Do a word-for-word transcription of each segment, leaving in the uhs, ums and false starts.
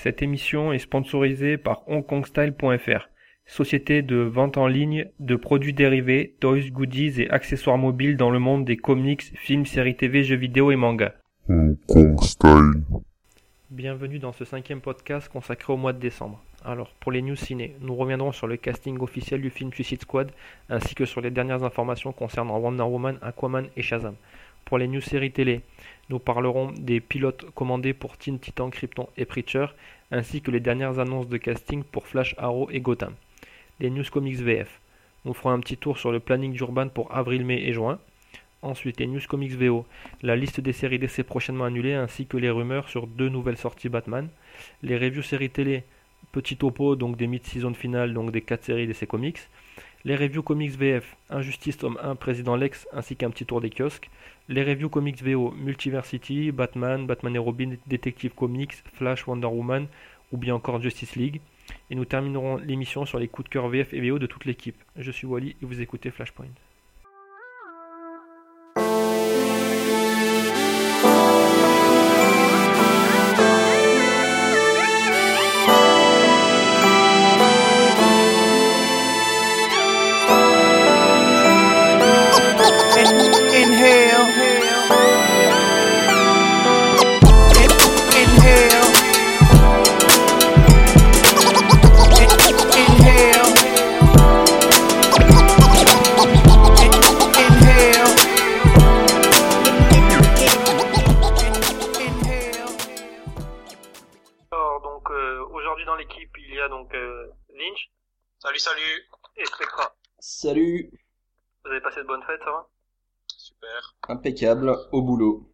Cette émission est sponsorisée par hong kong style point f r, société de vente en ligne de produits dérivés, toys, goodies et accessoires mobiles dans le monde des comics, films, séries T V, jeux vidéo et mangas. Hong Kong Style. Bienvenue dans ce cinquième podcast consacré au mois de décembre. Alors, pour les news ciné, nous reviendrons sur le casting officiel du film Suicide Squad, ainsi que sur les dernières informations concernant Wonder Woman, Aquaman et Shazam. Pour les news séries télé, nous parlerons des pilotes commandés pour Teen Titan, Krypton et Preacher, ainsi que les dernières annonces de casting pour Flash, Arrow et Gotham. Les news comics V F, nous ferons un petit tour sur le planning d'Urban pour avril, mai et juin. Ensuite, les news comics V O, la liste des séries D C prochainement annulées, ainsi que les rumeurs sur deux nouvelles sorties Batman. Les reviews séries télé, petit topo, donc des mid-season finales, donc des quatre séries D C Comics. Les reviews comics V F, Injustice tome un, Président Lex, ainsi qu'un petit tour des kiosques. Les reviews comics V O, Multiversity, Batman, Batman et Robin, Detective Comics, Flash, Wonder Woman, ou bien encore Justice League. Et nous terminerons l'émission sur les coups de cœur V F et V O de toute l'équipe. Je suis Wally et vous écoutez Flashpoint. Salut, salut. Et Spectra. Salut. Vous avez passé de bonnes fêtes, ça va? Super. Impeccable, au boulot.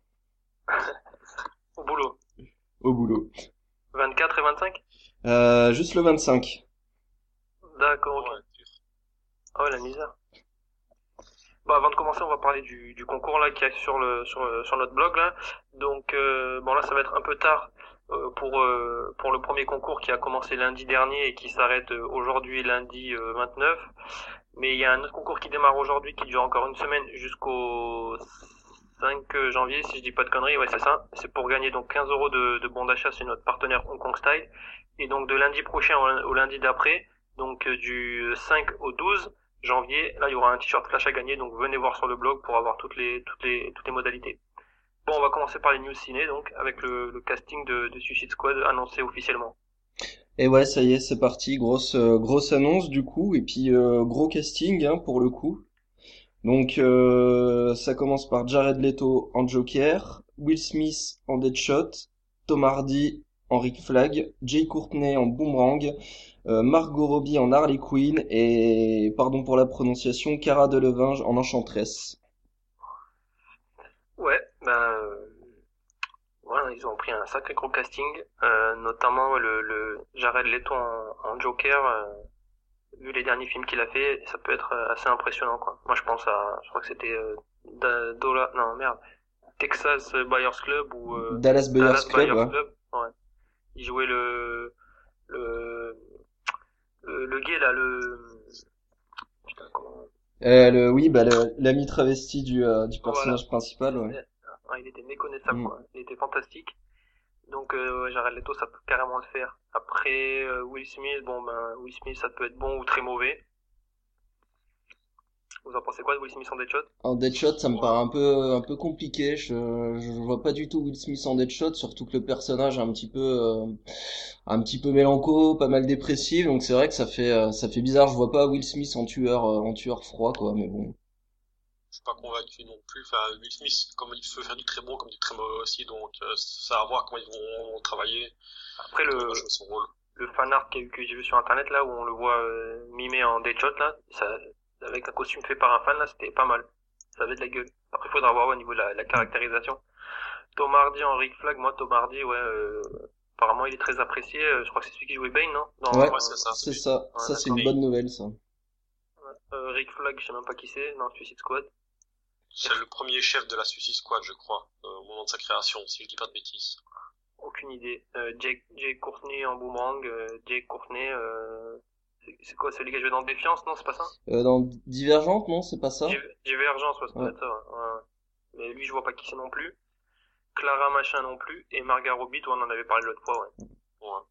Au boulot. Au boulot. vingt-quatre et vingt-cinq? Euh, juste le vingt-cinq. D'accord, ok. Ouais, ah ouais, la misère. Bon, avant de commencer, on va parler du, du concours là qui est sur le sur, sur notre blog là. Donc euh, bon là, ça va être un peu tard euh, pour euh, pour le premier concours qui a commencé lundi dernier et qui s'arrête euh, aujourd'hui lundi euh, vingt-neuf. Mais il y a un autre concours qui démarre aujourd'hui qui dure encore une semaine jusqu'au cinq janvier, si je dis pas de conneries. Ouais, c'est ça. C'est pour gagner donc quinze euros de, de bons d'achat. C'est notre partenaire Hong Kong Style. Et donc de lundi prochain au, au lundi d'après, donc euh, du cinq au douze janvier, là il y aura un t-shirt Flash à gagner, donc venez voir sur le blog pour avoir toutes les toutes les toutes les modalités. Bon, on va commencer par les news ciné, donc avec le, le casting de, de Suicide Squad annoncé officiellement. Et ouais, ça y est, c'est parti, grosse euh, grosse annonce du coup, et puis euh, gros casting hein, pour le coup. Donc euh, ça commence par Jared Leto en Joker, Will Smith en Deadshot, Tom Hardy en Rick Flag, Jay Courtney en Boomerang, euh, Margot Robbie en Harley Quinn et, pardon pour la prononciation, Cara Delevingne en Enchantress. Ouais, ben euh, voilà, ils ont pris un sacré gros casting, euh, notamment le, le Jared Leto en, en Joker. Euh, vu les derniers films qu'il a fait, ça peut être assez impressionnant quoi. Moi je pense à, je crois que c'était euh, da, Dola, non merde, Texas Buyers Club ou euh, Dallas Buyers Dallas Club, Buyers ouais. Club. Ouais. Il jouait le le le, le gay là, le putain comment. Euh, le, oui, bah le- l'ami travesti du, euh, du personnage Voilà. principal, ouais. Ouais, il était méconnaissable Mm. quoi. Il était fantastique. Donc euh, ouais, Jared Leto ça peut carrément le faire. Après euh, Will Smith, bon ben Will Smith ça peut être bon ou très mauvais. Vous en pensez quoi de Will Smith en Deadshot? En Deadshot, ça me Ouais. paraît un peu un peu compliqué. Je je vois pas du tout Will Smith en Deadshot, surtout que le personnage est un petit peu euh, un petit peu mélanco, pas mal dépressif. Donc c'est vrai que ça fait euh, ça fait bizarre. Je vois pas Will Smith en tueur euh, en tueur froid quoi. Mais bon. Je suis pas convaincu non plus. Enfin, Will Smith, comme il peut faire du très bon, comme du très mauvais aussi, donc euh, c'est à voir comment ils vont travailler. Après le Il va jouer son rôle. le fan art que, que j'ai vu sur internet là où on le voit euh, mimé en Deadshot là, ça avec un costume fait par un fan là, c'était pas mal. Ça avait de la gueule. Après faudra voir ouais, au niveau de la, la caractérisation. Tom Hardy en Rick Flag, moi Tom Hardy ouais euh, apparemment il est très apprécié, euh, je crois que c'est celui qui jouait Bane non dans, Ouais, Ouais, c'est ça. c'est ça. Ouais, Ça c'est une d'accord. bonne nouvelle ça. Euh, Rick Flag, je sais même pas qui c'est, non Suicide Squad. C'est le premier chef de la Suicide Squad, je crois, euh, au moment de sa création, si je dis pas de bêtises. Aucune idée. Euh, Jake, Jake Courtney en Boomerang, euh, Jake Courtney, euh, c'est c'est quoi, celui qui a joué dans Défiance, non, c'est pas ça? Euh, dans Divergente, non, c'est pas ça? Div- Divergence, ouais, ça doit Ouais. être ça, ouais. Ouais. Mais lui, je vois pas qui c'est non plus. Clara Machin non plus. Et Margot Robbie, toi, on en avait parlé l'autre fois, ouais. Ouais.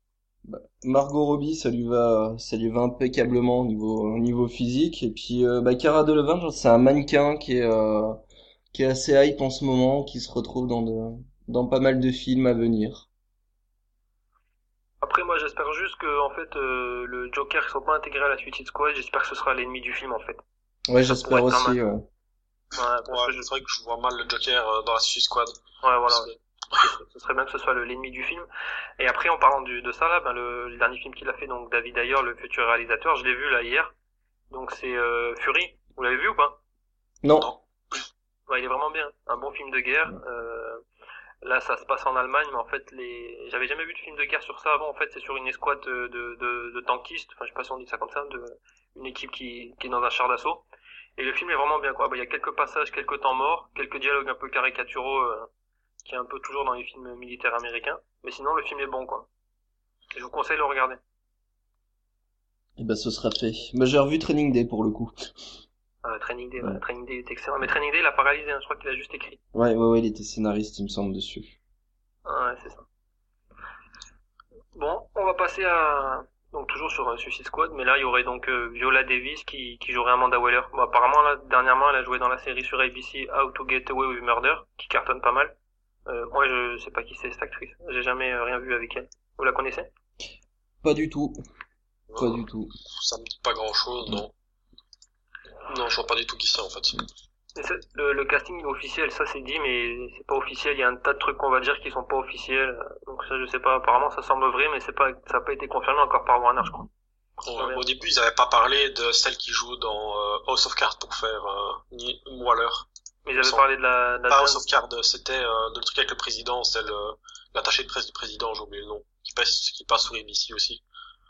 Bah, Margot Robbie, ça lui va, ça lui va impeccablement au niveau, au niveau physique. Et puis, euh, bah, Cara Delevingne, c'est un mannequin qui est, euh, qui est assez hype en ce moment, qui se retrouve dans de, dans pas mal de films à venir. Après, moi, j'espère juste que, en fait, euh, le Joker ne soit pas intégré à la Suicide Squad. J'espère que ce sera l'ennemi du film, en fait. Ouais, Ça pourrait j'espère être pas mal. aussi, ouais. Ouais, parce Ouais, que je... c'est vrai que je vois mal le Joker euh, dans la Suicide Squad. ouais, voilà. C'est- Ce serait bien que ce soit le- l'ennemi du film. Et après, en parlant du, de ça, là, ben, le, le dernier film qu'il a fait, donc David Ayer, le futur réalisateur, je l'ai vu là hier. Donc c'est euh, Fury. Vous l'avez vu ou pas? Non. Non. Ouais, il est vraiment bien. Un bon film de guerre. Euh, là, ça se passe en Allemagne, mais en fait, les, j'avais jamais vu de film de guerre sur ça avant. En fait, c'est sur une escouade de, de, de, de tankistes. Enfin, je sais pas si on dit ça comme ça, de une équipe qui, qui est dans un char d'assaut. Et le film est vraiment bien, quoi. Bah, il y a quelques passages, quelques temps morts, quelques dialogues un peu caricaturaux, euh, qui est un peu toujours dans les films militaires américains. Mais sinon, le film est bon, quoi. Et je vous conseille de le regarder. Et ben, ce sera fait. Bah, j'ai revu Training Day pour le coup. Euh, Training Day, Ouais. ouais, Training Day est excellent. Mais Training Day, il a pas réalisé, hein. Je crois qu'il a juste écrit. Ouais, ouais, ouais, il était scénariste, il me semble, dessus. Ouais, c'est ça. Bon, on va passer à donc toujours sur euh, Suicide Squad, mais là il y aurait donc euh, Viola Davis qui, qui jouerait Amanda Waller. Bon, apparemment là dernièrement elle a joué dans la série sur A B C How to Get Away with Murder, qui cartonne pas mal. Euh, moi je sais pas qui c'est cette actrice, j'ai jamais euh, rien vu avec elle. Vous la connaissez? Pas du tout, pas Euh, du tout. Ça me dit pas grand chose, non. Non, je vois pas du tout qui c'est en fait. Et c'est- Le, le casting est officiel, ça c'est dit, mais c'est pas officiel. Il y a un tas de trucs qu'on va dire qui sont pas officiels. Donc ça je sais pas. Apparemment ça semble vrai, mais c'est pas ça a pas été confirmé encore par Warner, je crois. Ouais, au début, ils avaient pas parlé de celle qui joue dans euh, House of Cards pour faire euh, ni- Waller. Mais ils avaient Sans- parlé de la, de la Pas dinde. House of Cards, c'était euh, le truc avec le président, c'est le l'attaché de presse du président, j'ai oublié le nom, qui passe qui passe sur A B C aussi.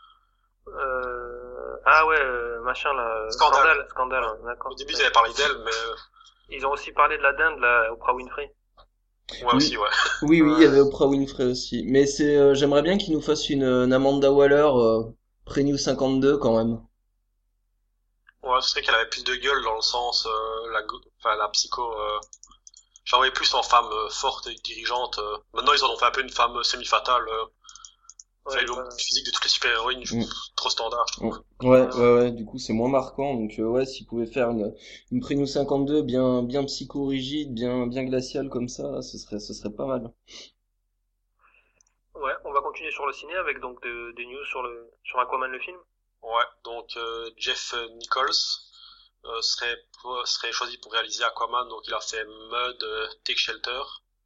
Euh... Ah ouais, euh, machin là, Scandale. scandale, scandale, Ouais. hein, d'accord. Au début, ils avaient parlé d'elle, mais euh, Ils ont aussi parlé de la dinde, là, Oprah Winfrey. ouais Oui. aussi, ouais. Oui, oui, il y Ouais. avait Oprah Winfrey aussi. Mais c'est, euh, j'aimerais bien qu'il nous fasse une, une Amanda Waller euh, pré-New cinquante-deux quand même. Ouais, c'est vrai qu'elle avait plus de gueule dans le sens, euh, la, go- enfin la psycho. Euh, J'en voyais plus en femme euh, forte et dirigeante. euh. Maintenant, ils en ont fait un peu une femme semi-fatale. Euh, Ouais, enfin, le voilà. physique de toutes les super-héroïnes, Mm. trop standard, je trouve. Ouais, ouais, ouais, du coup c'est moins marquant. Donc euh, ouais, s'il pouvait faire une, une pré-New cinquante-deux bien, bien psycho-rigide, bien, bien glaciale comme ça, ce serait, ce serait pas mal. Ouais, on va continuer sur le ciné avec donc de- des news sur le sur Aquaman le film. Ouais, donc euh, Jeff Nichols euh, serait serait choisi pour réaliser Aquaman, donc il a fait Mud, euh, Take Shelter.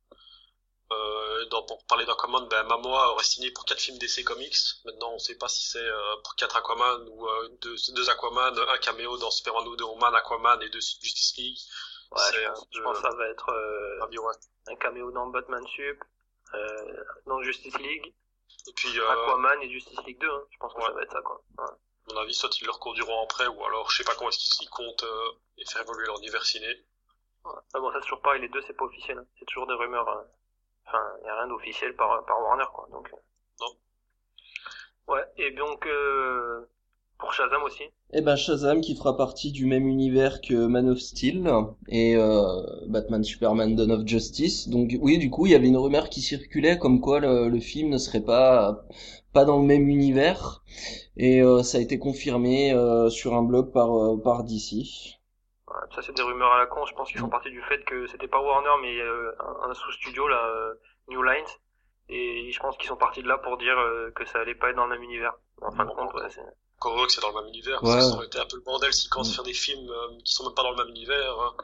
Euh, donc pour parler d'Aquaman, ben Momoa aurait signé pour quatre films D C Comics. Maintenant, on sait pas si c'est euh, pour quatre Aquaman ou euh, deux, deux Aquaman, un caméo dans Superman Wonder Woman, Aquaman et deux Justice League. Ouais, C'est je un pense, je peu- pense que ça va être euh, Ah, bien, ouais. un caméo dans Batman Sup, euh, dans Justice League, Et puis, euh, Aquaman et Justice League deux. Hein. Je pense que ouais. ça va être ça, quoi. Ouais. à mon avis, soit ils le reconduiront après, ou alors je sais pas comment est-ce qu'ils comptent euh, et faire évoluer leur univers ciné. Ouais. Ah bon, ça c'est toujours pareil, les deux c'est pas officiel. Hein. C'est toujours des rumeurs. Hein. Enfin, y a rien d'officiel par par Warner, quoi. Donc. euh. Non. Ouais. Et donc euh, pour Shazam aussi. Et ben Shazam qui fera partie du même univers que Man of Steel et euh, Batman Superman Dawn of Justice. Donc oui, du coup, il y avait une rumeur qui circulait comme quoi le, le film ne serait pas pas dans le même univers et euh, ça a été confirmé euh, sur un blog par euh, par D C. Ouais, ça c'est des rumeurs à la con. Je pense qu'ils sont Mm. partis du fait que c'était pas Warner mais euh, un, un sous-studio là, euh, New Lines. Et je pense qu'ils sont partis de là pour dire euh, que ça allait pas être dans le même univers. En fin de compte, ouais, c'est... Encore heureux que c'est dans le même univers, Ouais. parce que ça aurait été un peu le bordel s'ils commencent Mm. à faire des films euh, qui sont même pas dans le même univers. Hein.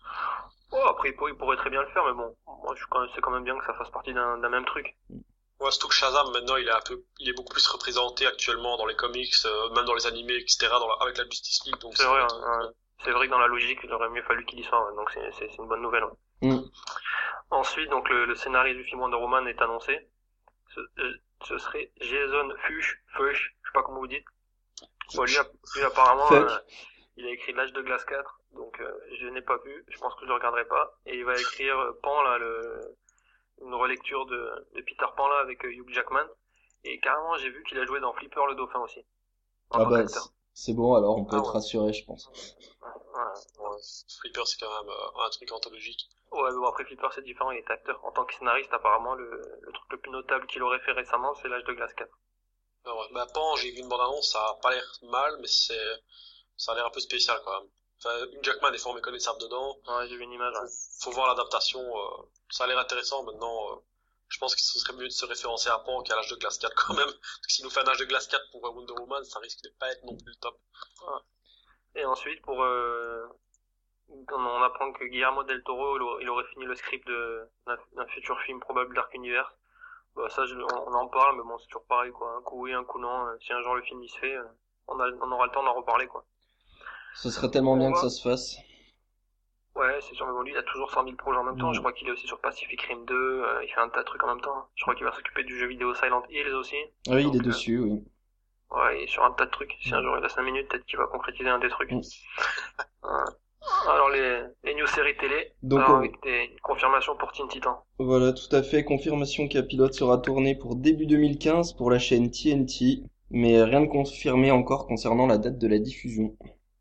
Oh, après ils pour- ils pourraient très bien le faire, mais bon, moi je suis quand même, c'est quand même bien que ça fasse partie d'un, d'un même truc. Ouais, surtout que Shazam, maintenant, il est un peu, il est beaucoup plus représenté actuellement dans les comics, euh, même dans les animés, et cetera, dans la- avec la Justice League, donc C'est vrai, c'est- hein, ouais. C'est vrai que dans la logique, il aurait mieux fallu qu'il y soit, ouais, donc c'est, c'est, c'est une bonne nouvelle. Ouais. Mm. Ensuite, donc le, le scénario du film Wonder Woman est annoncé. Ce, euh, ce serait Jason Fuchs, Fuchs, je sais pas comment vous dites. Bon, lui, app- lui, apparemment, Fuck. euh, il a écrit L'Âge de glace quatre, donc euh, je n'ai pas vu, je pense que je le regarderai pas. Et il va écrire euh, Pan, là, le, une relecture de, de Peter Pan, là, avec euh, Hugh Jackman. Et carrément, j'ai vu qu'il a joué dans Flipper le Dauphin aussi. En Ah tant bah qu'acteur. c'est- c'est bon alors, on peut Ah être ouais. rassuré, je pense. Ouais, Ouais, Flipper, c'est quand même euh, un truc anthologique. ouais, mais bon, après Flipper c'est différent, il est acteur. En tant que scénariste, apparemment, le, le truc le plus notable qu'il aurait fait récemment, c'est L'Âge de glace quatre. Alors, bah, Pan, j'ai vu une bande-annonce, ça a pas l'air mal, mais c'est, ça a l'air un peu spécial quand même. Enfin, Hugh Jackman est fort méconnaissable dedans. Ouais, j'ai vu une image, Faut, ouais. faut voir l'adaptation. Euh, ça a l'air intéressant maintenant. Euh, je pense que ce serait mieux de se référencer à Pan qu'à l'âge de glace quatre quand même. Parce que s'il nous fait un âge de glace quatre pour Wonder Woman, ça risque de pas être non plus le top. Et ensuite, pour, euh, quand on apprend que Guillermo del Toro, il aurait, il aurait fini le script de, d'un, d'un futur film probable Dark Universe. Bah, ça, je- on, on en parle, mais bon, c'est toujours pareil, quoi. Un coup oui, un coup non. Euh, Si un jour le film il se fait, euh, on a, on aura le temps d'en reparler, quoi. Ce serait tellement On bien que voit. ça se fasse. Ouais, c'est sûr, mais bon, lui, il a toujours cent mille projets en même temps. Je Mm. crois qu'il est aussi sur Pacific Rim deux, euh, il fait un tas de trucs en même temps. Je crois qu'il va s'occuper du jeu vidéo Silent Hills aussi. Oui, il est Donc, euh, dessus, oui. ouais, il est sur un tas de trucs. Si un jour il a cinq minutes, peut-être qu'il va concrétiser un des trucs. Mm. Ouais. Alors, les, les news séries télé. Donc, Alors, on- avec des confirmations pour Teen Titan. voilà, tout à fait. Confirmation qu'un pilote sera tourné pour début deux mille quinze pour la chaîne T N T, mais rien de confirmé encore concernant la date de la diffusion.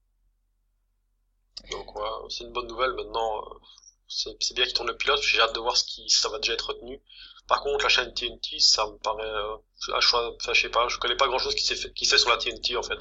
Donc, ouais, c'est une bonne nouvelle maintenant. euh, C'est, c'est bien qu'ils tournent le pilote, j'ai hâte de voir ce qui, si ça va déjà être retenu. Par contre, la chaîne T N T, ça me paraît, euh, un choix, enfin, je sais pas, je connais pas grand chose qui s'est fait, qui s'est sur la T N T, en fait.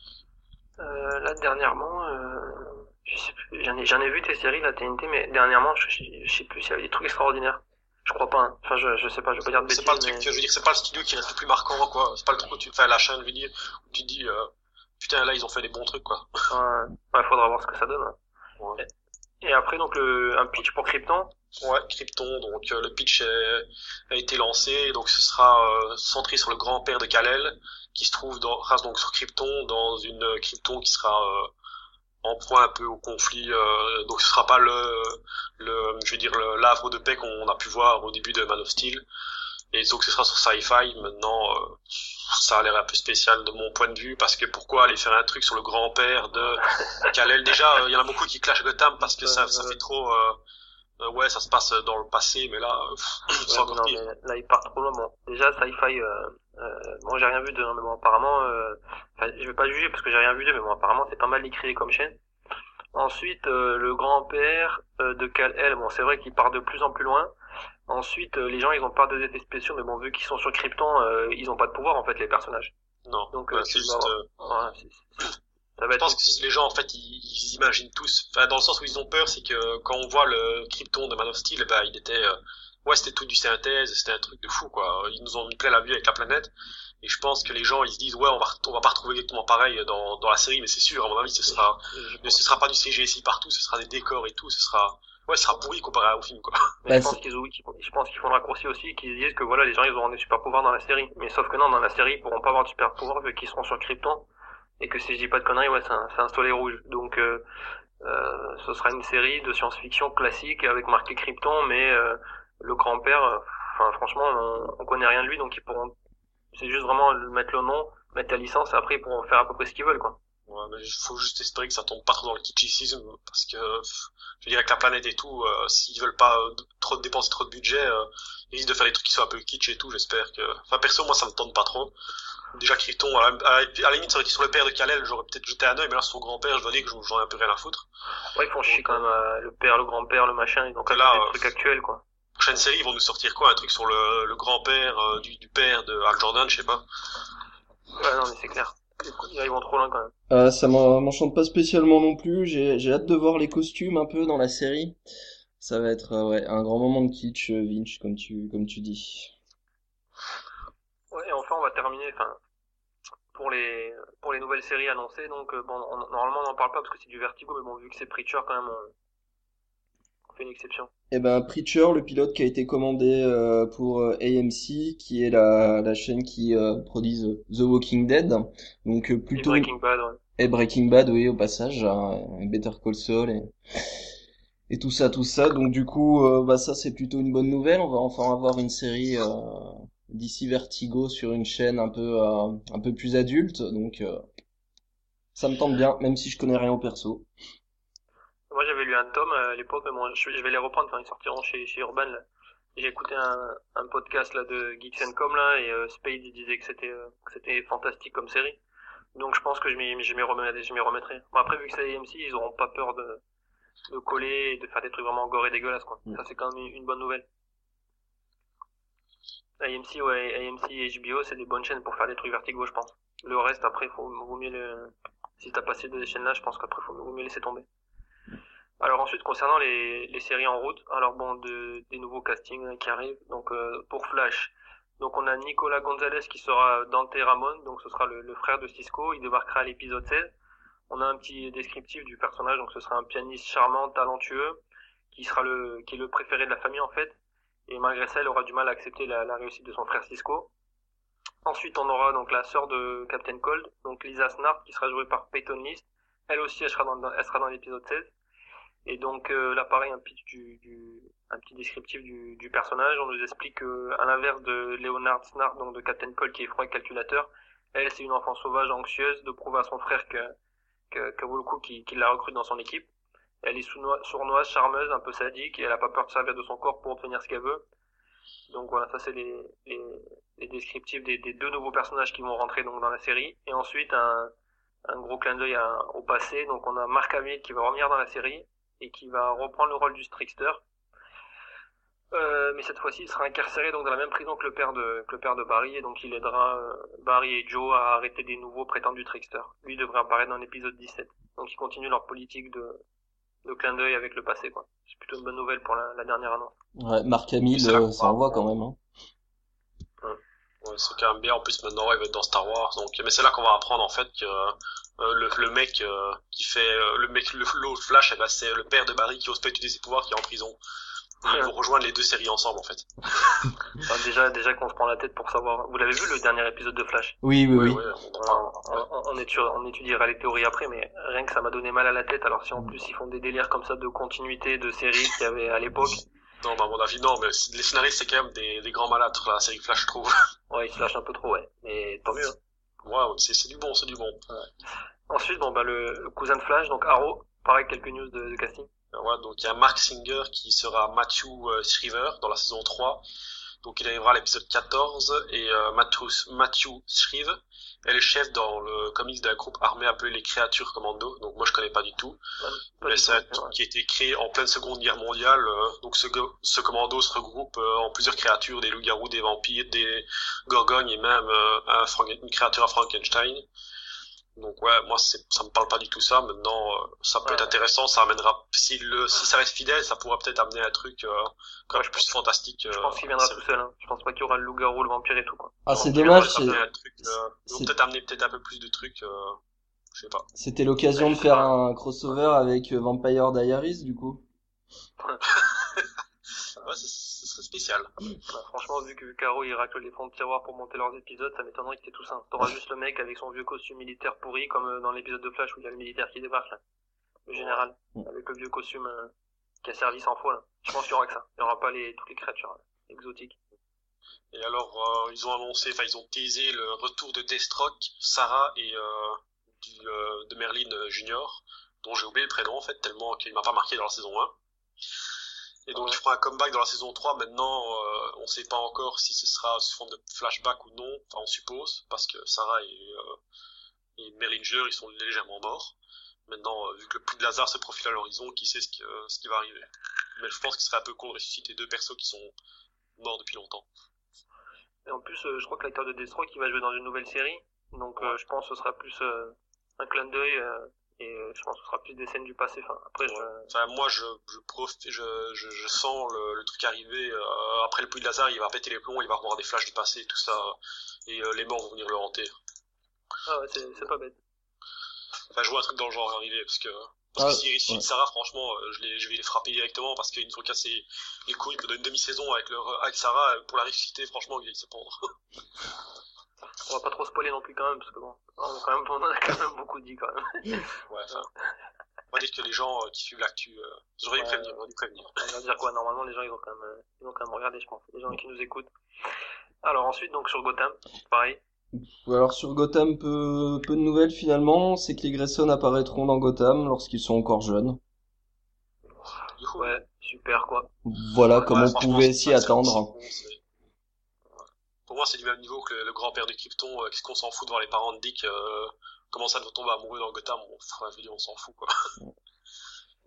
Euh, là, dernièrement, euh, je sais plus, j'en ai, j'en ai vu des séries, la T N T, mais dernièrement, je, je, je sais plus s'il y avait des trucs extraordinaires. Je crois pas, hein. Enfin, je, je sais pas, je vais pas dire de C'est bêtises, pas le truc, mais... je veux dire, c'est pas le studio qui reste le plus marquant, quoi. C'est pas le truc où tu fais la chaîne, je veux dire, où tu te dis, euh, putain, là, ils ont fait des bons trucs, quoi. Ouais, ouais, faudra voir ce que ça donne, hein. Ouais. Et après, donc, le, un pitch pour Krypton. Ouais, Krypton, donc euh, le pitch est- a été lancé, donc ce sera euh, centré sur le grand-père de Kal-El, qui se trouve dans, reste donc sur Krypton, dans une euh, Krypton qui sera euh, en proie un peu au conflit, euh, donc ce sera pas le, le je veux dire, le l'havre de paix qu'on a pu voir au début de Man of Steel, et donc ce sera sur Sci-Fi. Maintenant, euh, ça a l'air un peu spécial de mon point de vue, parce que pourquoi aller faire un truc sur le grand-père de Kal-El? Déjà, euh, il y en a beaucoup qui clashent Gotham parce que ça, ça fait trop... Euh, euh, ouais, ça se passe dans le passé, mais là, euh, pff, c'est Ouais, encore non, pire. mais là, il part trop loin. Bon, déjà, Sci-Fi, euh, euh, bon, j'ai rien vu de, mais bon, apparemment, euh, enfin, je vais pas juger parce que j'ai rien vu de, mais bon, apparemment, c'est pas mal écrit comme chaîne. Ensuite, euh, le grand-père euh, de Kal-El, bon, c'est vrai qu'il part de plus en plus loin. Ensuite, euh, les gens, ils ont peur des effets spéciaux, mais bon, vu qu'ils sont sur Krypton, euh, ils ont pas de pouvoir, en fait, les personnages. Non, Donc, ouais, euh, c'est tu juste... vas euh, avoir- ouais, c'est- c'est- ça va je être... pense que les gens, en fait, ils, ils imaginent tous... Enfin, dans le sens où ils ont peur, c'est que quand on voit le Krypton de Man of Steel, eh ben, il était... euh, ouais, c'était tout du synthèse, c'était un truc de fou, quoi. Ils nous ont mis plein la vue avec la planète. Et je pense que les gens, ils se disent, ouais, on va, on va pas retrouver exactement pareil dans, dans la série, mais c'est sûr, à mon avis, ce sera... je Mais ce sera pas du C G I partout, ce sera des décors et tout, ce sera... Ouais, ce sera pourri comparé au film, quoi. Mais Bah, je pense c'est- qu'ils ont- qu'ils- je pense qu'ils font le raccourci aussi, qu'ils se disent que voilà, les gens ils auront des super pouvoirs dans la série. Mais sauf que non, dans la série, ils pourront pas avoir de super pouvoirs vu qu'ils seront sur Krypton. Et que si je dis pas de conneries, ouais, c'est un, c'est un soleil rouge. Donc, euh, euh, ce sera une série de science-fiction classique avec marqué Krypton, mais euh, le grand-père, euh, enfin franchement, on, on connaît rien de lui, donc ils pourront, c'est juste vraiment le- mettre le nom, mettre la licence, et après ils pourront faire à peu près ce qu'ils veulent, quoi. Ouais, mais il faut juste espérer que ça tombe pas trop dans le kitschisme, parce que, pff, je veux dire, avec la planète et tout, euh, s'ils veulent pas euh, trop dépenser trop de budget, euh, ils risquent de faire des trucs qui soient un peu kitsch et tout, j'espère que... Enfin, perso, moi, ça me tente pas trop. Déjà, Krypton, à la, à la, à la limite, ça aurait été sur le père de Kal-El, j'aurais peut-être jeté un œil, mais là, sur son grand-père, je dois dire que j'en ai un peu rien à foutre. Ouais, ils font chier quand même, euh, le père, le grand-père, le machin, ils ont quand Que même là, des euh, trucs actuels, quoi. Prochaine série, ils vont nous sortir quoi? Un truc sur le, le grand-père euh, du, du père de Hal Jordan, je sais pas. Ouais, non, mais c'est clair. Ils vont trop loin, quand même. Euh, ça m'en- m'enchante pas spécialement non plus. J'ai, j'ai hâte de voir les costumes un peu dans la série. Ça va être euh, ouais, un grand moment de kitsch, euh, Vinch, comme tu, comme tu dis. Ouais, et enfin, on va terminer, enfin, pour les pour les nouvelles séries annoncées. Donc euh, bon, on- normalement on n'en parle pas parce que c'est du Vertigo, mais bon, vu que c'est Preacher quand même, on, on fait une exception. Eh ben, Preacher, le pilote qui a été commandé euh, pour euh, A M C, qui est la, la chaîne qui euh, produit The The Walking Dead. Donc euh, Et plutôt Breaking Bad, ouais. et Breaking Bad, oui, au passage, hein, Better Call Saul et, et tout ça, tout ça. Donc du coup, euh, bah ça c'est plutôt une bonne nouvelle. On va enfin avoir une série euh, d'ici Vertigo sur une chaîne un peu euh, un peu plus adulte. Donc euh, ça me tente bien, même si je connais rien au perso. Moi j'avais lu un tome euh, à l'époque, mais bon, je, je vais les reprendre quand ils sortiront chez chez Urban. Là. J'ai écouté un, un podcast là de Geeks and Com là et euh, Spade il disait que c'était euh, que c'était fantastique comme série. Donc je pense que je m'y je m'y remettrai, je m'y remettrai. Bon, après vu que c'est A M C, ils auront pas peur de de coller et de faire des trucs vraiment gore et dégueulasses quoi. Mm. Ça c'est quand même une, une bonne nouvelle. A M C, ouais, A M C et H B O, c'est des bonnes chaînes pour faire des trucs Vertigo, je pense. Le reste, après, faut, vaut mieux le, si t'as passé de ces chaînes-là, je pense qu'après, faut, vaut mieux laisser tomber. Alors ensuite, concernant les, les séries en route, alors bon, de, des nouveaux castings hein, qui arrivent. Donc euh, pour Flash, donc on a Nicolas Gonzalez qui sera Dante Ramon, donc ce sera le, le frère de Cisco, il débarquera à l'épisode seize. On a un petit descriptif du personnage, donc ce sera un pianiste charmant, talentueux, qui sera le, qui est le préféré de la famille en fait. Et malgré ça, il aura du mal à accepter la, la réussite de son frère Cisco. Ensuite, on aura donc la sœur de Captain Cold, donc Lisa Snart, qui sera jouée par Peyton List. Elle aussi, elle sera dans, elle sera dans l'épisode seize. Et donc euh, là pareil un pitch du, du un petit descriptif du, du personnage, on nous explique que à l'inverse de Leonard Snart, donc de Captain Cold qui est froid et calculateur, elle c'est une enfant sauvage anxieuse de prouver à son frère que que, que vaut le coup qu'il qu'il la recrute dans son équipe. Elle est sournoise, sournoise, charmeuse, un peu sadique et elle a pas peur de servir de son corps pour obtenir ce qu'elle veut. Donc voilà, ça c'est les, les, les descriptifs des, des deux nouveaux personnages qui vont rentrer donc dans la série. Et ensuite un un gros clin d'œil à, au passé, donc on a Mark Hamill qui va revenir dans la série et qui va reprendre le rôle du trickster. Euh, mais cette fois-ci, il sera incarcéré donc dans la même prison que le père de, que le père de Barry, et donc il aidera euh, Barry et Joe à arrêter des nouveaux prétendus tricksters. Lui devrait apparaître dans l'épisode dix-sept. Donc ils continuent leur politique de, de clin d'œil avec le passé, quoi. C'est plutôt une bonne nouvelle pour la, la dernière annonce. Ouais, Mark Hamill, C'est là euh, qu'on ça va envoie apprendre. quand même. Hein. Ouais, c'est quand même bien. En plus, maintenant, il va être dans Star Wars. Donc, mais c'est là qu'on va apprendre en fait que euh, le, le mec euh, qui fait euh, le mec le l'autre Flash, eh ben, c'est le père de Barry qui ose pas utiliser ses pouvoirs, qui est en prison. Et ils vont rejoindre les deux séries ensemble en fait. Enfin, déjà, déjà qu'on se prend la tête pour savoir. Vous l'avez vu le dernier épisode de Flash? Oui, oui, Ouais, oui. ouais, on en On, parle. on, on, étudiera, on étudiera les théories après, mais rien que ça m'a donné mal à la tête. Alors si en plus ils font des délires comme ça de continuité de séries qu'il y avait à l'époque, Non, mais à mon avis, non, mais c'est- les scénaristes, c'est quand même des, des grands malades, la série Flash, je trouve. ouais, ils se lâchent un peu trop, ouais. Mais tant mieux. Hein. Ouais, c'est, c'est du bon, c'est du bon. Ensuite, bon bah le, le cousin de Flash, donc Arrow, pareil quelques news de, de casting. Ouais, donc il y a Mark Singer qui sera Matthew euh, Shriver dans la saison trois. Donc il arrivera à l'épisode quatorze et euh, Matthew, Matthew Shriver est le chef dans le comics d'un groupe armé appelé les Créatures Commando. Donc moi je connais pas du tout. Ouais, pas Mais du c'est tout, un truc ouais. qui a été créé en pleine Seconde Guerre mondiale. euh, donc ce, go- ce commando se regroupe euh, en plusieurs créatures, des loups-garous, des vampires, des gorgognes et même euh, un Franken- une créature à Frankenstein. Donc ouais, moi c'est, ça me parle pas du tout ça. Maintenant, euh, ça peut Ouais. être intéressant, ça amènera, si le, si ça reste fidèle, ça pourra peut-être amener un truc euh, quand même plus fantastique. Je euh, pense qu'il viendra c'est- tout seul. Hein. Je pense pas qu'il y aura le loup-garou, le vampire et tout quoi. Ah, Je c'est pense qu'il dommage, viendra c'est- amener tout un truc, euh, ils vont c'est- peut-être amener peut-être un peu plus de trucs, euh, je sais pas. C'était l'occasion de faire un crossover avec euh, Vampire Diaries, du coup. Ouais, ce ce serait spécial. seul. Bah, franchement, vu que Caro il racle les fonds de tiroir pour monter leurs épisodes, ça m'étonnerait que c'était tout ça. T'auras juste le mec avec son vieux costume militaire pourri, comme euh, dans l'épisode de Flash où il y a le militaire qui débarque là, le général, Ouais. avec le vieux costume euh, qui a servi cent fois là. Je pense qu'il y aura que ça. Il y aura pas les toutes les créatures euh, exotiques. Et alors, euh, ils ont annoncé, enfin, ils ont teasé le retour de Deathstroke, Sarah et euh, du, euh, de Merlin euh, Junior, dont j'ai oublié le prénom en fait, tellement qu'il m'a pas marqué dans la saison un. Et donc, Ouais. ils feront un comeback dans la saison trois. Maintenant, euh, on sait pas encore si ce sera sous forme de flashback ou non. Enfin, on suppose, parce que Sarah et, euh, et Merlin Junior, ils sont légèrement morts. Maintenant, euh, vu que le plus de Lazare se profile à l'horizon, qui sait ce qui, euh, ce qui va arriver. Mais je pense qu'il serait un peu con de ressusciter deux persos qui sont morts depuis longtemps. Et en plus, euh, je crois que l'acteur de Deathstroke il va jouer dans une nouvelle série, donc euh, je pense que ce sera plus euh, un clin d'œil euh, et euh, je pense que ce sera plus des scènes du passé. Enfin, après, je... Enfin, moi, je, je, prof, je, je, je sens le, le truc arriver. Euh, après le puits de Lazare, il va péter les plombs, il va revoir des flashs du passé, tout ça, et euh, les morts vont venir le hanter. ah ouais, c'est c'est pas bête. Enfin, je vois un truc dans le genre arriver, parce que parce Ah, que s'ils ressuscitent ouais. Sarah, franchement, euh, je, les, je vais les frapper directement, parce qu'ils nous ont cassé les couilles pendant une demi-saison avec leur avec Sarah. Pour la ressusciter, franchement, ils se pendre. On va pas trop spoiler non plus quand même, parce que bon, on a quand même, on en a quand même beaucoup dit quand même. Ouais, enfin, on va dire que les gens euh, qui suivent l'actu, euh, j'aurais dû Ouais. prévenir, j'aurais dû prévenir. On va dire quoi, normalement les gens ils ont quand même, euh, ils ont quand même regardé, je pense, les gens qui nous écoutent. Alors ensuite, donc sur Gotham, pareil. Alors sur Gotham, peu, peu de nouvelles finalement, c'est que les Grayson apparaîtront dans Gotham lorsqu'ils sont encore jeunes. Youhou. Ouais, super quoi. Voilà Ouais, comme on franchement, pouvait c'est- s'y c'est- attendre. c'est- c'est- Pour moi, c'est du même niveau que le, le grand-père de Krypton. euh, Qu'est-ce qu'on s'en fout de voir les parents de Dick euh, commencer à tomber amoureux dans Gotham? On, enfin, je veux dire, on s'en fout, quoi.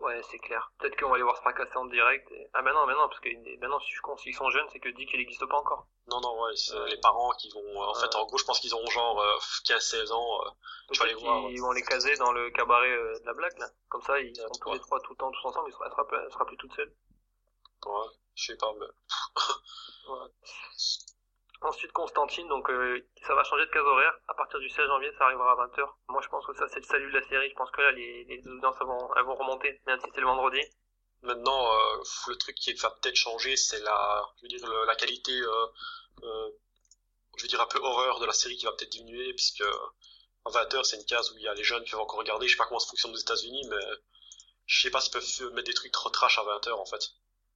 Ouais, c'est clair. Peut-être qu'on va les voir se fracasser en direct. Et... Ah ben non, ben non, parce que ben non, si je suis con, s'ils sont jeunes, c'est que dit qu'il n'existe pas encore. Non, non, ouais, c'est Ouais. les parents qui vont... En Ouais. fait, en gros, je pense qu'ils ont genre euh, quinze seize ans. Euh, tu vas les Peut-être voir. qu'ils vont les caser dans le cabaret euh, de la blague, là. Comme ça, ils Ouais, seront tous ouais. les trois tout le temps, tous ensemble, ils sera- elle sera, pas- elle sera plus toute seule. Ouais, je sais pas, mais... Ouais. Ensuite, Constantine, donc euh, ça va changer de case horaire. À partir du seize janvier, ça arrivera à vingt heures. Moi, je pense que ça, c'est le salut de la série. Je pense que là, les, les audiences elles vont, elles vont remonter, même si c'est le vendredi. Maintenant, euh, le truc qui va peut-être changer, c'est la, je veux dire, le- la qualité, euh, euh, je veux dire, un peu horreur de la série qui va peut-être diminuer, puisque à vingt heures, c'est une case où il y a les jeunes qui vont encore regarder. Je sais pas comment ça fonctionne aux États-Unis, mais je sais pas s'ils peuvent mettre des trucs trop trash à vingt heures, en fait.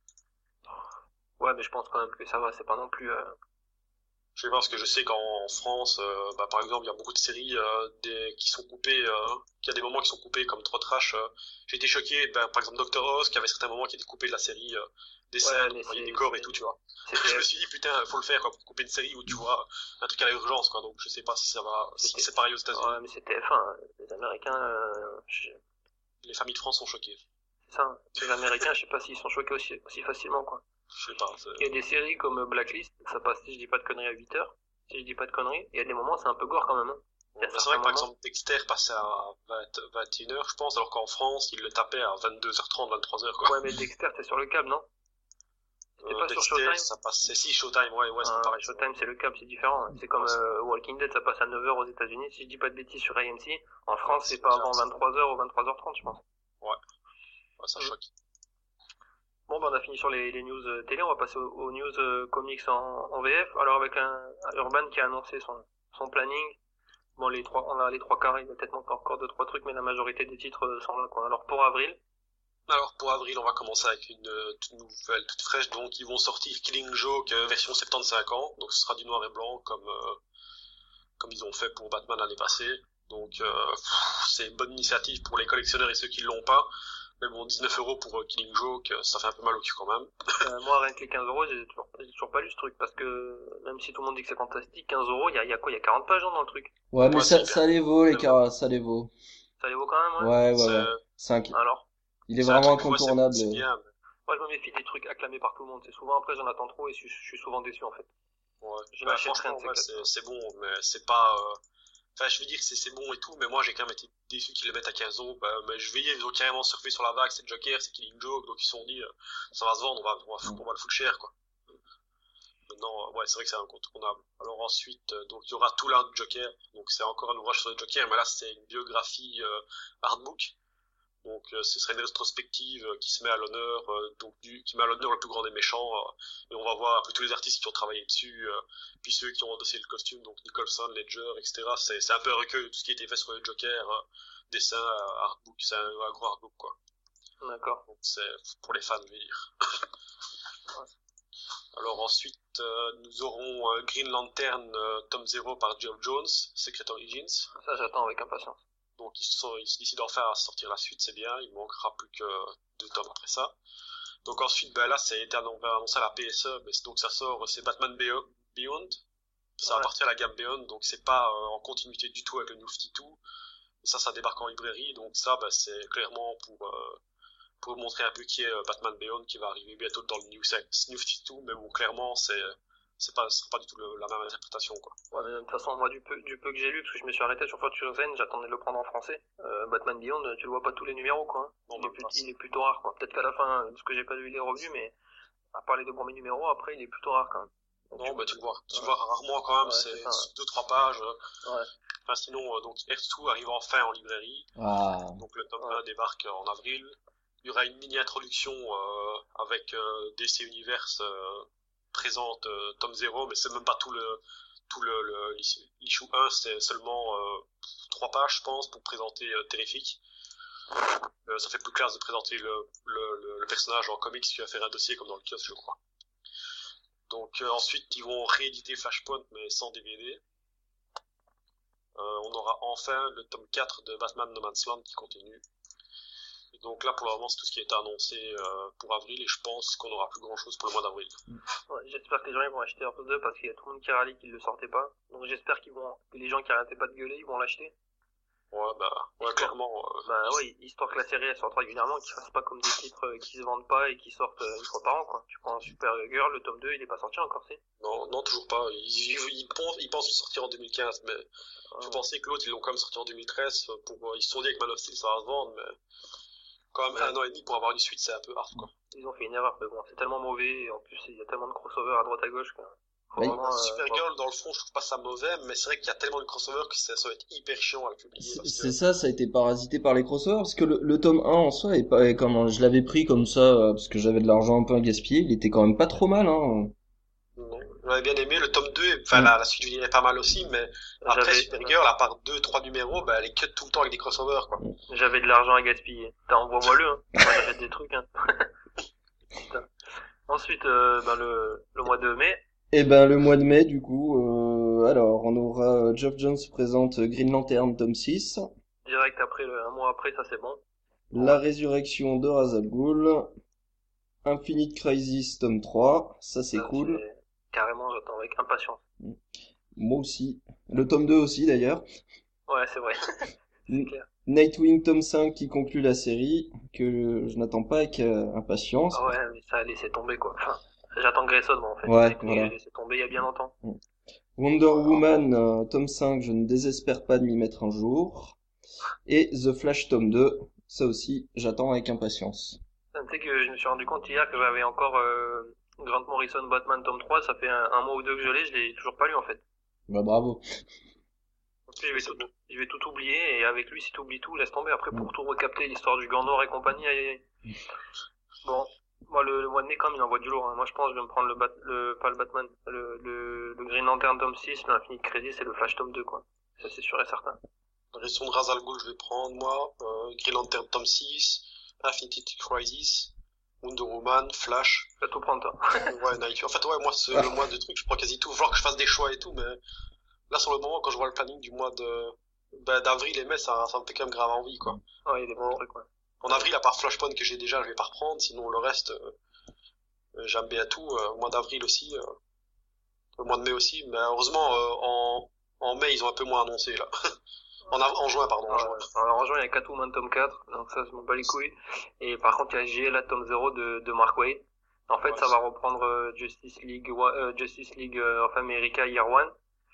Ouais, mais je pense quand même que ça va. C'est pas non plus. Euh... Je sais pas, parce que je sais qu'en France, euh, bah, par exemple, il y a beaucoup de séries euh, des, qui sont coupées, euh, qu'il y a des moments qui sont coupés comme trop trash. Euh. J'ai été choqué, ben, par exemple, docteur House, qui avait certains moments qui étaient coupés de la série, euh, des Ouais, scènes, mais où il y a c'est- des corps et c'est- tout, tu vois. C'était- Je me suis dit, putain, faut le faire, quoi, pour couper une série où tu vois un truc à l'urgence, quoi. Donc, je sais pas si ça va, si C'était- c'est pareil aux États-Unis. Ouais, mais c'est T F un. hein. Les Américains, euh, je- Les familles de France sont choquées. c'est ça. hein. Les Américains, je sais pas s'ils sont choqués aussi, aussi facilement, quoi. Je sais pas. c'est- Il y a des séries comme Blacklist, ça passe, si je dis pas de conneries, à huit heures. Si je dis pas de conneries, il y a des moments, c'est un peu gore quand même. Hein. Il y a Mais c'est vrai certains que par moments- exemple Dexter passait à vingt, vingt et une heures, je pense, alors qu'en France, il le tapait à vingt-deux heures trente, vingt-trois heures, quoi. Ouais, mais Dexter, t'es sur le câble, non? C'était Euh, pas sur Dexter, Showtime? ça passait, si, Showtime, ouais, ouais, c'est Ah, pareil. Showtime, c'est le câble, c'est différent. C'est comme Ouais, c'est- euh, Walking Dead, ça passe à neuf heures aux États-Unis. Si je dis pas de bêtises sur A M C, en France, Ouais, c'est c'est pas bizarre, avant ça. vingt-trois heures ou vingt-trois heures trente, je pense. Ouais, ça Mm. choque. Bon, bah, on a fini sur les, les news euh, télé, on va passer aux, aux news euh, comics en, en V F. Alors, avec un, un Urban qui a annoncé son, son planning. Bon, les trois, on a les trois quarts, il y a peut-être encore encore deux, trois trucs, mais la majorité des titres euh, sont là, quoi. Alors, pour avril, Alors pour avril, on va commencer avec une euh, toute nouvelle, toute fraîche. Donc ils vont sortir Killing Joke euh, version soixante-quinze ans. Donc ce sera du noir et blanc comme euh, comme ils ont fait pour Batman l'année passée. Donc euh, pff, c'est une bonne initiative pour les collectionneurs et ceux qui l'ont pas. Mais bon, dix-neuf euros pour euh, Killing Joke, euh, ça fait un peu mal au cul quand même. euh, moi, rien que les quinze euros, j'ai toujours, j'ai toujours pas lu ce truc, parce que, même si tout le monde dit que c'est fantastique, quinze euros, il y a, il y a quoi? Il y a quarante pages, hein, dans le truc. Ouais, mais Ouais, ça, c'est ça les vaut, les C'est caras, ça les vaut. Ça les vaut quand même, ouais? Ouais, ouais, C'est ouais. Cinq. Alors? Il est c'est un vraiment truc, ouais, c'est- incontournable. c'est bien, mais Moi, je me méfie des trucs acclamés par tout le monde. C'est souvent après, j'en attends trop et je, je suis souvent déçu, en fait. ouais. Je Bah, n'achète rien franchement, de ces ouais, quatre. c'est c'est bon, mais c'est pas. euh, Enfin, je veux dire, c'est c'est bon et tout, mais moi j'ai quand même été déçu qu'ils le mettent à quinze euros. Bah, mais je vais dire, ils ont carrément surfé sur la vague, c'est Joker, c'est Killing Joke, donc ils se sont dit, euh, ça va se vendre, on va, on va, Mm. on va le foutre cher, quoi. Maintenant, euh, ouais, c'est vrai que c'est incontournable. Alors ensuite, euh, donc il y aura tout l'art du Joker, donc c'est encore un ouvrage sur le Joker, mais là c'est une biographie euh, artbook. Donc euh, ce serait une rétrospective euh, qui se met à l'honneur, euh, donc du, qui met à l'honneur le plus grand des méchants, euh, et on va voir un peu tous les artistes qui ont travaillé dessus, euh, puis ceux qui ont endossé le costume, donc Nicholson, Ledger, et cetera. C'est, c'est un peu un recueil de tout ce qui a été fait sur le Joker, euh, dessin, euh, artbook, c'est un, un gros artbook quoi. D'accord. Donc c'est pour les fans, je vais dire. Alors ensuite, euh, nous aurons euh, Green Lantern, euh, tome zéro par Geoff Jones, Secret Origins. Ça, j'attends avec impatience. Donc ils se, sont, ils se décident enfin à sortir la suite, c'est bien, il manquera plus que deux tomes après ça. Donc ensuite, ben là, ça a été annon- annoncé à la P S E, mais c'est- donc ça sort, c'est Batman Beo- Beyond, ça Ouais. appartient à la gamme Beyond, donc c'est pas euh, en continuité du tout avec le New cinquante-deux. Et ça, ça débarque en librairie, donc ça, ben, c'est clairement pour euh, pour montrer un peu qui est euh, Batman Beyond, qui va arriver bientôt dans le New, New cinquante-deux, mais bon, clairement, c'est c'est pas, ce sera pas du tout le- la même interprétation, quoi. Ouais, mais de toute façon, moi, du peu, du peu que j'ai lu, parce que je me suis arrêté sur Fortune Zen, j'attendais de le prendre en français. Euh, Batman Beyond, tu le vois pas tous les numéros, quoi. hein. Non, Il est, même plus- pas. il est plutôt rare, quoi. Peut-être qu'à la fin, ce que j'ai pas lu, il est revenu, mais à part les deux premiers numéros, après, il est plutôt rare, quand même. Donc, Non, bah tu le vois, tu le Ouais. vois rarement quand même, Ouais, c'est c'est ça, ouais. deux trois pages. euh. Ouais. Enfin, sinon, euh, donc R deux arrive enfin en librairie. Ah. Donc le tome Ouais. un débarque en avril. Il y aura une mini introduction euh, avec euh, D C Universe euh, présente euh, tome zéro, mais c'est même pas tout le tout le, le l'issue l'issue un, c'est seulement euh, trois pages, je pense, pour présenter euh, Terrific. Euh, ça fait plus classe de présenter le, le, le, le personnage en comics qui va faire un dossier comme dans le kiosque, je crois. Donc euh, ensuite, ils vont rééditer Flashpoint, mais sans D V D. Euh, on aura enfin le tome quatre de Batman No Man's Land qui continue. Et donc là, pour le moment, c'est tout ce qui a été annoncé euh, pour avril, et je pense qu'on n'aura plus grand chose pour le mois d'avril. Ouais, j'espère que les gens ils vont acheter Earth deux parce qu'il y a tout le monde qui râlait qu'ils le sortaient pas. Donc j'espère qu'ils vont, que les gens qui arrêtaient pas de gueuler, ils vont l'acheter. Ouais, bah, ouais, clairement. Euh, Bah ouais, histoire que la série elle sorte régulièrement, qu'ils fassent pas comme des titres euh, qui se vendent pas et qui sortent euh, une fois par an, quoi. Tu prends Supergirl, le tome deux, il est pas sorti encore, si. non, non, toujours pas. Ils, ils, ils pensent, ils pensent le sortir en deux mille quinze, mais Ah, faut penser que l'autre, ils l'ont quand même sorti en deux mille treize. Pour, euh, ils se sont dit avec Man of Steel, ça va se vendre, mais quand même Ouais. un an et demi pour avoir une suite, c'est un peu hard, quoi. Ils ont fait une erreur, mais bon, c'est tellement mauvais, et en plus il y a tellement de crossovers à droite à gauche, quoi. Faut Oui. vraiment, euh, Supergirl, dans le fond, je trouve pas ça mauvais, mais c'est vrai qu'il y a tellement de crossovers que ça, ça va être hyper chiant à le publier. C'est Parce c'est que, ça, ça a été parasité par les crossovers, parce que le, le tome un en soi est pas, est comment, je l'avais pris comme ça, euh, parce que j'avais de l'argent un peu à gaspiller, il était quand même pas trop mal, hein. non, j'avais bien aimé. Le tome deux, enfin, Mm. la, la suite du livre est pas mal aussi, mais après, j'avais, Supergirl, à part deux, trois numéros, bah, elle est cut tout le temps avec des crossovers, quoi. j'avais de l'argent à gaspiller. T'as, envoie-moi le, hein. Moi, j'achète des trucs, hein. Putain. Ensuite, euh, ben, le, le mois de mai, Et ben, le mois de mai, du coup, euh, alors, on aura, euh, Geoff Johns présente Green Lantern, tome six, direct après, le, un mois après, ça c'est bon. La résurrection de Ra's al Ghul, Infinite Crisis, tome trois, ça c'est Ça, cool. c'est- Carrément, j'attends avec impatience. Moi aussi. Le tome deux aussi, d'ailleurs. Ouais, c'est vrai. N- clair. Nightwing, tome cinq, qui conclut la série, que je n'attends pas avec euh, impatience. Ah ouais, mais ça a laissé tomber, quoi. Enfin, j'attends Grayson, moi, en fait. Ouais, Nightwing, voilà. j'ai laissé tomber il y a bien longtemps. Wonder Woman, euh, tome cinq, je ne désespère pas de m'y mettre un jour. Et The Flash, tome deux, ça aussi, j'attends avec impatience. Tu sais que je me suis rendu compte hier que j'avais encore euh, Grant Morrison Batman tome trois, ça fait un, un mois ou deux que je l'ai, je l'ai toujours pas lu, en fait. Bah bravo. En plus, je vais tout, je vais tout oublier, et avec lui, si tu oublies tout, laisse tomber. Après, pour tout recapter, l'histoire du Gant Noir et compagnie, aïe, aïe, aïe. Bon, moi, le, le mois de mai, quand même, il envoie du lourd, hein. Moi, je pense que je vais me prendre le, bat, le pas le Batman, le, le, le Green Lantern tome six, l'Infinite Crisis et le Flash tome deux, quoi. Ça, c'est sûr et certain. La gestion de Ra's al Ghul, je vais prendre, moi, euh, Green Lantern tome six, Infinity Crisis, Wonder Woman, Flash. Tu vas tout prendre, toi. Ouais, Nike. En fait, ouais, moi, ce, le mois de trucs, je prends quasi tout. Il va falloir que je fasse des choix et tout, mais là, sur le moment, quand je vois le planning du mois de, bah, d'avril et mai, ça, ça me fait quand même grave envie, quoi. Ouais, il y a des bons trucs, ouais. En avril, à part Flashpoint que j'ai déjà, je vais pas reprendre, sinon le reste, euh, euh, j'aime bien tout. Euh, au mois d'avril aussi, euh, le mois de mai aussi, mais heureusement, euh, en, en mai, ils ont un peu moins annoncé, là. en, av- en juin, pardon, en Ouais, juin. alors, en juin, il y a Catwoman tome quatre, donc ça, je m'en bats les couilles. Et par contre, il y a J L A tome zéro de, de Mark Waid. En fait, Ouais, ça c'est- va reprendre euh, Justice League, Wa- euh, Justice League euh, of America Year One.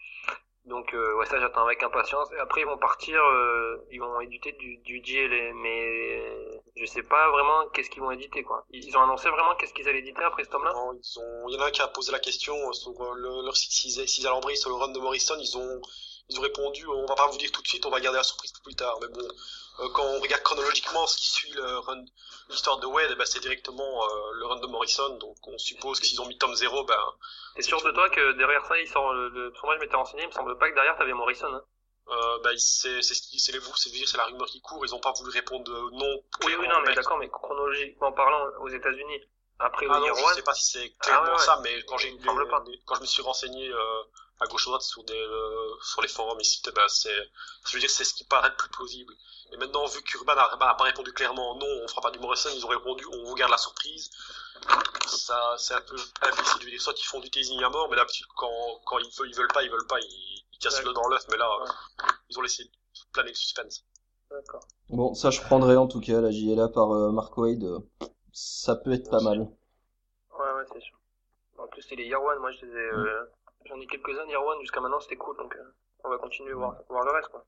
Donc, euh, ouais, ça, j'attends avec impatience. Et après, ils vont partir, euh, ils vont éditer du, du J L A, mais je sais pas vraiment qu'est-ce qu'ils vont éditer, quoi. Ils ils ont annoncé vraiment qu'est-ce qu'ils allaient éditer après ce tome-là? Non, ils ont, il y en a un qui a posé la question euh, sur euh, le, leur site, s'ils s'ils allaient embrayer sur le run de Morrison, ils ont, ils ont répondu, on va pas vous dire tout de suite, on va garder la surprise pour plus tard. Mais bon, euh, quand on regarde chronologiquement ce qui suit le run, l'histoire de Wade, eh ben, c'est directement euh, le run de Morrison, donc on suppose que s'ils ont mis tome zéro, ben, T'es sûr de toi que derrière ça, il sort le, le... Parce que moi, je m'étais renseigné, il me semble pas que derrière, t'avais Morrison, hein. euh, ben, c'est, c'est, ce qui- c'est les vous, c'est dire, c'est la rumeur qui court, ils ont pas voulu répondre euh, non. Oui, oui, clairement, non, mais mais- d'accord, mais chronologiquement parlant, aux États-Unis, après le Ah non, Year je One, sais pas si c'est clairement Ah ouais, ouais. ça, mais quand j'ai Il me lu- semble pas. les- quand je me suis renseigné euh, à gauche ou à droite sur des euh, sur les forums et sites, ben c'est, je veux dire, c'est ce qui paraît le plus plausible. Et maintenant, vu qu'Urban a, ben, a pas répondu clairement non, on fera pas du Morrison, ils ont répondu on vous garde la surprise. Ça, c'est un peu implicite. Je veux dire, soit ils font du teasing à mort, mais d'habitude quand quand ils veulent, ils veulent pas, ils veulent pas, ils, ils cassent Ouais. le dans l'œuf. Mais là, Ouais. euh, ils ont laissé planer le suspense. D'accord. Bon, ça je prendrai en tout cas, la J L A par euh, Mark Waid, euh, ça peut être pas mal. Ouais, ouais, c'est sûr. En plus, c'est les Year One, moi, je les ai, euh, j'en ai quelques-uns Year One, jusqu'à maintenant, c'était cool, donc, euh, on va continuer à voir, voir le reste, quoi.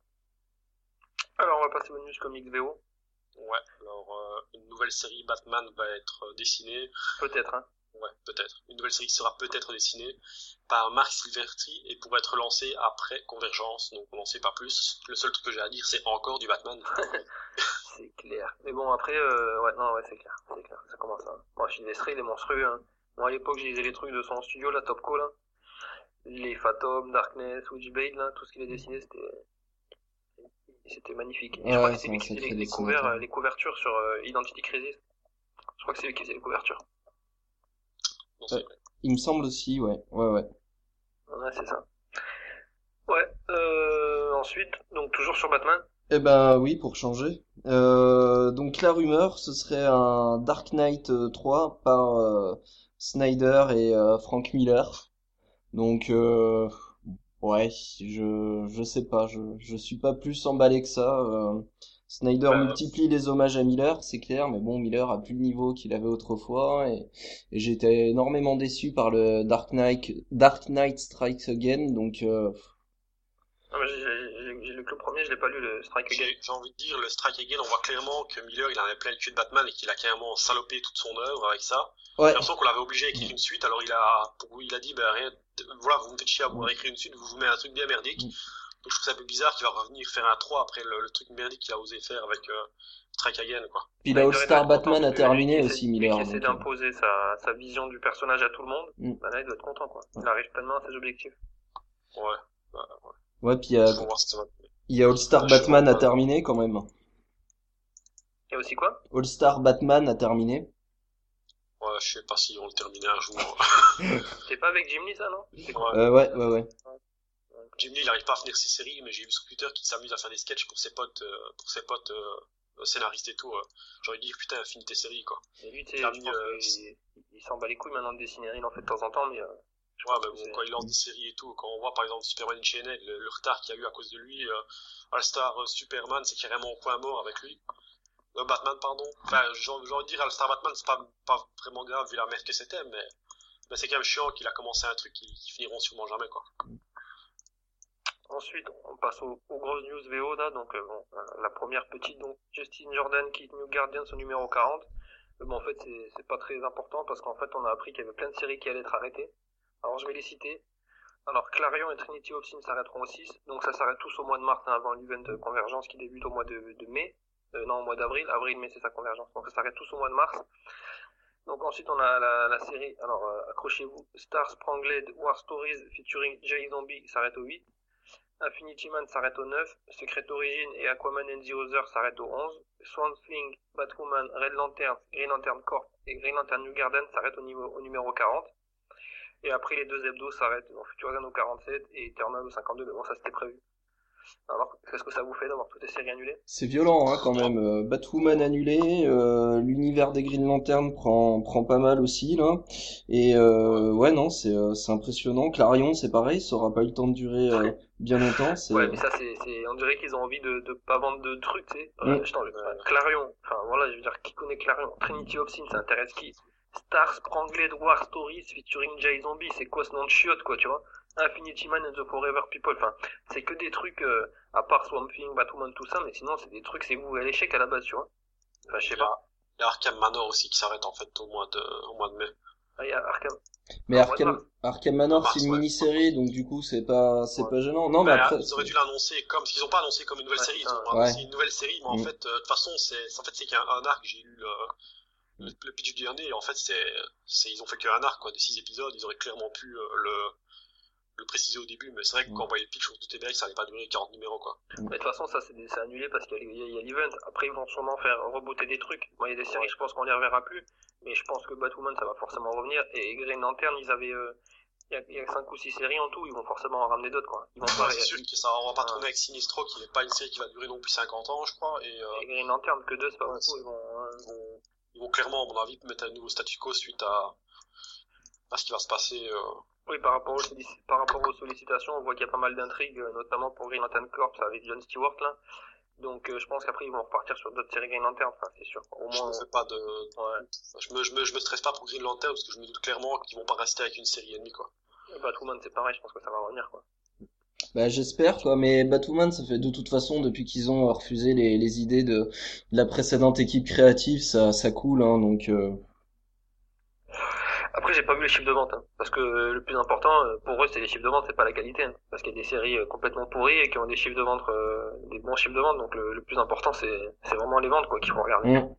Alors, on va passer aux news comics V O. Ouais. Alors, euh, une nouvelle série Batman va être euh, dessinée. Peut-être, hein. Ouais, peut-être. Une nouvelle série sera peut-être dessinée par Mark Silverstreet et pourrait être lancée après Convergence, donc on n'en sait pas plus. Le seul truc que j'ai à dire, c'est encore du Batman. C'est clair. Mais bon, après, euh, ouais, non, ouais, c'est clair, c'est clair, ça commence à... Moi, Silvestri, il est monstrueux, hein. Moi, à l'époque, je lisais les trucs de son studio, là, Topco, là. Les Phantom, Darkness, Witchblade, là, tout ce qu'il a dessiné, c'était... C'était magnifique. Et je crois Ouais, que c'est c'est lui un qui faisait sacré les, les, dessinateur. couverts, euh, les couvertures sur euh, Identity Crisis. Je crois que c'est lui qui faisait les couvertures. Non, c'est Ouais. vrai. Il me semble aussi, ouais, ouais, ouais. Ouais, c'est ça. Ouais, euh, ensuite, donc toujours sur Batman. Eh ben oui, pour changer. Euh, donc la rumeur, ce serait un Dark Knight euh, trois par euh, Snyder et euh, Frank Miller. Donc euh, Ouais, je je sais pas, je je suis pas plus emballé que ça. euh, Snyder Bah, multiplie les hommages à Miller, c'est clair, mais bon, Miller a plus le niveau qu'il avait autrefois et, et j'étais énormément déçu par le Dark Knight Dark Knight Strikes Again, donc euh, Non, mais j'ai j'ai- j'ai lu que le premier, je l'ai pas lu, le Strike Again. j'ai j'ai envie de dire, le Strike Again, on voit clairement que Miller, il en avait plein le cul de Batman et qu'il a carrément salopé toute son œuvre avec ça. J'ai ouais, l'impression qu'on l'avait obligé à écrire une suite, alors il a, pour, il a dit, ben rien, voilà, vous me faites chier à vous écrire une suite, vous vous mettez un truc bien merdique. Mm. Donc je trouve ça un peu bizarre qu'il va revenir faire un trois après le, le truc merdique qu'il a osé faire avec euh, Strike Again, quoi. puis la Snyder, il doit All-Star être content, Batman a parce que lui qui terminé essaie, aussi, lui Miller, qui essaie donc euh, d'imposer sa, sa vision du personnage à tout le monde, mm. bah là, il doit être content, quoi. Ouais. Il arrive pleinement à ses objectifs. Ouais. Bah, ouais. Ouais, puis il y a Faut voir ce que ça va donner. il y a All-Star Ouais, je sais Batman a pas. terminé quand même. Et aussi quoi? All-Star Batman a terminé. Ouais, je sais pas si on le termine un jour. C'est pas avec Jim Lee, ça, non? C'est quoi? Ouais. Euh, ouais, ouais, ouais. Jim Lee, il arrive pas à finir ses séries, mais j'ai vu sur Twitter qu'il s'amuse à faire des sketchs pour ses potes, euh, pour ses potes euh, scénaristes et tout. Euh. J'aurais dit, putain, finis tes séries, quoi. Et lui, tu sais, Il a je mis, pense euh, qu'il il s'en bat les couilles maintenant de dessiner, il en fait de temps en temps, mais euh, je Ouais, pense mais que bon, c'est... quand il lance des séries et tout, quand on voit par exemple Superman Chained, le, le retard qu'il y a eu à cause de lui, euh, All-Star euh, Superman, c'est carrément au point mort avec lui. Euh, Batman, pardon. Enfin, j'ai envie de dire All-Star Batman, c'est pas, pas vraiment grave vu la merde que c'était, mais, mais c'est quand même chiant qu'il a commencé un truc qui, qui finiront sûrement jamais, quoi. Ensuite, on passe aux, aux grosses news V O, là, donc, euh, bon, euh, la première petite, donc, Justin Jordan quitte New Guardians au numéro quarante. Mais bon, en fait, c'est, c'est pas très important, parce qu'en fait, on a appris qu'il y avait plein de séries qui allaient être arrêtées. Alors, je vais les citer. Alors, Clarion et Trinity of Sin s'arrêteront au six, donc ça s'arrête tous au mois de mars, hein, avant l'event euh, Convergence qui débute au mois de, de mai. Euh, non, au mois d'avril. Avril, mai, c'est sa Convergence. Donc, ça s'arrête tous au mois de mars. Donc, ensuite, on a la, la série, alors, euh, accrochez-vous, Star Spangled War Stories featuring Jay Zombie s'arrête au huit. Infinity Man s'arrête au neuf, Secret Origin et Aquaman and the Other s'arrêtent au onze, Swamp Thing, Batwoman, Red Lantern, Green Lantern Corp et Green Lantern New Garden s'arrêtent au, niveau, au numéro quarante. Et après les deux hebdos s'arrêtent, donc Futurgan au quarante-sept et Eternal au cinquante-deux, mais bon ça c'était prévu. Alors, qu'est-ce que ça vous fait d'avoir toutes les séries annulées? C'est violent, hein, quand même. Euh, Batwoman annulé, euh, l'univers des Green Lantern prend prend pas mal aussi là. Et euh, ouais, non, c'est euh, c'est impressionnant. Clarion, c'est pareil, ça aura pas eu le temps de durer euh, bien longtemps. C'est Ouais, mais ça c'est, c'est, on dirait qu'ils ont envie de, de pas vendre de trucs, tu sais. Euh, Mm. je t'en- euh, Clarion, enfin voilà, je veux dire, qui connaît Clarion? Trinity of Sin, ça intéresse qui? Star Spangled War Stories featuring Jay Zombie, c'est quoi ce nom de chiotte, quoi, tu vois? Infinity Man and the Forever People, enfin, c'est que des trucs, euh, à part Swamp Thing, Batwoman, tout ça, mais sinon c'est des trucs, c'est vous à l'échec à la base, tu vois? Enfin, je sais Il y a, pas. il y a Arkham Manor aussi qui s'arrête en fait au mois de, au mois de mai. Ah, il y a Arkham. Mais Ah, au mois de Arkham mars. Arkham Manor, Mars, c'est une ouais. mini-série, donc du coup, c'est pas c'est Ouais. pas gênant. Non, mais Bah, après, ils auraient c'est- dû l'annoncer comme, parce qu'ils ont pas annoncé comme une nouvelle Ouais, série, ils ça, ont ouais. annoncé une nouvelle série, mais en Mm. fait, euh, de toute façon, c'est, c'est- en fait, c'est qu'un un arc, j'ai lu le, le, le pitch du dernier, et en fait, c'est, c'est, ils ont fait qu'un arc, quoi, de six épisodes, ils auraient clairement pu, euh, le, le préciser au début, mais c'est vrai que Mm. quand on voyait le pitch, on se doutait bien que ça allait pas durer quarante numéros, quoi. Mais de toute façon, ça c'est, c'est annulé parce qu'il y a, il y a- il y a l'event. Après, ils vont sûrement faire rebooter des trucs. Moi, il y a des séries, je pense qu'on les reverra plus. Mais je pense que Batwoman, ça va forcément revenir. Et Green Lantern, ils avaient, euh, il y a, il y a cinq ou six séries en tout. Ils vont forcément en ramener d'autres, quoi. Ils vont pas, Ouais, c'est sûr que ça, on va pas Ouais. tourner avec Sinistro, qui n'est pas une série qui va durer non plus cinquante ans, je crois, et, euh, et Green Lantern, que deux, c'est pas Ouais, beaucoup. c'est- Ils vont, hein, ils vont, ils vont clairement, à mon avis, mettre un nouveau statu quo suite à, à ce qui va se passer, euh, Oui, par rapport, aux sollici- par rapport aux sollicitations, on voit qu'il y a pas mal d'intrigues, euh, notamment pour Green Lantern Corps avec John Stewart, là. Donc, euh, je pense qu'après, ils vont repartir sur d'autres séries Green Lantern, enfin, c'est sûr. Au je moins, me fais pas de, ouais. je me, je me, je me stresse pas pour Green Lantern parce que je me doute clairement qu'ils vont pas rester avec une série ennemie, quoi. Et Batwoman, c'est pareil, je pense que ça va revenir, quoi. bah j'espère quoi. Mais Batwoman, ça fait de toute façon depuis qu'ils ont euh, refusé les les idées de, de la précédente équipe créative, ça ça coule, hein. Donc euh, Après, j'ai pas vu les chiffres de vente, hein, parce que euh, le plus important euh, pour eux, c'est les chiffres de vente, c'est pas la qualité, hein, parce qu'il y a des séries euh, complètement pourries et qui ont des chiffres de vente, euh, des bons chiffres de vente. Donc le, le plus important, c'est c'est vraiment les ventes, quoi, qu'il faut regarder. mm.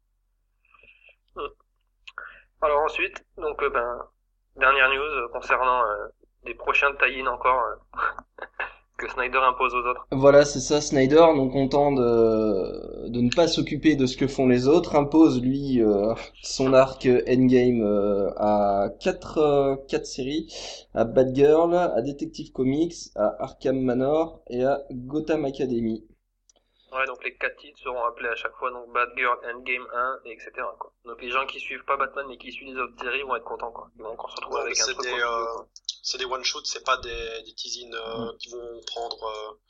Alors ensuite, donc euh, ben dernière news euh, concernant euh, des prochains tie-in encore euh, que Snyder impose aux autres. Voilà, c'est ça, Snyder, non content de, de ne pas s'occuper de ce que font les autres, impose lui euh, son arc Endgame euh, à quatre, euh, quatre séries, à Batgirl, à Detective Comics, à Arkham Manor et à Gotham Academy. Ouais, donc les quatre titres seront appelés à chaque fois, donc Batgirl, Endgame un, et etc. quoi. Donc les gens qui suivent pas Batman mais qui suivent les autres séries vont être contents, quoi. Ils vont encore se retrouver Ouais, mais avec un c'est truc des, au milieu, euh, quoi. c'est des one-shots, c'est pas des, des teasings euh, Mm. qui vont prendre. euh,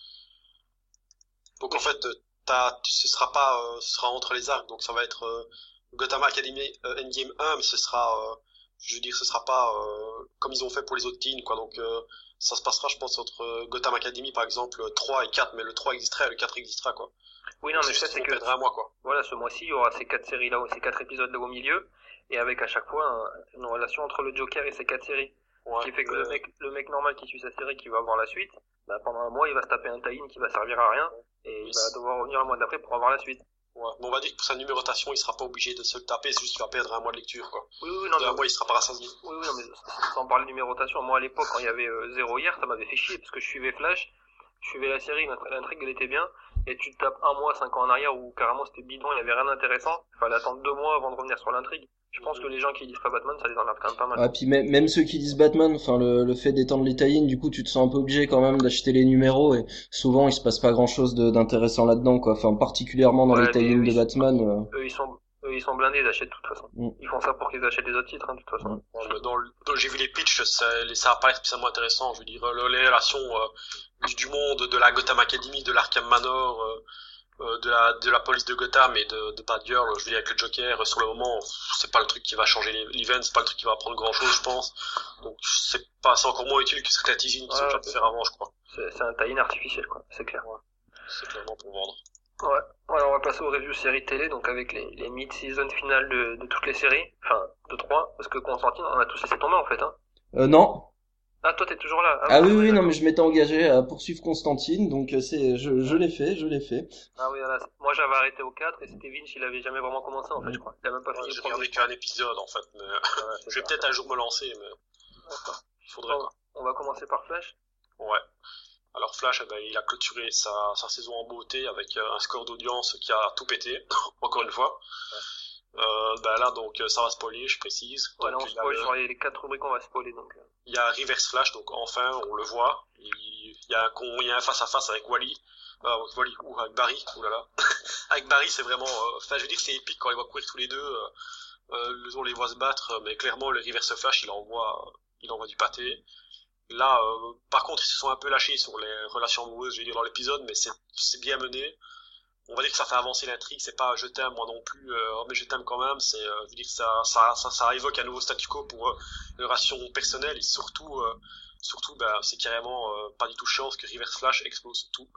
Donc en Oui. fait, euh, t'as, ce sera pas, euh, ce sera entre les arcs, donc ça va être euh, Gotham Academy euh, Endgame un, mais ce sera, euh, je veux dire, ce sera pas euh, comme ils ont fait pour les autres teams, quoi. Donc euh, ça se passera, je pense, entre euh, Gotham Academy par exemple trois et quatre, mais le trois existera et le quatre existera, quoi. Oui, non, Donc mais c'est ça, juste c'est qu'ils vont que, perdre un mois, quoi. voilà, ce mois-ci, il y aura ces quatre séries là, ces quatre épisodes là au milieu, et avec à chaque fois un- une relation entre le Joker et ces quatre séries. Ce Ouais, qui fait que mais- le mec, le mec normal qui suit sa série, qui va avoir la suite, bah, pendant un mois, il va se taper un tie-in qui va servir à rien, et Oui, il va c'est- devoir revenir le mois d'après pour avoir la suite. ouais. Mais on va dire que pour sa numérotation, il sera pas obligé de se le taper, c'est juste qu'il va perdre un mois de lecture, quoi. Oui, oui, non, De mais, un mois, il sera pas rassasié. oui, oui, non, mais sans parler de numérotation, moi à l'époque, quand il y avait euh, zéro hier, ça m'avait fait chier, parce que je suivais Flash, je suivais la série, l'intri- l'intrigue elle était bien, et tu te tapes un mois, cinq ans en arrière, où carrément c'était bidon, il y avait rien d'intéressant, il fallait attendre deux mois avant de revenir sur l'intrigue. Je pense que les gens qui lisent pas Batman, ça les emmerde quand même pas mal. Ah, puis même, même ceux qui disent Batman, enfin le, le fait d'étendre les tie-ins, du coup tu te sens un peu obligé quand même d'acheter les numéros et souvent il se passe pas grand chose d'intéressant là-dedans quoi. Enfin particulièrement dans les Ouais, mais tie-ins eux, de ils sont, Batman. euh, eux, ils sont, eux, ils sont blindés, ils achètent de toute façon. mm, Ils font ça pour qu'ils achètent les autres titres, hein, de toute façon. mm. Ouais, mais dans le- dans- j'ai vu les pitchs, ça, les- ça a pas l'air spécialement intéressant. Je veux dire, le- les relations euh, du, du monde, de la Gotham Academy, de l'Arkham Manor, euh, euh, de la de la police de Gotham et de, de Batgirl, je veux dire avec le Joker, euh, sur le moment, c'est pas le truc qui va changer les- l'event, c'est pas le truc qui va apprendre grand chose, je pense. Donc c'est pas, c'est encore moins utile que certains teasing qu'ils ont Ouais, déjà pu faire avant, je crois. c'est, c'est un tie-in artificiel, quoi, c'est clair. C'est clairement pour vendre. Ouais. Alors on va passer aux reviews séries télé, donc avec les, les mid-season finales de, de toutes les séries, enfin de trois, parce que Constantine, on a tous laissé tomber en fait. Hein. Euh, non. Ah toi t'es toujours là. Ah oui oui, oui non d'accord. mais je m'étais engagé à poursuivre Constantine donc euh, c'est je, je l'ai fait je l'ai fait. Ah oui, voilà. Moi j'avais arrêté au quatre et c'était Vince, il avait jamais vraiment commencé en fait, je crois. Il a même pas Ouais, fini j'ai le premier. regardé qu'un épisode en fait, mais Ouais, c'est je vais ça. peut-être un jour me lancer, mais D'accord. il faudrait Bon, quoi. on va commencer par Flash. Ouais. Alors Flash, eh ben, il a clôturé sa, sa saison en beauté avec euh, un score d'audience qui a tout pété, encore une fois. Euh, ben là, donc, euh, ça va spoiler, je précise. Ouais, là Donc, on il y a spoil le- sur les, les quatre rubriques, on va spoiler donc. euh. il y a Reverse Flash, donc enfin, on le voit. Il, il y a un con, il y a un face à face avec Wally. Euh, avec Wally, ou avec Barry, oulala. Avec Barry, c'est vraiment, euh, enfin, je veux dire, c'est épique quand ils voient courir tous les deux. Euh, euh, on les voit se battre, mais clairement, le Reverse Flash, il envoie, il envoie du pâté. Là, euh, par contre, ils se sont un peu lâchés sur les relations amoureuses, je veux dire, dans l'épisode, mais c'est, c'est bien mené. On va dire que ça fait avancer l'intrigue, c'est pas je t'aime moi non plus, euh, oh, mais je t'aime quand même, c'est, euh, je veux dire, ça, ça, ça, ça évoque un nouveau statu quo pour euh, les relations personnelles et surtout, euh, surtout, bah, c'est carrément euh, pas du tout chiant parce que Reverse Flash explose tout.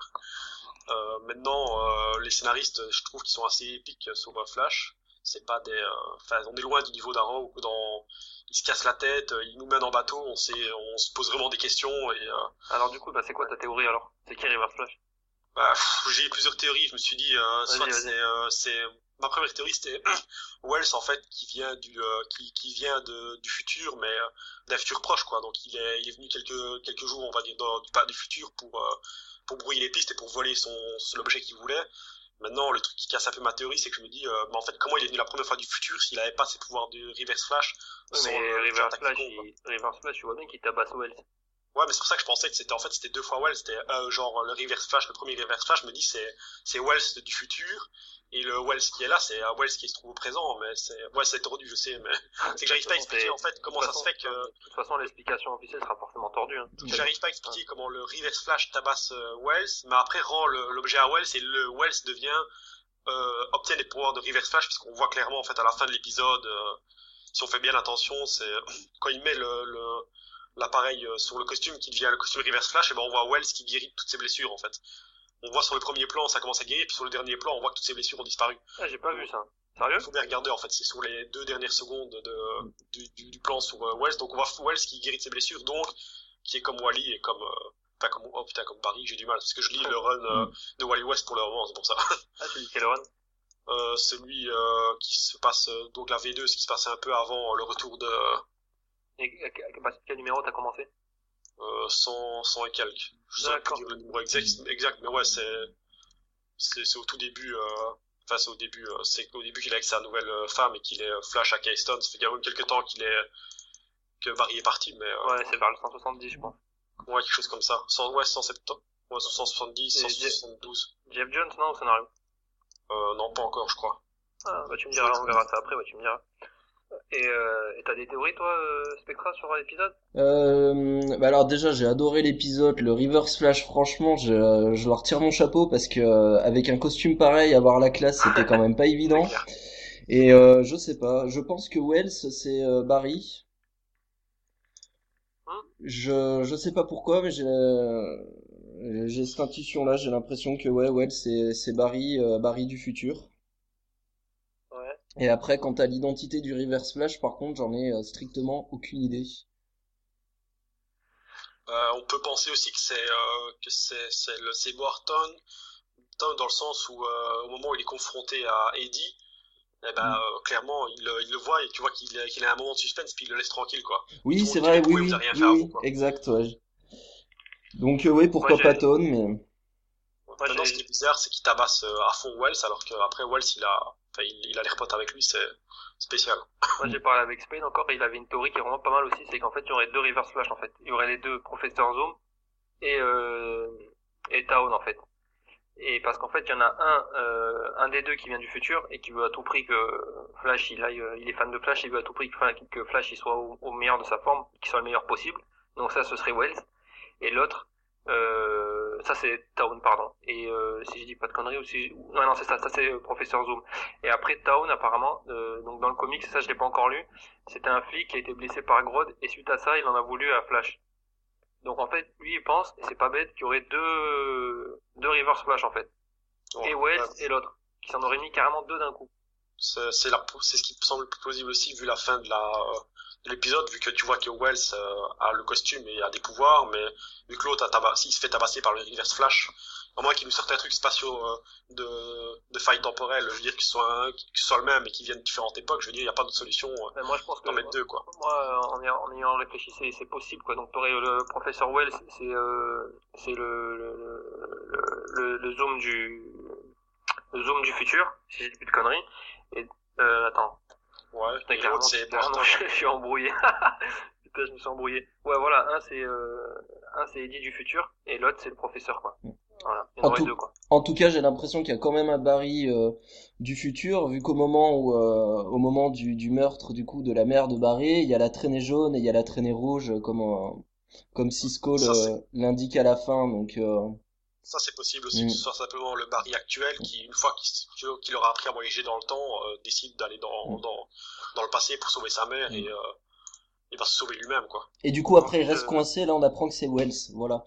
Euh, maintenant, euh, les scénaristes, je trouve qu'ils sont assez épiques sur euh, Flash. C'est pas des, euh, enfin, on est loin du niveau d'Arrow où dans, il se casse la tête, il nous mène en bateau, on sait, on se pose vraiment des questions et, euh, Alors du coup, bah c'est quoi ta théorie alors? C'est qui Reverse Flash? bah, pff, j'ai eu plusieurs théories. Je me suis dit, euh, Vas-y, soit vas-y. c'est, euh, c'est, ma première théorie c'était Wells en fait qui vient du, euh, qui, qui vient de, du futur, mais euh, d'un futur proche quoi. Donc il est, il est venu quelques, quelques jours, on va dire, dans, du pas du futur pour, euh, pour brouiller les pistes et pour voler son, son l'objet qu'il voulait. Maintenant, le truc qui casse un peu ma théorie, c'est que je me dis, euh, bah, en fait, comment il est venu la première fois du futur s'il avait pas ses pouvoirs de Reverse Flash? Oui, sans, mais euh, faire Reverse attaquer Flash, con, quoi. il... Reverse Flash, tu vois bien qu'il tabasse Wells. Ouais, mais c'est pour ça que je pensais que c'était en fait c'était deux fois Wells, c'était euh, genre le Reverse Flash, le premier Reverse Flash, je me dis c'est c'est Wells du futur et le Wells qui est là, c'est un Wells qui se trouve au présent, mais c'est ouais, c'est tordu, je sais, mais c'est que j'arrive pas à expliquer en fait comment ça se fait que De toute façon, l'explication officielle sera forcément tordue. Hein. j'arrive pas à expliquer comment le Reverse Flash tabasse euh, Wells, mais après rend le- l'objet à Wells et le Wells devient euh, obtient les pouvoirs de Reverse Flash puisqu'on voit clairement en fait à la fin de l'épisode euh, si on fait bien attention, c'est quand il met le, le l'appareil euh, sur le costume qui devient le costume Reverse Flash, et ben on voit Wells qui guérit toutes ses blessures en fait. On voit sur le premier plan ça commence à guérir, puis sur le dernier plan on voit que toutes ses blessures ont disparu. Ah, j'ai pas vu ça. Sérieux? Il faut bien regarder en fait, c'est sur les deux dernières secondes de, du, du, du plan sur euh, Wells, donc on voit Wells qui guérit de ses blessures, donc qui est comme Wally et comme euh, pas comme oh putain comme Barry, j'ai du mal parce que je lis le run euh, de Wally West pour le moment, c'est pour ça. Ah, tu dis quel run? Euh, celui euh, qui se passe euh, donc la V deux, ce qui se passait un peu avant euh, le retour de Et à quel à quel numéro t'as commencé? euh, cent, cent et quelques. Je sais pas D'accord. dire le numéro exact, exact, mais ouais, c'est, c'est, c'est au tout début, euh, enfin, c'est au début, euh, c'est au début qu'il est avec sa nouvelle euh, femme et qu'il est euh, Flash à Keystone. Ça fait quand même quelques temps qu'il est, que Barry est parti, mais, euh, Ouais, c'est vers le cent soixante-dix, je pense. ouais, quelque chose comme ça. cent, ouais, cent soixante-dix. Ouais, cent soixante-dix, Et cent soixante-douze. Jeff Jones, non, au scénario? Euh, non, pas encore, je crois. Ah, bah tu me diras, on verra ça après, ouais, tu me diras. Et euh, et t'as des théories, toi, euh, Spectra, sur l'épisode? Euh, bah alors déjà j'ai adoré l'épisode, le Reverse Flash, franchement je, je leur tire mon chapeau parce que euh, avec un costume pareil avoir la classe c'était quand même pas C'est évident. clair. Et euh, je sais pas, je pense que Wells c'est euh, Barry. Hum Je je sais pas pourquoi mais j'ai euh, j'ai cette intuition là, j'ai l'impression que ouais Wells c'est c'est Barry euh, Barry du futur. Ouais. Et après quant à l'identité du Reverse Flash par contre j'en ai euh, strictement aucune idée. Euh, on peut penser aussi que c'est euh, que c'est c'est le c'est Barton, Tom, dans le sens où euh, au moment où il est confronté à Eddie, eh ben Mm. euh, clairement il, il le voit et tu vois qu'il qu'il a un moment de suspense puis il le laisse tranquille quoi. Et Oui tout le c'est monde dit vrai, mais oui pourquoi il vous a oui rien oui fait à vous oui quoi. exact ouais. Donc euh, oui Moi, pourquoi pas j'ai, Tone mais moi, Maintenant ce qui j'ai, est bizarre c'est qu'il tabasse euh, à fond Wells alors qu'après Wells il a enfin il, il a l'air pote avec lui, c'est spécial. moi, j'ai parlé avec Spain encore et il avait une théorie qui est vraiment pas mal aussi, c'est qu'en fait, il y aurait deux Reverse Flash, en fait. Il y aurait les deux Professeur Zoom et, euh, et Town, en fait. Et parce qu'en fait, il y en a un, euh, un des deux qui vient du futur et qui veut à tout prix que Flash, il aille, euh, il est fan de Flash, il veut à tout prix que, que Flash, il soit au, au meilleur de sa forme, qu'il soit le meilleur possible. Donc ça, ce serait Wells. Et l'autre, euh, ça c'est Town, pardon. Et euh, si je dis pas de conneries, ou si, non, non, c'est ça, ça c'est euh, Professeur Zoom. Et après Town, apparemment, euh, donc dans le comics, ça je l'ai pas encore lu, c'était un flic qui a été blessé par Grodd et suite à ça, il en a voulu à Flash. Donc en fait, lui il pense, et c'est pas bête, qu'il y aurait deux deux Reverse Flash en fait. Ouais, Et Wells ouais. et l'autre, qui s'en aurait mis carrément deux d'un coup. C'est c'est la c'est ce qui me semble le plus plausible aussi vu la fin de la de l'épisode, vu que tu vois que Wells euh, a le costume et a des pouvoirs, mais vu que l'autre a tabassé, il se fait tabasser par le Reverse Flash, à moins qu'il nous sorte un truc spatiaux euh, de de faille temporelle, je veux dire que ce soit un, que ce soit le même et qu'ils viennent de différentes époques, je veux dire il y a pas d'autre solution euh, Mais moi je pense que d'en mettre deux quoi. moi en ayant, en ayant réfléchi c'est, c'est possible quoi. Donc t'aurais le professeur Wells, c'est euh, c'est le le, le le le zoom du le zoom du futur, si j'ai dit plus de conneries. Et euh, attends. Ouais, Putain, et carrément, l'autre c'est carrément, Barton. je, je suis embrouillé. Putain, je me suis embrouillé. Ouais, voilà, un c'est euh, un c'est Eddie du futur et l'autre c'est le professeur quoi. Voilà, il y en En aurait tout, deux quoi. en tout cas, j'ai l'impression qu'il y a quand même un Barry euh, du futur, vu qu'au moment où, euh, au moment du, du meurtre du coup de la mère de Barry, il y a la traînée jaune et il y a la traînée rouge, euh, comme euh, comme Cisco Ça c'est le- l'indique à la fin. Donc, euh, ça c'est possible aussi mm, que ce soit simplement le Barry actuel qui une fois qu'il qu'il aura appris à voyager dans le temps euh, décide d'aller dans mm, dans dans le passé pour sauver sa mère et mm. euh, il va se sauver lui-même quoi. Et du coup, En après, il plus reste euh, coincé. Là, on apprend que c'est Wells. Voilà.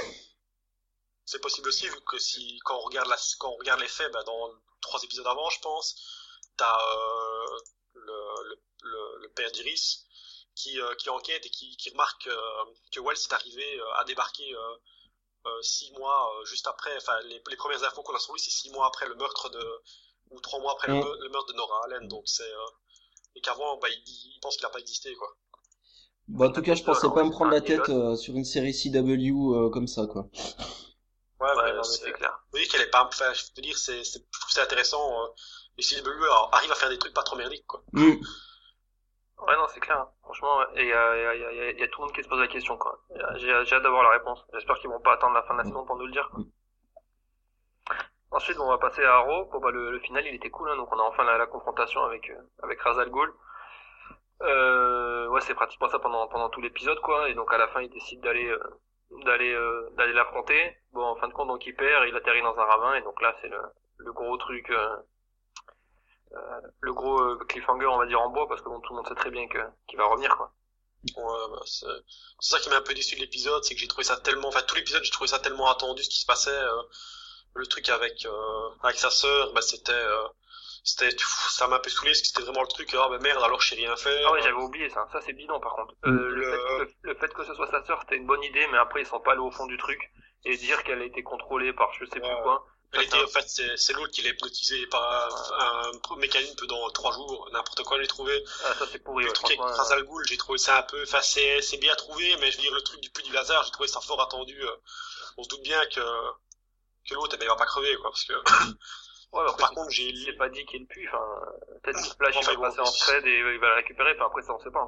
C'est possible aussi vu que si quand on regarde la quand on regarde les faits, bah, dans trois épisodes avant je pense, t'as euh, le, le le le père d'Iris qui euh, qui enquête et qui qui remarque euh, que Wells est arrivé euh, à débarquer euh, euh, six mois euh, juste après, enfin les les premières infos qu'on a sur lui c'est six mois après le meurtre de ou trois mois après le, Mm. me- le meurtre de Nora Allen, donc c'est euh, et qu'avant bah il, il pense qu'il a pas existé quoi. Bon, en t'as tout cas, peut-être je deux pensais alors pas ouais, me c'est prendre ça. la Et tête l'autre, euh, sur une série C W euh, comme ça, quoi. Ouais, ouais, mais non mais c'est c'est clair. je veux dire qu'elle est pas enfin je veux dire c'est c'est je trouve ça intéressant euh, et C W arrive à faire des trucs pas trop merdiques quoi. Mm. Ouais, non, c'est clair, hein. Franchement, ouais. Et il y a, y, a, y, a, y a- y a tout le monde qui se pose la question, quoi. Y a- J'ai j'ai hâte d'avoir la réponse. J'espère qu'ils vont pas attendre la fin de la saison pour nous le dire, quoi. Ensuite, bon, on va passer à Arrow. Bon, bah, le, le final, il était cool, hein. Donc, on a enfin la, la confrontation avec, euh, avec Ra's al Ghul. Euh, ouais, c'est pratiquement ça pendant, pendant tout l'épisode, quoi. Et donc, à la fin, il décide d'aller, euh, d'aller, euh, d'aller l'affronter. Bon, en fin de compte, donc, il perd, il atterrit dans un ravin. Et donc là, c'est le, le gros truc, euh, euh, le gros euh, cliffhanger, on va dire, en bois, parce que bon, tout le monde sait très bien que, qu'il va revenir, quoi. Ouais, bah, c'est c'est ça qui m'a un peu déçu de l'épisode, c'est que j'ai trouvé ça tellement, enfin tout l'épisode j'ai trouvé ça tellement attendu ce qui se passait, euh, le truc avec euh, avec sa sœur, bah c'était euh, c'était pff, ça m'a un peu saoulé parce que c'était vraiment le truc ah bah merde alors je sais rien faire. Ah ouais, j'avais oublié ça. Ça, c'est bidon, par contre. Euh, Mm. le, fait, Le le, le fait que ce soit sa sœur, c'était une bonne idée, mais après, ils sont pas allés au fond du truc et dire qu'elle a été contrôlée par je sais plus ouais. quoi. Ça, Elle c'est était un- en fait c'est c'est l'autre qui l'a hypnotisé par un, un mécanisme dans trois jours, n'importe quoi j'ai trouvé. ah, ça, c'est pourri, Le ouais, truc avec franchement. Ra's euh, al Ghul, j'ai trouvé ça un peu, enfin c'est c'est bien trouvé, mais je veux dire le truc du puits du laser, j'ai trouvé ça fort attendu. euh. On se doute bien que que l'autre eh ben, il va pas crever quoi, parce que Ouais, mais après, par c'est contre j'ai c'est pas dit qu'il le pue. Enfin, peut-être que Flash, il enfin va bon, passer en trade et il va la récupérer. Enfin, après, ça, on sait pas encore.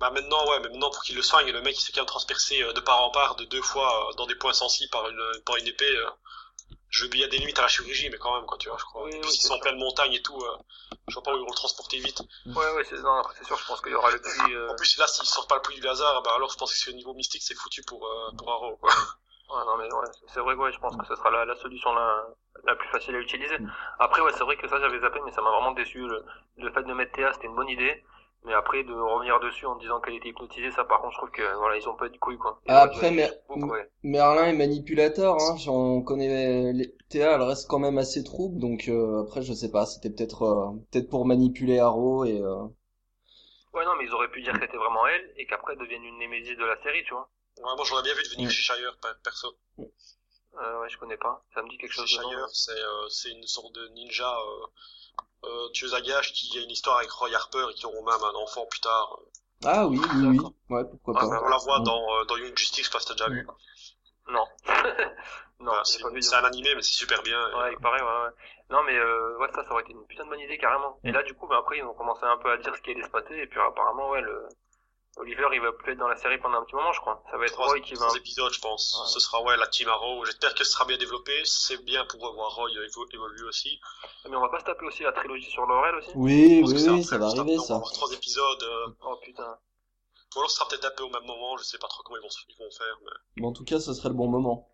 Bah maintenant, ouais, mais maintenant pour qu'il le soigne, le mec il s'est quand même transpercé euh, de part en part de deux fois euh, dans des points sensibles par une, par une épée. Euh, je il y a des limites à la chirurgie, mais quand même, quoi, tu vois, je crois. Oui, En oui, plus, ils c'est sont en sûr. pleine montagne et tout, euh, je vois pas où ils vont le transporter vite. Ouais, ouais, c'est, non, après, c'est sûr, je pense qu'il y aura le puits, euh... En plus, là, s'il sort pas le puits du hasard, bah alors je pense que c'est au niveau mystique, c'est foutu pour, euh, pour Arrow, quoi. Ouais, non, mais ouais, c'est vrai que ouais, je pense que ce sera la, la solution la, la plus facile à utiliser. Après, ouais, c'est vrai que ça, j'avais zappé, mais ça m'a vraiment déçu. Le, le fait de mettre Théa, c'était une bonne idée. Mais après, de revenir dessus en disant qu'elle était hypnotisée, ça, par contre, je trouve que, voilà, ils ont pas eu de couilles, quoi. Ils auraient dû Après, aller Mer- jusqu'au bout, ouais. Merlin est manipulateur, hein. J'en connais les... Théa, elle reste quand même assez trouble, donc euh, après, je sais pas, c'était peut-être euh, peut-être pour manipuler Arrow et euh, Ouais, non, mais ils auraient pu dire que c'était vraiment elle, et qu'après, elle devienne une némésis de la série, tu vois. Ouais, moi j'aurais bien vu de venir Mm. chez Shire, per- perso. Euh, ouais, je connais pas. Ça me dit quelque Chez chose de nom. Shire, c'est, euh, c'est une sorte de ninja, euh, euh, tueuse à gages qui a une histoire avec Roy Harper et qui auront même un enfant plus tard. ah oui, oui, oui, D'accord. ouais, pourquoi Ah, pas. bah, On la voit Mm. dans, euh, dans Young Justice, je sais pas si t'as déjà vu. Non. Non, Voilà, j'ai c'est, pas vu. c'est un animé, mais c'est super bien. et, Ouais, il paraît, ouais, ouais. Non, mais euh, ouais, ça, ça aurait été une putain de bonne idée, carrément. Et là, du coup, bah, après, ils ont commencé un peu à dire ce qui allait se passer, et puis apparemment, ouais, le Oliver, il va plus être dans la série pendant un petit moment, je crois. Ça va être trois, Roy qui va... trois épisodes, je pense. Ouais. Ce sera, ouais, la Team Arrow. J'espère que ce sera bien développé. C'est bien pour voir Roy évo- évoluer aussi. Mais on va pas se taper aussi la trilogie sur Laurel aussi? Oui, Je pense oui, que c'est oui, après, ça va juste arriver, après, on va ça. avoir trois épisodes. Euh, Oh putain. ou alors ce sera peut-être un peu au même moment. Je sais pas trop comment ils vont, ils vont faire, mais Mais en tout cas, ce serait le bon moment.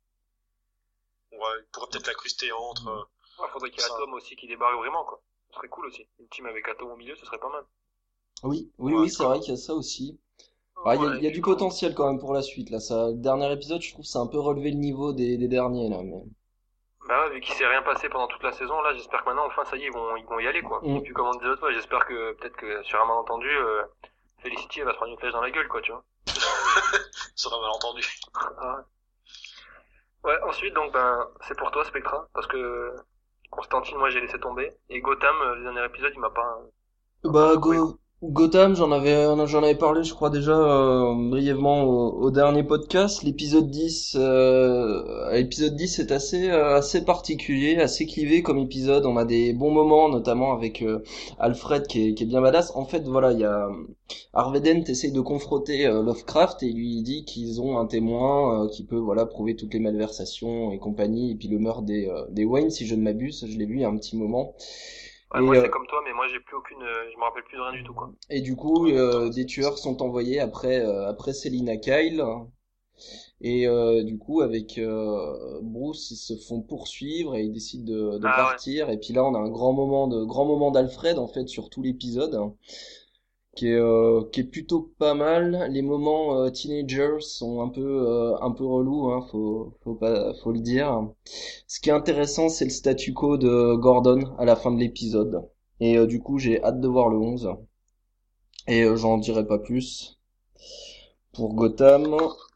ouais, ils pourraient peut-être l'incruster entre. Euh, Ouais, faudrait qu'il y ait Ça. Atom aussi qui débarque vraiment, quoi. Ce serait cool aussi. Une team avec Atom au milieu, ce serait pas mal. Oui, oui, Ouais, oui, c'est quoi. vrai qu'il y a ça aussi. Ah, il y a, Ouais, il y a et du puis, potentiel quand même pour la suite, là. Ça, le dernier épisode, je trouve, c'est un peu relevé le niveau des, des derniers, là. Mais... bah ouais, vu qu'il s'est rien passé pendant toute la saison, là, j'espère que maintenant, enfin, ça y est, ils vont, ils vont y aller, quoi. Mm. Et puis, comme on disait l'autre fois, j'espère que, peut-être que, sur un malentendu, euh, Felicity, elle va se prendre une flèche dans la gueule, quoi, tu vois. Ce sera mal entendu. Ah ouais. Ouais, ensuite, donc, ben, c'est pour toi, Spectra, parce que Constantine, moi, j'ai laissé tomber. Et Gotham, euh, le dernier épisode, il m'a pas... il m'a pas Bah, secoué, quoi. Go- Gotham, j'en avais, j'en avais parlé, je crois, déjà euh, brièvement au, au dernier podcast. L'épisode dix, euh, l'épisode dix est assez, euh, assez particulier, assez clivé comme épisode. On a des bons moments, notamment avec euh, Alfred qui est, qui est bien badass. En fait, voilà, il y a Harvey Dent essaye de confronter euh, Lovecraft et il lui dit qu'ils ont un témoin euh, qui peut, voilà, prouver toutes les malversations et compagnie, et puis le meurtre des, euh, des Wayne, si je ne m'abuse. Je l'ai vu il y a un petit moment. Ouais, Et, moi, euh, c'est comme toi, mais moi, j'ai plus aucune, euh, je me rappelle plus de rien du tout, quoi. Et du coup, Ouais, euh, attends, des tueurs sont envoyés après euh, après Selina Kyle. Et euh, du coup, avec euh, Bruce, ils se font poursuivre et ils décident de, de Ah ouais. partir. Et puis là, on a un grand moment de grand moment d'Alfred en fait sur tout l'épisode, hein, qui est euh, qui est plutôt pas mal. Les moments euh, teenagers sont un peu euh, un peu relous, hein, faut faut pas faut le dire. Ce qui est intéressant, c'est le statu quo de Gordon à la fin de l'épisode. Et euh, du coup, j'ai hâte de voir le onze. Et euh, j'en dirai pas plus pour Gotham.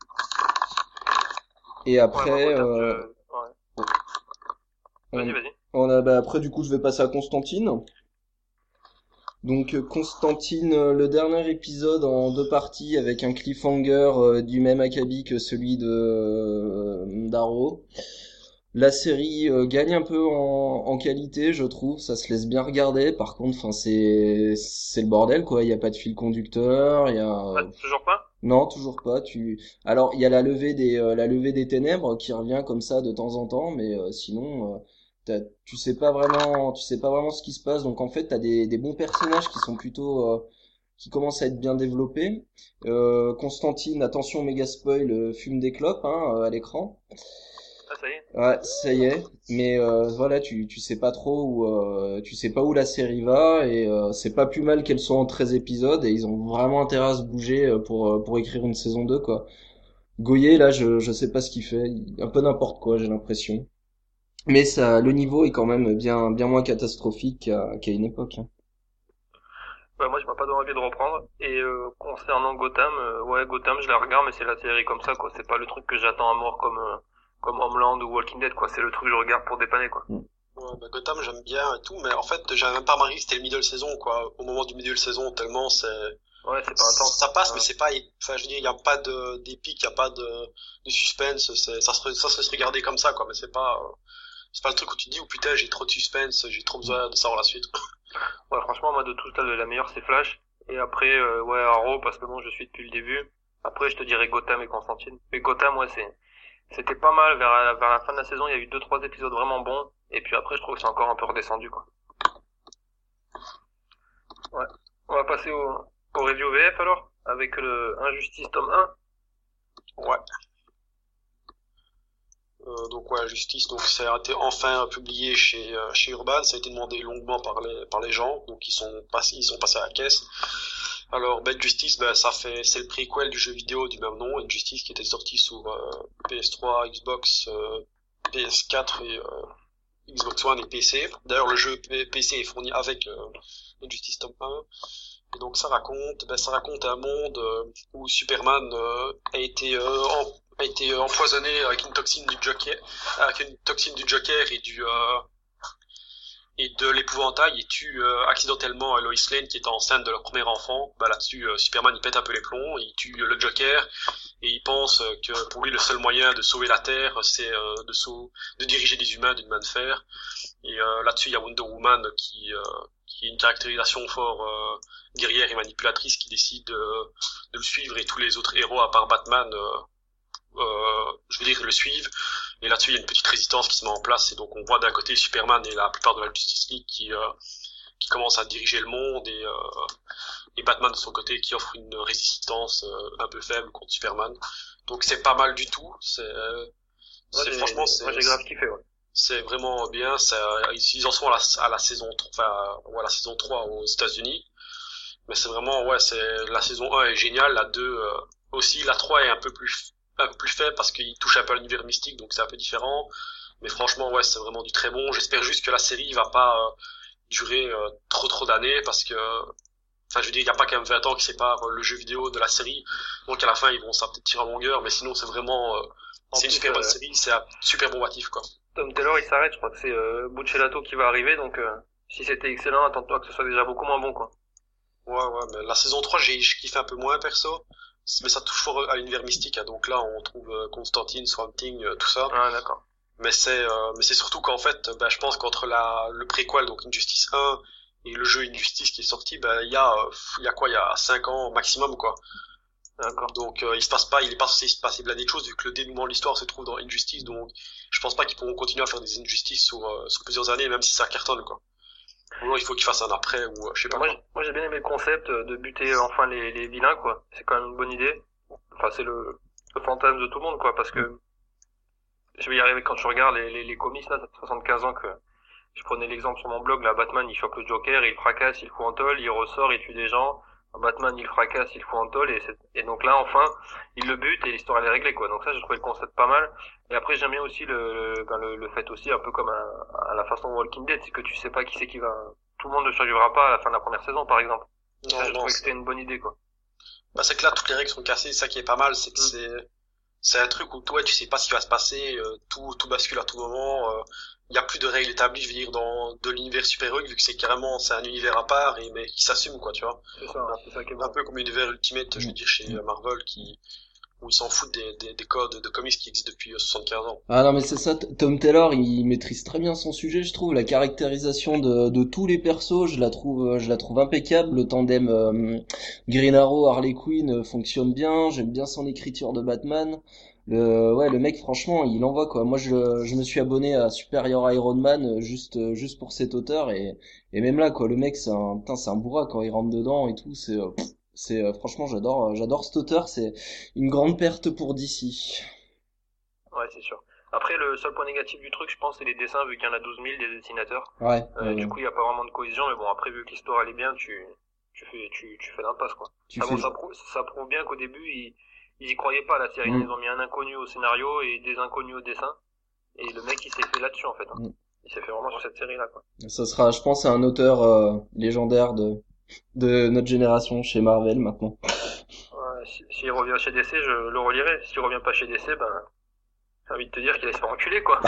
Et Ouais, après, bah, Gotham, euh, je... ouais. on, Vas-y, vas-y. on a, bah, après du coup, je vais passer à Constantine. Donc euh, Constantine, euh, le dernier épisode en deux parties avec un cliffhanger euh, du même acabit que celui de euh, d'Arrow. La série euh, gagne un peu en, en qualité, je trouve. Ça se laisse bien regarder. Par contre, enfin, c'est c'est le bordel, quoi. Il y a pas de fil conducteur. Il y a Ah, toujours pas? non, toujours pas. Tu alors il y a la levée des euh, la levée des ténèbres qui revient comme ça de temps en temps, mais euh, sinon euh, t'as- tu sais pas vraiment tu sais pas vraiment ce qui se passe. Donc en fait, t'as des des bons personnages qui sont plutôt euh, qui commencent à être bien développés. Euh, Constantine, attention méga spoil, euh, fume des clopes hein, euh, à l'écran. Ah, ça y est. Ouais, ça y est. Mais euh, voilà, tu tu sais pas trop où euh, tu sais pas où la série va et euh, c'est pas plus mal qu'elle soit en treize épisodes et ils ont vraiment intérêt à se bouger euh, pour euh, pour écrire une saison deux quoi. Goyer là, je je sais pas ce qu'il fait, il- un peu n'importe quoi, j'ai l'impression. Mais ça le niveau est quand même bien bien moins catastrophique qu'à qu'à une époque, hein. Bah, moi, j'ai pas donné envie de reprendre. Et euh, concernant Gotham, euh, ouais, Gotham, je la regarde, mais c'est la série comme ça, quoi. C'est pas le truc que j'attends à mort comme euh, comme Homeland ou Walking Dead, quoi. C'est le truc que je regarde pour dépanner, quoi. Ouais, bah, Gotham, j'aime bien et tout, mais en fait, j'avais même pas remarqué que c'était le middle saison, quoi. Au moment du middle saison, tellement c'est, Ouais, c'est pas intense. ça passe, Ouais. mais c'est pas, enfin, je veux dire, il y a pas de, d'épique, il y a pas de, de suspense, c'est, ça se, ça se laisse regarder comme ça, quoi, mais c'est pas, euh, c'est pas le truc où tu te dis, oh putain, j'ai trop de suspense, j'ai trop besoin de savoir la suite. Ouais, franchement, moi, de tout ça, la meilleure, c'est Flash. Et après, euh, ouais, Arrow, parce que bon, je suis depuis le début. Après, je te dirais Gotham et Constantine. Mais Gotham, ouais, c'est, c'était pas mal. Vers la, vers la fin de la saison, il y a eu deux, trois épisodes vraiment bons. Et puis après, je trouve que c'est encore un peu redescendu, quoi. Ouais. On va passer au, au review V F alors, avec le Injustice tome un. Ouais. Euh, donc ouais, Justice, donc ça a été enfin publié chez euh, chez Urban, ça a été demandé longuement par les par les gens, donc ils sont passés ils sont passés à la caisse. Alors ben Justice, ben ça fait c'est le prequel du jeu vidéo du même nom, Injustice qui était sorti sur euh, P S trois, Xbox, euh, P S quatre et euh, Xbox One et P C. D'ailleurs le jeu P C est fourni avec euh, Injustice tome un. Et donc ça raconte ben ça raconte un monde euh, où Superman euh, a été euh, en a été euh, empoisonné avec une toxine du Joker, avec une toxine du Joker et du euh, et de l'épouvantail et tue euh, accidentellement Lois Lane qui était enceinte de leur premier enfant. Bah là-dessus, euh, Superman il pète un peu les plombs, il tue euh, le Joker et il pense euh, que pour lui le seul moyen de sauver la Terre c'est euh, de sau de diriger des humains d'une main de fer. Et euh, là-dessus il y a Wonder Woman qui euh, qui est une caractérisation fort euh, guerrière et manipulatrice qui décide euh, de le suivre et tous les autres héros à part Batman euh, Euh, je veux dire, le suivent. Et là-dessus, il y a une petite résistance qui se met en place. Et donc, on voit d'un côté Superman et la plupart de la Justice League qui, euh, qui commencent à diriger le monde et, euh, et Batman de son côté qui offre une résistance euh, un peu faible contre Superman. Donc, c'est pas mal du tout. C'est, euh, Moi, c'est j'ai, franchement, c'est, moi, j'ai grave kiffé, ouais. c'est vraiment bien. Ça, ils en sont à la, à la saison, enfin, ou à la saison trois aux États-Unis. Mais c'est vraiment, ouais, c'est, la saison un est géniale, la deux euh, aussi, la trois est un peu plus un peu plus faible parce qu'il touche un peu à l'univers mystique, donc c'est un peu différent. Mais franchement, ouais, c'est vraiment du très bon. J'espère juste que la série va pas euh, durer euh, trop trop d'années parce que, enfin, je veux dire, il y a pas quand même vingt ans qui séparent le jeu vidéo de la série. Donc à la fin, ils vont ça peut-être tirer en longueur, mais sinon c'est vraiment, euh, c'est une super bonne euh, série, c'est un super bon motif, quoi. Tom Taylor, il s'arrête, je crois que c'est euh, Buccellato qui va arriver, donc euh, si c'était excellent, attends-toi que ce soit déjà beaucoup moins bon, quoi. Ouais, ouais, mais la saison trois, j'ai, j'ai kiffé un peu moins, perso. Mais ça touche fort à l'univers mystique, hein. Donc là, on trouve euh, Constantine, Swamp Thing, euh, tout ça. Ah, d'accord. Mais c'est, euh, mais c'est surtout qu'en fait, bah, je pense qu'entre la, le préquel, donc Injustice un, et le jeu Injustice qui est sorti, bah, il y a, euh, il y a quoi, il y a cinq ans maximum, quoi. D'accord. Donc, euh, il se passe pas, il est pas censé se passer blindé de choses, vu que le dénouement de l'histoire se trouve dans Injustice, donc, je pense pas qu'ils pourront continuer à faire des Injustices sur, euh, sur plusieurs années, même si ça cartonne, quoi. Ou alors, il faut qu'ils fassent un après, ou, euh, je sais pas. Moi, j'ai, moi, j'ai bien aimé le concept de buter enfin les, les vilains, quoi. C'est quand même une bonne idée. Enfin, c'est le, le fantasme de tout le monde, quoi, parce que je vais y arriver quand je regarde les, les, les comics, là, ça fait soixante-quinze ans que je prenais l'exemple sur mon blog, là, Batman, il choque le Joker, il fracasse, il fout en tôle, il ressort, il tue des gens. Batman, il fracasse, il fout en tôle, et, c'est, et donc là, enfin, il le bute et l'histoire, elle est réglée, quoi. Donc ça, j'ai trouvé le concept pas mal. Et après, j'aime bien aussi le, le, ben, le, le fait aussi, un peu comme un, à la façon Walking Dead, c'est que tu sais pas qui c'est qui va, tout le monde ne survivra pas à la fin de la première saison, par exemple. Donc Non, ça, j'ai non, trouvé que c'est... c'était une bonne idée, quoi. Bah, c'est que là, toutes les règles sont cassées, c'est ça qui est pas mal, c'est que Mm. c'est, c'est un truc où toi, tu sais pas ce qui va se passer, euh, tout, tout bascule à tout moment, euh, il y a plus de règles établies, je veux dire, dans, de l'univers super-héroïque, vu que c'est carrément, c'est un univers à part, et, mais qui s'assume, quoi, tu vois. C'est ça, c'est ça qui est Un bon. peu comme l'univers Ultimate, je veux dire, chez euh, Marvel, qui, où ils s'en foutent des, des, des codes de comics qui existent depuis euh, soixante-quinze ans. Ah non mais c'est ça, T- Tom Taylor il maîtrise très bien son sujet je trouve, la caractérisation de, de tous les persos je la trouve euh, je la trouve impeccable, le tandem euh, Green Arrow Harley Quinn euh, fonctionne bien, j'aime bien son écriture de Batman. Le ouais le mec franchement il envoie quoi. Moi je je me suis abonné à Superior Iron Man euh, juste euh, juste pour cet auteur et et même là quoi le mec c'est un putain c'est un bourrin quand il rentre dedans et tout, c'est euh, pff, c'est euh, franchement j'adore euh, j'adore cet auteur, c'est une grande perte pour D C. Ouais, c'est sûr. Après, le seul point négatif du truc, je pense, c'est les dessins, vu qu'il y en a douze mille des dessinateurs. Ouais. Euh, ouais, du ouais. coup, il n'y a pas vraiment de cohésion, mais bon, après, vu que l'histoire, elle est bien, tu, tu fais, tu, tu fais l'impasse, quoi. Tu Ah bon, fais. ça prouve, ça prouve bien qu'au début, ils, ils y croyaient pas à la série. Mm. Ils ont mis un inconnu au scénario et des inconnus au dessin. Et le mec, il s'est fait là-dessus, en fait, hein. Mm. Il s'est fait vraiment sur cette série-là, quoi. Ça sera, je pense, un auteur euh, légendaire de de notre génération chez Marvel maintenant. Ouais, si- s'il revient chez D C, je le relirai. S'il revient pas chez D C, ben, j'ai envie de te dire qu'il allait se faire enculer, quoi.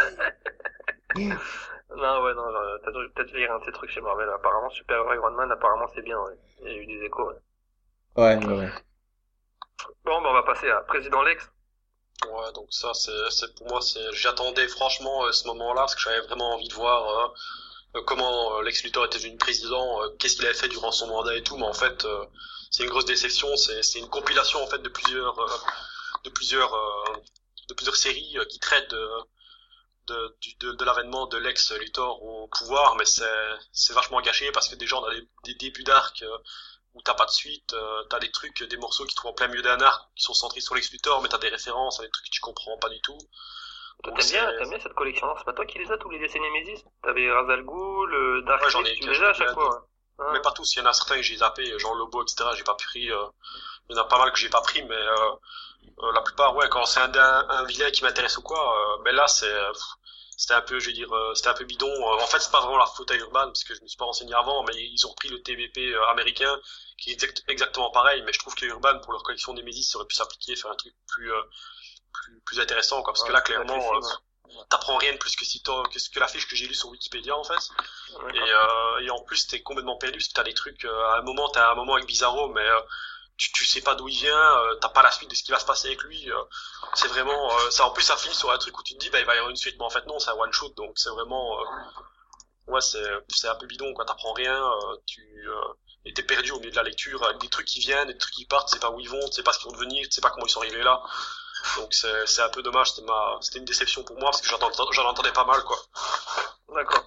Non, ouais, non, genre, t'as dû peut-être lire un de ces trucs chez Marvel. Apparemment, Super Iron Man, apparemment, c'est bien, ouais. Il y a eu des échos, ouais. Ouais, ouais, ouais. Bon, ben, on va passer à Président Lex. Ouais, donc ça, c'est, c'est pour moi, c'est, j'attendais franchement euh, ce moment-là, parce que j'avais vraiment envie de voir, euh, euh, comment euh, Lex Luthor était devenu président, euh, qu'est-ce qu'il avait fait durant son mandat et tout, mais en fait, euh, c'est une grosse déception. C'est, c'est une compilation en fait de plusieurs, euh, de plusieurs, euh, de plusieurs séries euh, qui traitent de, de, du- de, de l'avènement de Lex Luthor au pouvoir, mais c'est, c'est vachement gâché parce que déjà on a des, des débuts d'arc euh, où t'as pas de suite, euh, t'as des trucs, des morceaux qui trouvent en plein milieu d'un arc qui sont centrés sur Lex Luthor, mais t'as des références à des trucs que tu comprends pas du tout. Toi, Donc T'aimes c'est, bien, t'aimes bien cette collection, non? C'est pas toi qui les as tous les dessins Nemesis? T'avais Ra's al Ghul, euh, Dark ouais, j'en Fist, ai, tu j'en les ai as à chaque plein fois, d'autres. ouais. Mais Ouais. pas tous, il y en a certains que j'ai zappé, genre Lobo, et cetera, j'ai pas pris, euh, il y en a pas mal que j'ai pas pris, mais euh, euh, la plupart, ouais, quand c'est un, un, un vilain qui m'intéresse ou quoi, euh, mais là, c'est, euh, c'était un peu, je vais dire, euh, c'était un peu bidon. Euh, en fait, c'est pas vraiment la faute à Urban, parce que je me suis pas renseigné avant, mais ils ont pris le T V P euh, américain, qui est exact- exactement pareil, mais je trouve que Urban, pour leur collection Nemesis, ça aurait pu s'appliquer, faire un truc plus, euh, plus, plus intéressant, quoi, parce que Ouais, là, plus clairement, accessible, euh, t'apprends rien de plus que si t'as- que ce que la fiche que j'ai lue sur Wikipédia, en fait. ouais. Et, D'accord. euh, et en plus, t'es complètement perdu, parce que t'as des trucs, euh, à un moment, t'as un moment avec Bizarro, mais euh, tu, tu sais pas d'où il vient, euh, t'as pas la suite de ce qui va se passer avec lui. euh, c'est vraiment, euh, ça en plus ça finit sur un truc où tu te dis bah il va y avoir une suite, mais en fait non, c'est un one shot, donc c'est vraiment, euh, ouais c'est c'est un peu bidon quoi, t'apprends rien, euh, tu euh, et t'es perdu au milieu de la lecture avec des trucs qui viennent, des trucs qui partent, tu sais pas où ils vont, tu sais pas ce qu'ils vont devenir, tu sais pas comment ils sont arrivés là. Donc c'est c'est un peu dommage, c'était ma c'était une déception pour moi parce que j'entends j'en entendais pas mal quoi. D'accord.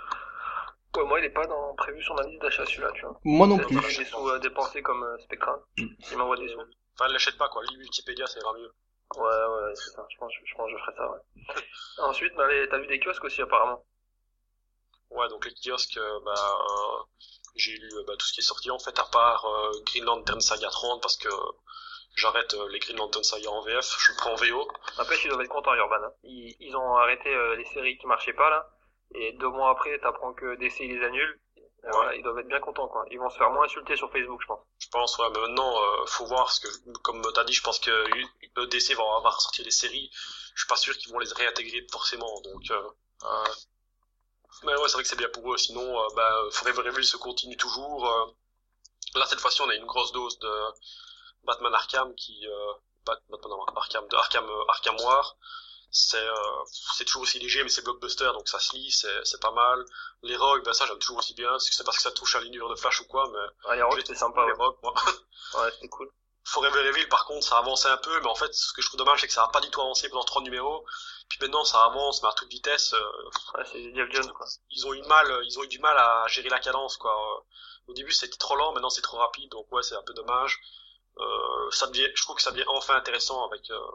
Ouais, moi, il est pas dans, prévu sur ma liste d'achat celui-là, tu vois. Moi non Peut-être qu'il plus. a des sous à dépenser comme euh, Spectra. Il m'envoie des sous. Enfin l'achète pas quoi, lis Wikipédia ça ira mieux. Ouais, ouais, c'est ça. Je pense, je pense que je ferai ça, ouais. Ensuite, bah, les- t'as vu des kiosques aussi, apparemment. Ouais, donc les kiosques, euh, bah, euh, j'ai lu euh, bah, tout ce qui est sorti en fait, à part euh, Green Lantern Saga trente, parce que j'arrête euh, les Green Lantern Saga en V F, je le prends en V O. Après, ils doivent être contents, Urban, hein. Ils, ils ont arrêté euh, les séries qui marchaient pas, là. Et deux mois après, t'apprends que D C, ils les annulent. Et voilà, ils doivent être bien contents, quoi. Ils vont se faire moins insulter sur Facebook, je pense. Je pense, ouais, mais maintenant, euh, faut voir, parce que, comme t'as dit, je pense que le D C va, va ressortir des séries, je suis pas sûr qu'ils vont les réintégrer forcément, donc, euh, euh, mais ouais, c'est vrai que c'est bien pour eux, sinon, euh, bah, Forever Evil se continue toujours, euh, là, cette fois-ci, on a une grosse dose de Batman Arkham qui, euh, Bat- Batman Arkham, de Arkham, euh, Arkham Noir, c'est euh, c'est toujours aussi léger mais c'est blockbuster donc ça se lit, c'est c'est pas mal. Les Rogues, ben ça j'aime toujours aussi bien, est-ce que c'est parce que ça touche à l'univers de Flash ou quoi, mais Ah, les Rogues, j'ai c'était trouvé sympa, les ouais. Rogues moi. Ouais, c'était cool. Forever Evil par contre ça avance un peu, mais en fait ce que je trouve dommage c'est que ça a pas du tout avancé pendant trois numéros, puis maintenant ça avance mais à toute vitesse, euh, Ouais, c'est Jeff Jones, quoi. ils ont eu mal ils ont eu du mal à gérer la cadence quoi. Euh, au début c'était trop lent, maintenant c'est trop rapide, donc ouais c'est un peu dommage. Euh, ça devient, je trouve que ça devient enfin intéressant avec euh,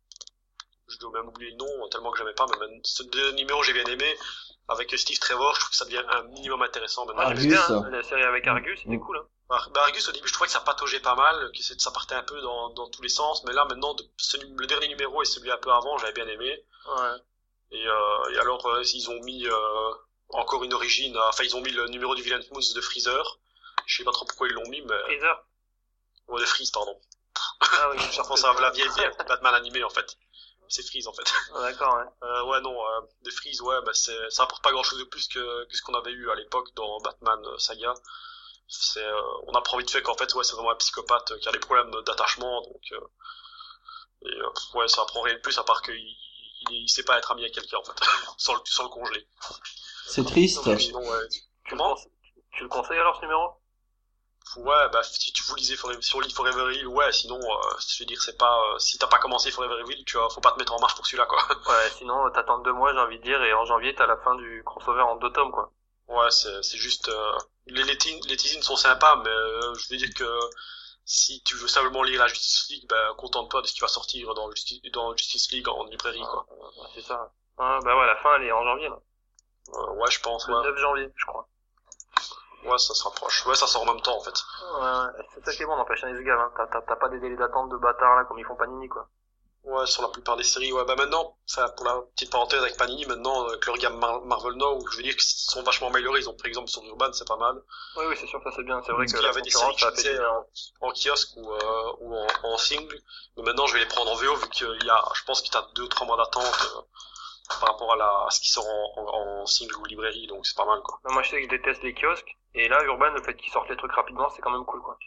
je dois même oublier le nom tellement que j'aimais pas, mais même, ce deux numéros j'ai bien aimé avec Steve Trevor, je trouve que ça devient un minimum intéressant maintenant. Ah, J'aimais j'aimais Argus. bien, hein. La série avec Argus, c'était Mm. cool, hein. Bah, bah, Argus au début je trouvais que ça pataugeait pas mal, que c'est- ça partait un peu dans, dans tous les sens, mais là maintenant de, ce, le dernier numéro et celui un peu avant j'avais bien aimé. Ouais. Et, euh, et alors euh, ils ont mis euh, encore une origine, enfin ils ont mis le numéro du Villain Moons de Freezer, je sais pas trop pourquoi ils l'ont mis, mais Freezer. ouais, de Freeze pardon. Ah oui, Je pense à la vieille vieille Batman animé en fait. C'est Freeze en fait. Ah, d'accord, ouais. Euh, ouais non, euh, des Freeze ouais, bah c'est ça apporte pas grand chose de plus que, que ce qu'on avait eu à l'époque dans Batman euh, Saga. C'est euh, on apprend vite fait qu'en fait ouais c'est vraiment un psychopathe euh, qui a des problèmes d'attachement, donc euh, et euh, ouais ça apprend rien de plus à part qu'il il, il sait pas être ami avec quelqu'un en fait sans le sans le congeler. C'est triste. Donc, sinon ouais. Tu le, Comment conse- tu le conseilles alors, ce numéro? Ouais, bah si tu vous lisez Forever, si on lit Forever Evil, ouais, sinon euh, je veux dire c'est pas euh, si t'as pas commencé Forever Evil, tu vois, faut pas te mettre en marche pour celui-là quoi. Ouais, sinon, t'attends deux mois, j'ai envie de dire, et en janvier, t'as la fin du crossover en deux tomes, quoi. Ouais, c'est c'est juste euh, les les, teen- les teasings sont sympas, mais euh, je veux dire que si tu veux simplement lire la Justice League, bah contente-toi de ce qui va sortir dans Justice dans Justice League en librairie quoi. Ouais, c'est ça. Ah, bah ouais, la fin, elle est en janvier, là. Euh, ouais, je pense Le ouais. neuf janvier, je crois. Ouais, ça se rapproche. Ouais, ça sort en même temps en fait. Ouais, ouais. C'est ça qui est bon, n'empêche, hein, les gars, hein. T'as, t'as, t'as pas des délais d'attente de bâtard, là, comme ils font Panini, quoi. Ouais, sur la plupart des séries. Ouais, bah maintenant, enfin pour la petite parenthèse avec Panini, maintenant avec leur gamme Mar- Marvel Now, je veux dire qu'ils sont vachement améliorés. Ils ont par exemple sur Urban, c'est pas mal. Oui, oui, c'est sûr, ça c'est bien. C'est vrai Parce que qu'il y la avait des séries concurrence, ça a qui fait du faisaient bien. en, en kiosque ou, euh, ou en, en single. Mais maintenant, je vais les prendre en V O vu qu'il y a, je pense qu'il y a deux ou trois mois d'attente euh, par rapport à, la, à ce qui sort en, en, en single ou librairie. Donc c'est pas mal quoi. Mais moi, je sais que je déteste les kiosques. Et là, Urban, le fait qu'ils sortent les trucs rapidement, c'est quand même cool, quoi.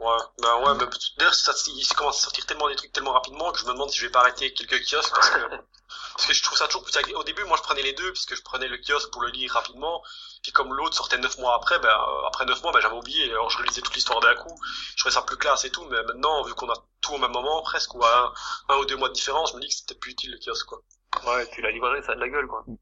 Ouais, ben ouais, mais d'ailleurs, ça, il commence à sortir tellement des trucs tellement rapidement que je me demande si je vais pas arrêter quelques kiosques parce que, parce que je trouve ça toujours plus agréable. Au début, moi, je prenais les deux puisque je prenais le kiosque pour le lire rapidement. Puis comme l'autre sortait neuf mois après, ben, euh, après neuf mois, ben, j'avais oublié. Alors, je relisais toute l'histoire d'un coup. Je trouvais ça plus classe et tout. Mais maintenant, vu qu'on a tout au même moment, presque, ou à un, un ou deux mois de différence, je me dis que c'était plus utile le kiosque, quoi. Ouais, et puis la librairie, ça a de la gueule, quoi.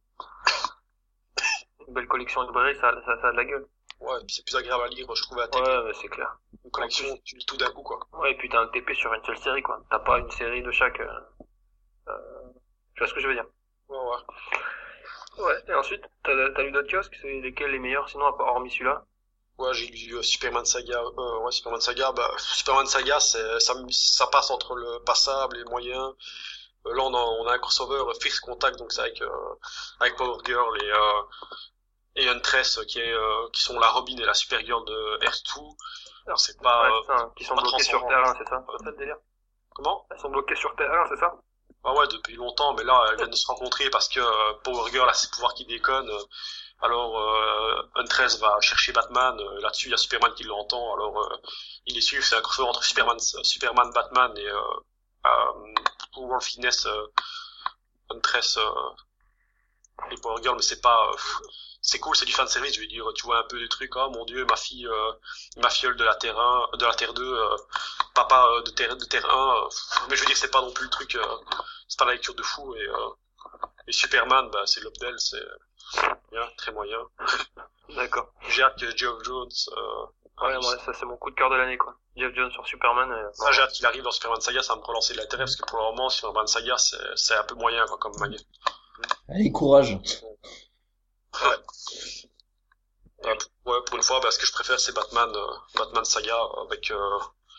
Une belle collection de librairie, ça, ça, ça a de la gueule. Ouais, et puis c'est plus agréable à lire, je trouve, à télé. Ouais, mais c'est clair. Une collection, tu lis tout d'un coup, quoi. Ouais, et puis t'as un T P sur une seule série, quoi. T'as pas une série de chaque, euh, euh, tu vois ce que je veux dire? Ouais, ouais. Ouais, et ensuite, t'as, t'as lu d'autres kiosques, c'est lesquels les meilleurs, sinon, à part- hormis celui-là? Ouais, j'ai lu euh, Superman Saga, euh, ouais, Superman Saga, bah, Superman Saga, c'est, ça, ça passe entre le passable et le moyen. Euh, là, on a, on a un crossover euh, First Contact, donc c'est avec, euh, avec Power Girl et, euh, et Huntress, euh, qui est, euh, qui sont la Robin et la Supergirl de Earth deux. Alors, c'est pas, Ouais, euh, c'est ça, hein, qui sont pas bloqués sur transcendant. Terre un, c'est ça? C'est ça le délire? Comment? Elles sont bloquées sur Terre un, c'est ça? Ah ouais, depuis longtemps, mais là, elles viennent de se rencontrer parce que euh, Power Girl a ses pouvoirs qui déconnent. euh, Alors, euh, Huntress va chercher Batman. euh, Là-dessus, il y a Superman qui l'entend. Alors, euh, il les suit. C'est un crossover entre Superman, Superman, Batman et euh, euh, World Fitness, euh, Huntress euh, et Power Girl. Mais c'est pas, euh, c'est cool, c'est du fan service. Je veux dire, tu vois un peu des trucs. Oh mon Dieu, ma fille, euh, ma filleule de la Terre un, de la Terre deux, euh, papa euh, de Terre de Terre un. euh, mais je veux dire, c'est pas non plus le truc. Euh, c'est pas la lecture de fou et, euh, et Superman, bah c'est l'Updel, c'est bien, très moyen. D'accord. J'ai hâte que Geoff Jones, euh, Ouais, arrive. moi, ça, c'est mon coup de cœur de l'année, quoi. Jeff Jones sur Superman, et, Ça, j'ai hâte qu'il arrive dans Superman Saga, ça va me relancer de l'intérêt parce que pour le moment, Superman Saga, c'est, c'est un peu moyen, quoi, comme manga. Allez, courage. Ouais. Euh, ouais, pour une fois, bah, ce que je préfère, c'est Batman, euh, Batman Saga avec, euh,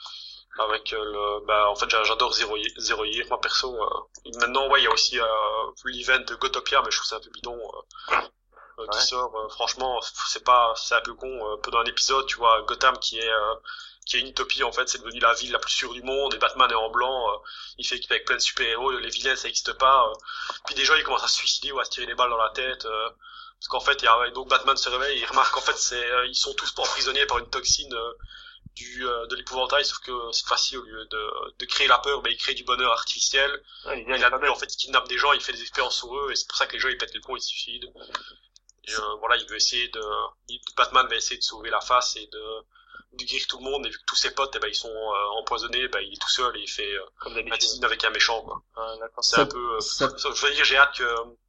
avec euh, le, bah, en fait, j'a- j'adore Zero Year, Zero Year, moi perso. Euh, Et maintenant, ouais, il y a aussi euh, l'event de Gotopia, mais je trouve ça un peu bidon. Euh, euh, qui Ouais. sort, euh, franchement, c'est pas, c'est un peu con. Euh, peu dans un épisode, tu vois, Gotham qui est, euh, qui est une utopie en fait, c'est devenu la ville la plus sûre du monde. Et Batman est en blanc, euh, il fait équipe avec plein de super-héros, les vilains ça n'existe pas. euh. Puis déjà, il commence à se suicider ou à se tirer des balles dans la tête. euh, parce qu'en fait, il y a, donc Batman se réveille, et il remarque qu'en fait, c'est, euh, ils sont tous emprisonnés par une toxine euh, du euh, de l'épouvantail, sauf que c'est facile au lieu de, de créer la peur, ben il crée du bonheur artificiel. Ouais, l'idée, Et elle est là, pas lui, belle. en fait, il kidnappe des gens, il fait des expériences sur eux, et c'est pour ça que les gens ils pètent les plombs, ils se suicident. Et euh, voilà, il veut essayer de, il- Batman va essayer de sauver la face et de, de guérir tout le monde. Et vu que tous ses potes, eh ben, ils sont euh, empoisonnés, ben, il est tout seul et il fait euh, Comme un d'habitude. teasing avec un méchant, quoi. Ouais, d'accord. C'est Ça- un peu, euh, ça- je veux dire, j'ai hâte que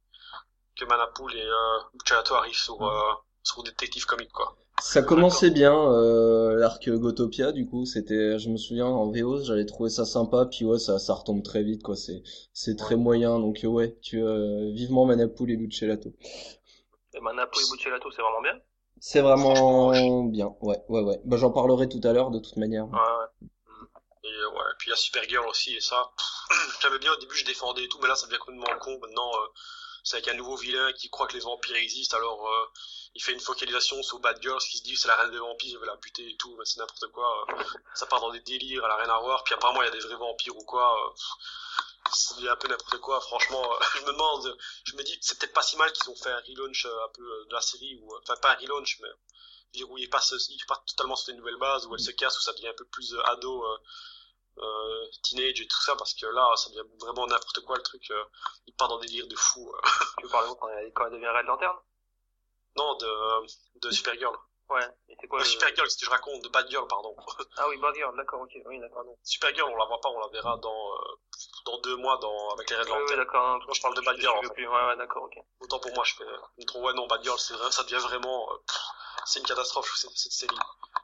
que Manapool et euh, Bucciolato arrivent sur euh, sur Detective Comics, quoi. Ça commençait bien, euh, l'arc Gotopia, du coup, c'était, je me souviens, en V O, j'avais trouvé ça sympa, puis ouais, ça, ça retombe très vite, quoi, c'est, c'est très Ouais. moyen, donc euh, ouais, tu, euh, vivement Manapool et Buccellato. Et Manapo et Buccellato, c'est vraiment bien. C'est Franchement, vraiment bien, ouais, ouais, ouais. Bah, j'en parlerai tout à l'heure, de toute manière. Ouais, ouais. Et euh, ouais, puis il y a Supergirl aussi, et ça, pff, j'aimais bien au début, je défendais et tout, mais là ça devient complètement con. Maintenant, euh, c'est avec un nouveau vilain qui croit que les vampires existent, alors euh, il fait une focalisation sur Batgirl, ce qui se dit que c'est la reine des vampires, il veut la buter et tout, mais c'est n'importe quoi. euh, ça part dans des délires, elle a rien à voir, puis apparemment il y a des vrais vampires ou quoi. Euh, pff, c'est devient un peu n'importe quoi, franchement. euh, je me demande, je me dis, c'est peut-être pas si mal qu'ils ont fait un relaunch euh, un peu euh, de la série, ou euh, enfin pas un relaunch, mais je veux dire, où il passe, il part totalement sur des nouvelles bases, où elle se casse, où ça devient un peu plus euh, ado. Euh, euh, teenage et tout ça, parce que là ça devient vraiment n'importe quoi le truc. euh, il part dans des délires de fou. euh. Tu parles quand elle, quand elle devient Red Lantern? Non, de de Supergirl. Ouais. Et c'est quoi Euh, le... Supergirl, ce que je raconte, de Batgirl, pardon. Ah oui, Batgirl, d'accord, ok. Oui, d'accord. Non. Supergirl, on la voit pas, on la verra dans euh, dans deux mois dans avec les Red Oui, oui, Lanterns. d'accord. Non, Je parle de je- Batgirl, je en suis fait. plus. Ouais, ouais, d'accord, ok. Autant pour moi, je fais je me trompe. Ouais, non, Batgirl, c'est vrai, ça devient vraiment euh, pff, c'est une catastrophe, je trouve, cette, cette série.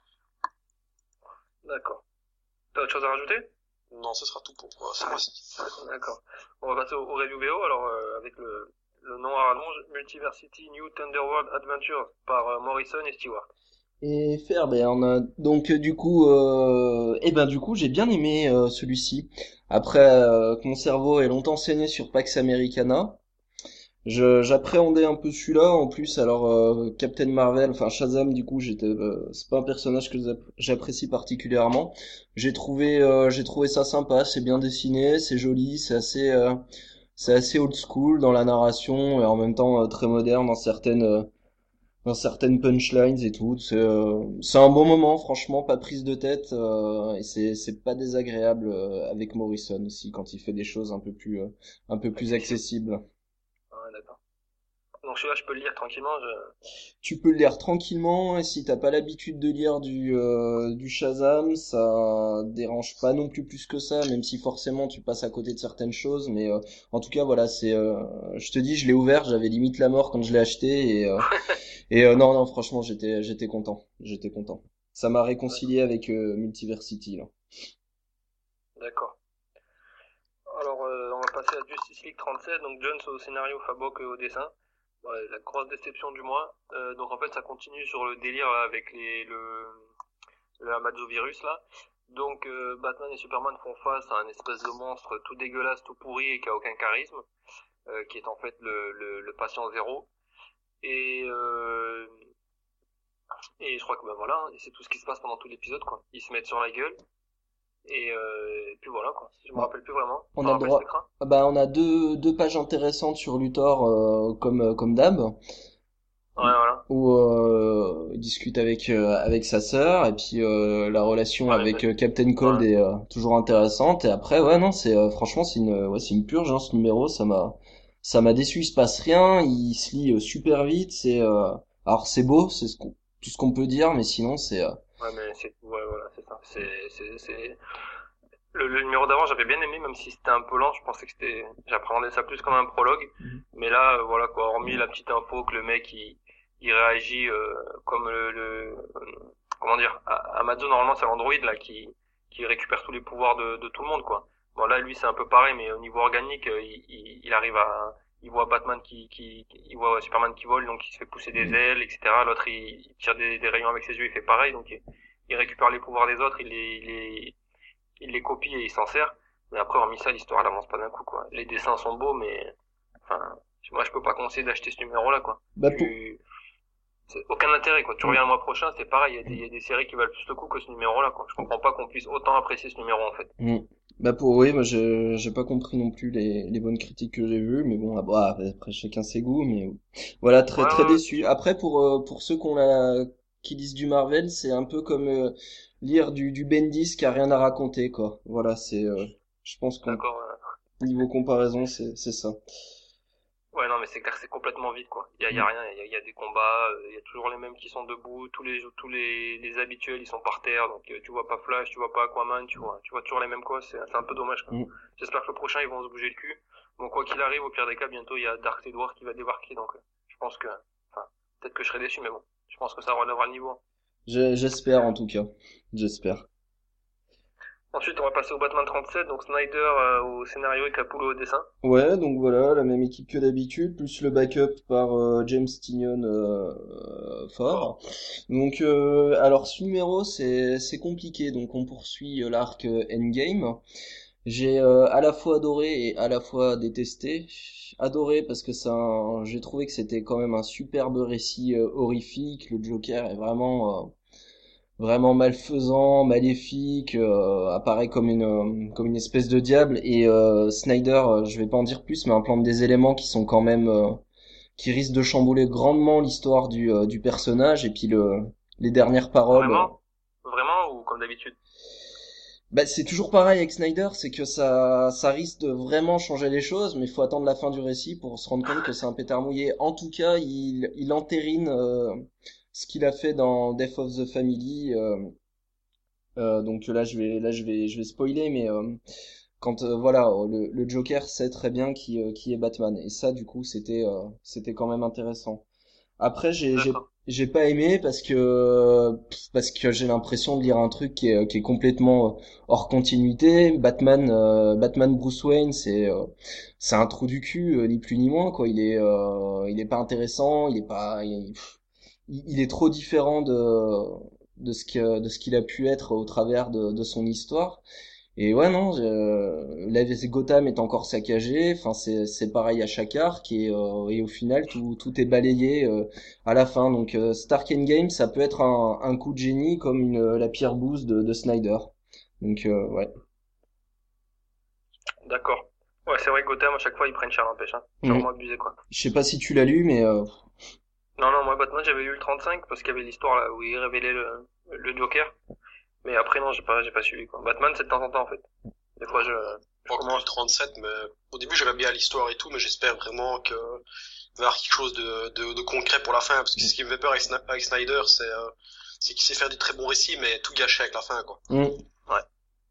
D'accord. T'as autre chose à rajouter? Non, ce sera tout pour euh, ce mois-ci. D'accord. On va passer au, au review V O, alors euh, avec le, le nom à rallonge, Multiversity New Thunderworld Adventures par euh, Morrison et Stewart. Et Fairbairn. Donc euh, du coup, euh, eh ben du coup, j'ai bien aimé euh, celui-ci. Après euh, que mon cerveau ait longtemps saigné sur Pax Americana, je j'appréhendais un peu celui-là. En plus, alors euh, Captain Marvel, enfin Shazam, du coup, j'étais, euh, c'est pas un personnage que j'app- j'apprécie particulièrement. J'ai trouvé, euh, j'ai trouvé ça sympa. C'est bien dessiné, c'est joli, c'est assez, euh, c'est assez old school dans la narration et en même temps euh, très moderne dans certaines. euh, dans certaines punchlines et tout. C'est euh, c'est un bon moment, franchement, pas prise de tête euh, et c'est c'est pas désagréable euh, avec Morrison aussi quand il fait des choses un peu plus euh, un peu plus Accessible. accessibles. Ouais, d'accord. Donc celui-là, je peux le lire tranquillement. Je... Tu peux le lire tranquillement et si t'as pas l'habitude de lire du euh, du Shazam, ça dérange pas non plus plus que ça, même si forcément tu passes à côté de certaines choses. Mais euh, en tout cas, voilà, c'est euh, je te dis, je l'ai ouvert, j'avais limite la mort quand je l'ai acheté et euh, et euh, non non, franchement, j'étais j'étais content, j'étais content. Ça m'a réconcilié avec euh, Multiversity là. D'accord. Alors, euh, on va passer à Justice League trente-sept. Donc, Jones au scénario, Fabok au dessin. Ouais, la grosse déception du mois. Euh, donc, en fait, ça continue sur le délire là, avec les, le, le Amazovirus, là. Donc, euh, Batman et Superman font face à un espèce de monstre tout dégueulasse, tout pourri et qui a aucun charisme, euh, qui est en fait le, le, le patient zéro. Et, euh, et je crois que ben voilà, hein, c'est tout ce qui se passe pendant tout l'épisode, quoi. Ils se mettent sur la gueule. Et, euh, et puis voilà, quoi. Je me Bah, rappelle plus vraiment. on T'en a le rappelles, droit. Spectra? Ah bah on a deux deux pages intéressantes sur Luthor euh, comme euh, comme d'hab. Ouais, voilà. Où euh, il discute avec euh, avec sa sœur et puis euh, la relation Ouais, avec mais- euh, Captain Cold ouais. est euh, toujours intéressante et après ouais non c'est euh, franchement c'est une ouais c'est une purge hein, ce numéro ça m'a ça m'a déçu il se passe rien il se lit euh, super vite c'est euh, alors c'est beau c'est ce qu'on- tout ce qu'on peut dire mais sinon c'est euh, Ouais, mais c'est, ouais, voilà, c'est ça. C'est, c'est, c'est, le, le numéro d'avant, j'avais bien aimé, même si c'était un peu lent, je pensais que c'était, j'appréhendais ça plus comme un prologue. Mais là, euh, voilà, quoi, hormis la petite info que le mec, il, il réagit, euh, comme le, le, euh, comment dire, A- Amazon, normalement, c'est l'Android, là, qui, qui récupère tous les pouvoirs de, de tout le monde, quoi. Bon, là, lui, c'est un peu pareil, mais au niveau organique, euh, il, il, il arrive à, il voit Batman qui, qui, qui- il voit Superman qui vole, donc il se fait pousser des ailes, et cetera. L'autre, il, il tire des, des rayons avec ses yeux, il fait pareil, donc il, il récupère les pouvoirs des autres, il les, il les, il les copie et il s'en sert. Mais après, hormis ça, l'histoire, elle avance pas d'un coup, quoi. Les dessins sont beaux, mais, enfin, moi, je peux pas conseiller d'acheter ce numéro-là, quoi. bah pour Tu, c'est aucun intérêt, quoi. Tu reviens le mois prochain, c'est pareil, il y a des, il y a des séries qui valent plus le coup que ce numéro-là, quoi. Je comprends pas qu'on puisse autant apprécier ce numéro, en fait. Mm. Bah pour oui, moi j'ai j'ai pas compris non plus les, les bonnes critiques que j'ai vues, mais bon, ah, bah, après chacun ses goûts, mais voilà, Ouais, très très ouais, ouais, c'est déçu. sûr. Après pour euh, pour ceux qu'on a qui lisent du Marvel, c'est un peu comme euh, lire du du Bendis qui a rien à raconter quoi. Voilà, c'est euh, je pense qu'on D'accord, euh, niveau comparaison, c'est c'est ça. ouais, non, mais c'est clair, que c'est complètement vide, quoi. Il y a, il y a Mm. rien, il y a, il y a des combats, euh, il y a toujours les mêmes qui sont debout, tous les, tous les, les habituels, ils sont par terre, donc euh, tu vois pas Flash, tu vois pas Aquaman, tu vois, tu vois toujours les mêmes, quoi. C'est, c'est un peu dommage, quoi. Mm. J'espère que le prochain, ils vont se bouger le cul. Bon, quoi qu'il arrive, au pire des cas, bientôt, il y a Dark Edward qui va débarquer, donc euh, je pense que, enfin, peut-être que je serai déçu, mais bon, je pense que ça relèvera le niveau. Je- J'espère en tout cas. J'espère. Ensuite, on va passer au Batman trente-sept, donc Snyder euh, au scénario et Capullo au dessin. Ouais, donc voilà, la même équipe que d'habitude, plus le backup par euh, James Tynion euh, euh, Fort. fort. Donc, euh, alors ce numéro, c'est c'est compliqué. Donc, on poursuit euh, l'arc euh, Endgame. J'ai euh, à la fois adoré et à la fois détesté. Adoré parce que ça, j'ai trouvé que c'était quand même un superbe récit euh, horrifique. Le Joker est vraiment euh, vraiment malfaisant, maléfique, euh, apparaît comme une euh, comme une espèce de diable. Et euh, Snyder, euh, je vais pas en dire plus, mais implante des éléments qui sont quand même euh, qui risquent de chambouler grandement l'histoire du euh, du personnage. Et puis le les dernières paroles. euh, Vraiment? Vraiment ou comme d'habitude? Bah, c'est toujours pareil avec Snyder, c'est que ça, ça risque de vraiment changer les choses, mais il faut attendre la fin du récit pour se rendre compte que c'est un pétard mouillé. En tout cas, il, il entérine euh, ce qu'il a fait dans Death of the Family. euh, euh, donc là, je vais, là, je vais, je vais spoiler, mais euh, quand euh, voilà, le, le Joker sait très bien qui, euh, qui est Batman, et ça, du coup, c'était, euh, c'était quand même intéressant. Après, j'ai j'ai D'accord. j'ai pas aimé parce que parce que j'ai l'impression de lire un truc qui est qui est complètement euh, hors continuité. Batman euh, Batman Bruce Wayne, c'est euh, c'est un trou du cul, euh, ni plus ni moins quoi. Il est euh, il est pas intéressant, il est pas il, il- il est trop différent de de ce que de ce qu'il a pu être au travers de de son histoire. Et ouais, non, euh, la Gotham est encore saccagée. Enfin, c'est c'est pareil à chaque arc et euh, et au final tout tout est balayé euh, à la fin. Donc euh, Stark Endgame, ça peut être un un coup de génie comme une la pierre bouse de de Snyder. Donc euh, ouais. D'accord. Ouais, c'est vrai que Gotham, à chaque fois, ils prennent cher n'empêche, hein. C'est Mm. vraiment abusé, quoi. Je sais pas si tu l'as lu, mais euh, Non, non, moi Batman j'avais lu le trente-cinq parce qu'il y avait l'histoire là où il révélait le, le Joker. Mais après non, j'ai pas, j'ai pas suivi quoi. Batman c'est de temps en temps en fait. Des fois je, je Pas encore le commence. trente-sept, mais au début j'aimais bien l'histoire et tout, mais j'espère vraiment que il va y avoir quelque chose de, de, de concret pour la fin, parce que ce qui me fait peur avec, Sna- avec Snyder, c'est euh, c'est qu'il sait faire des très bons récits, mais tout gâcher avec la fin, quoi. Mm. Ouais.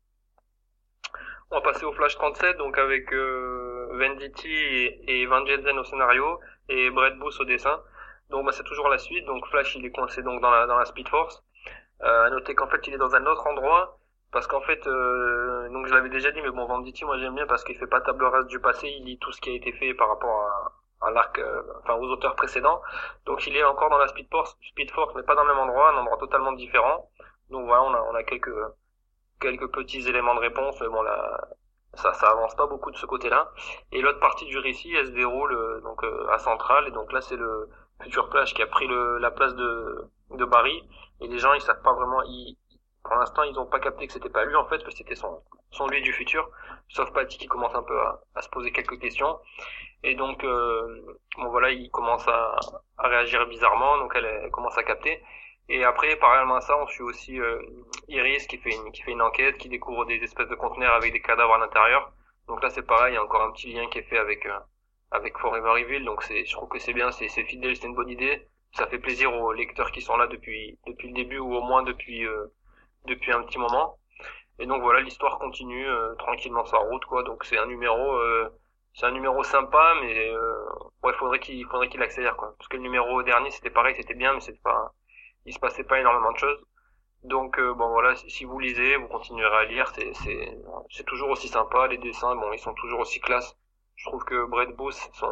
On va passer au Flash trente-sept, donc avec euh, Venditti et, et Van Jensen au scénario et Brett Booth au dessin. Donc bah, c'est toujours la suite. Donc Flash il est coincé donc dans la dans la Speed Force. Euh, à noter qu'en fait il est dans un autre endroit parce qu'en fait euh, donc je l'avais déjà dit mais bon Venditti moi j'aime bien parce qu'il fait pas table rase du passé, il lit tout ce qui a été fait par rapport à, à l'arc euh, enfin aux auteurs précédents. Donc il est encore dans la Speed Force, Speed Force mais pas dans le même endroit, un endroit totalement différent. Donc voilà, on a on a quelques quelques petits éléments de réponse, mais bon là ça ça avance pas beaucoup de ce côté-là. Et l'autre partie du récit elle se déroule euh, donc euh, à Central et donc là c'est le futur Flash qui a pris le la place de de Barry et les gens ils savent pas vraiment ils pour l'instant ils ont pas capté que c'était pas lui en fait que c'était son son lui du futur, sauf Patty qui commence un peu à, à se poser quelques questions et donc euh, bon voilà il commence à, à réagir bizarrement donc elle, elle commence à capter. Et après, parallèlement à ça, on suit aussi euh, Iris qui fait une qui fait une enquête, qui découvre des espèces de conteneurs avec des cadavres à l'intérieur. Donc là, c'est pareil, il y a encore un petit lien qui est fait avec euh, avec Forever Evil. Donc c'est, je trouve que c'est bien, c'est c'est fidèle, c'est une bonne idée. Ça fait plaisir aux lecteurs qui sont là depuis depuis le début ou au moins depuis euh, depuis un petit moment. Et donc voilà, l'histoire continue euh, tranquillement sa route quoi. Donc c'est un numéro euh, c'est un numéro sympa, mais euh, ouais, faudrait qu'il faudrait qu'il accélère quoi. Parce que le numéro dernier c'était pareil, c'était bien, mais c'était pas il se passait pas énormément de choses. Donc euh, bon voilà, si, si vous lisez, vous continuerez à lire, c'est c'est c'est toujours aussi sympa, les dessins, bon, ils sont toujours aussi classe. Je trouve que Brett Booth, son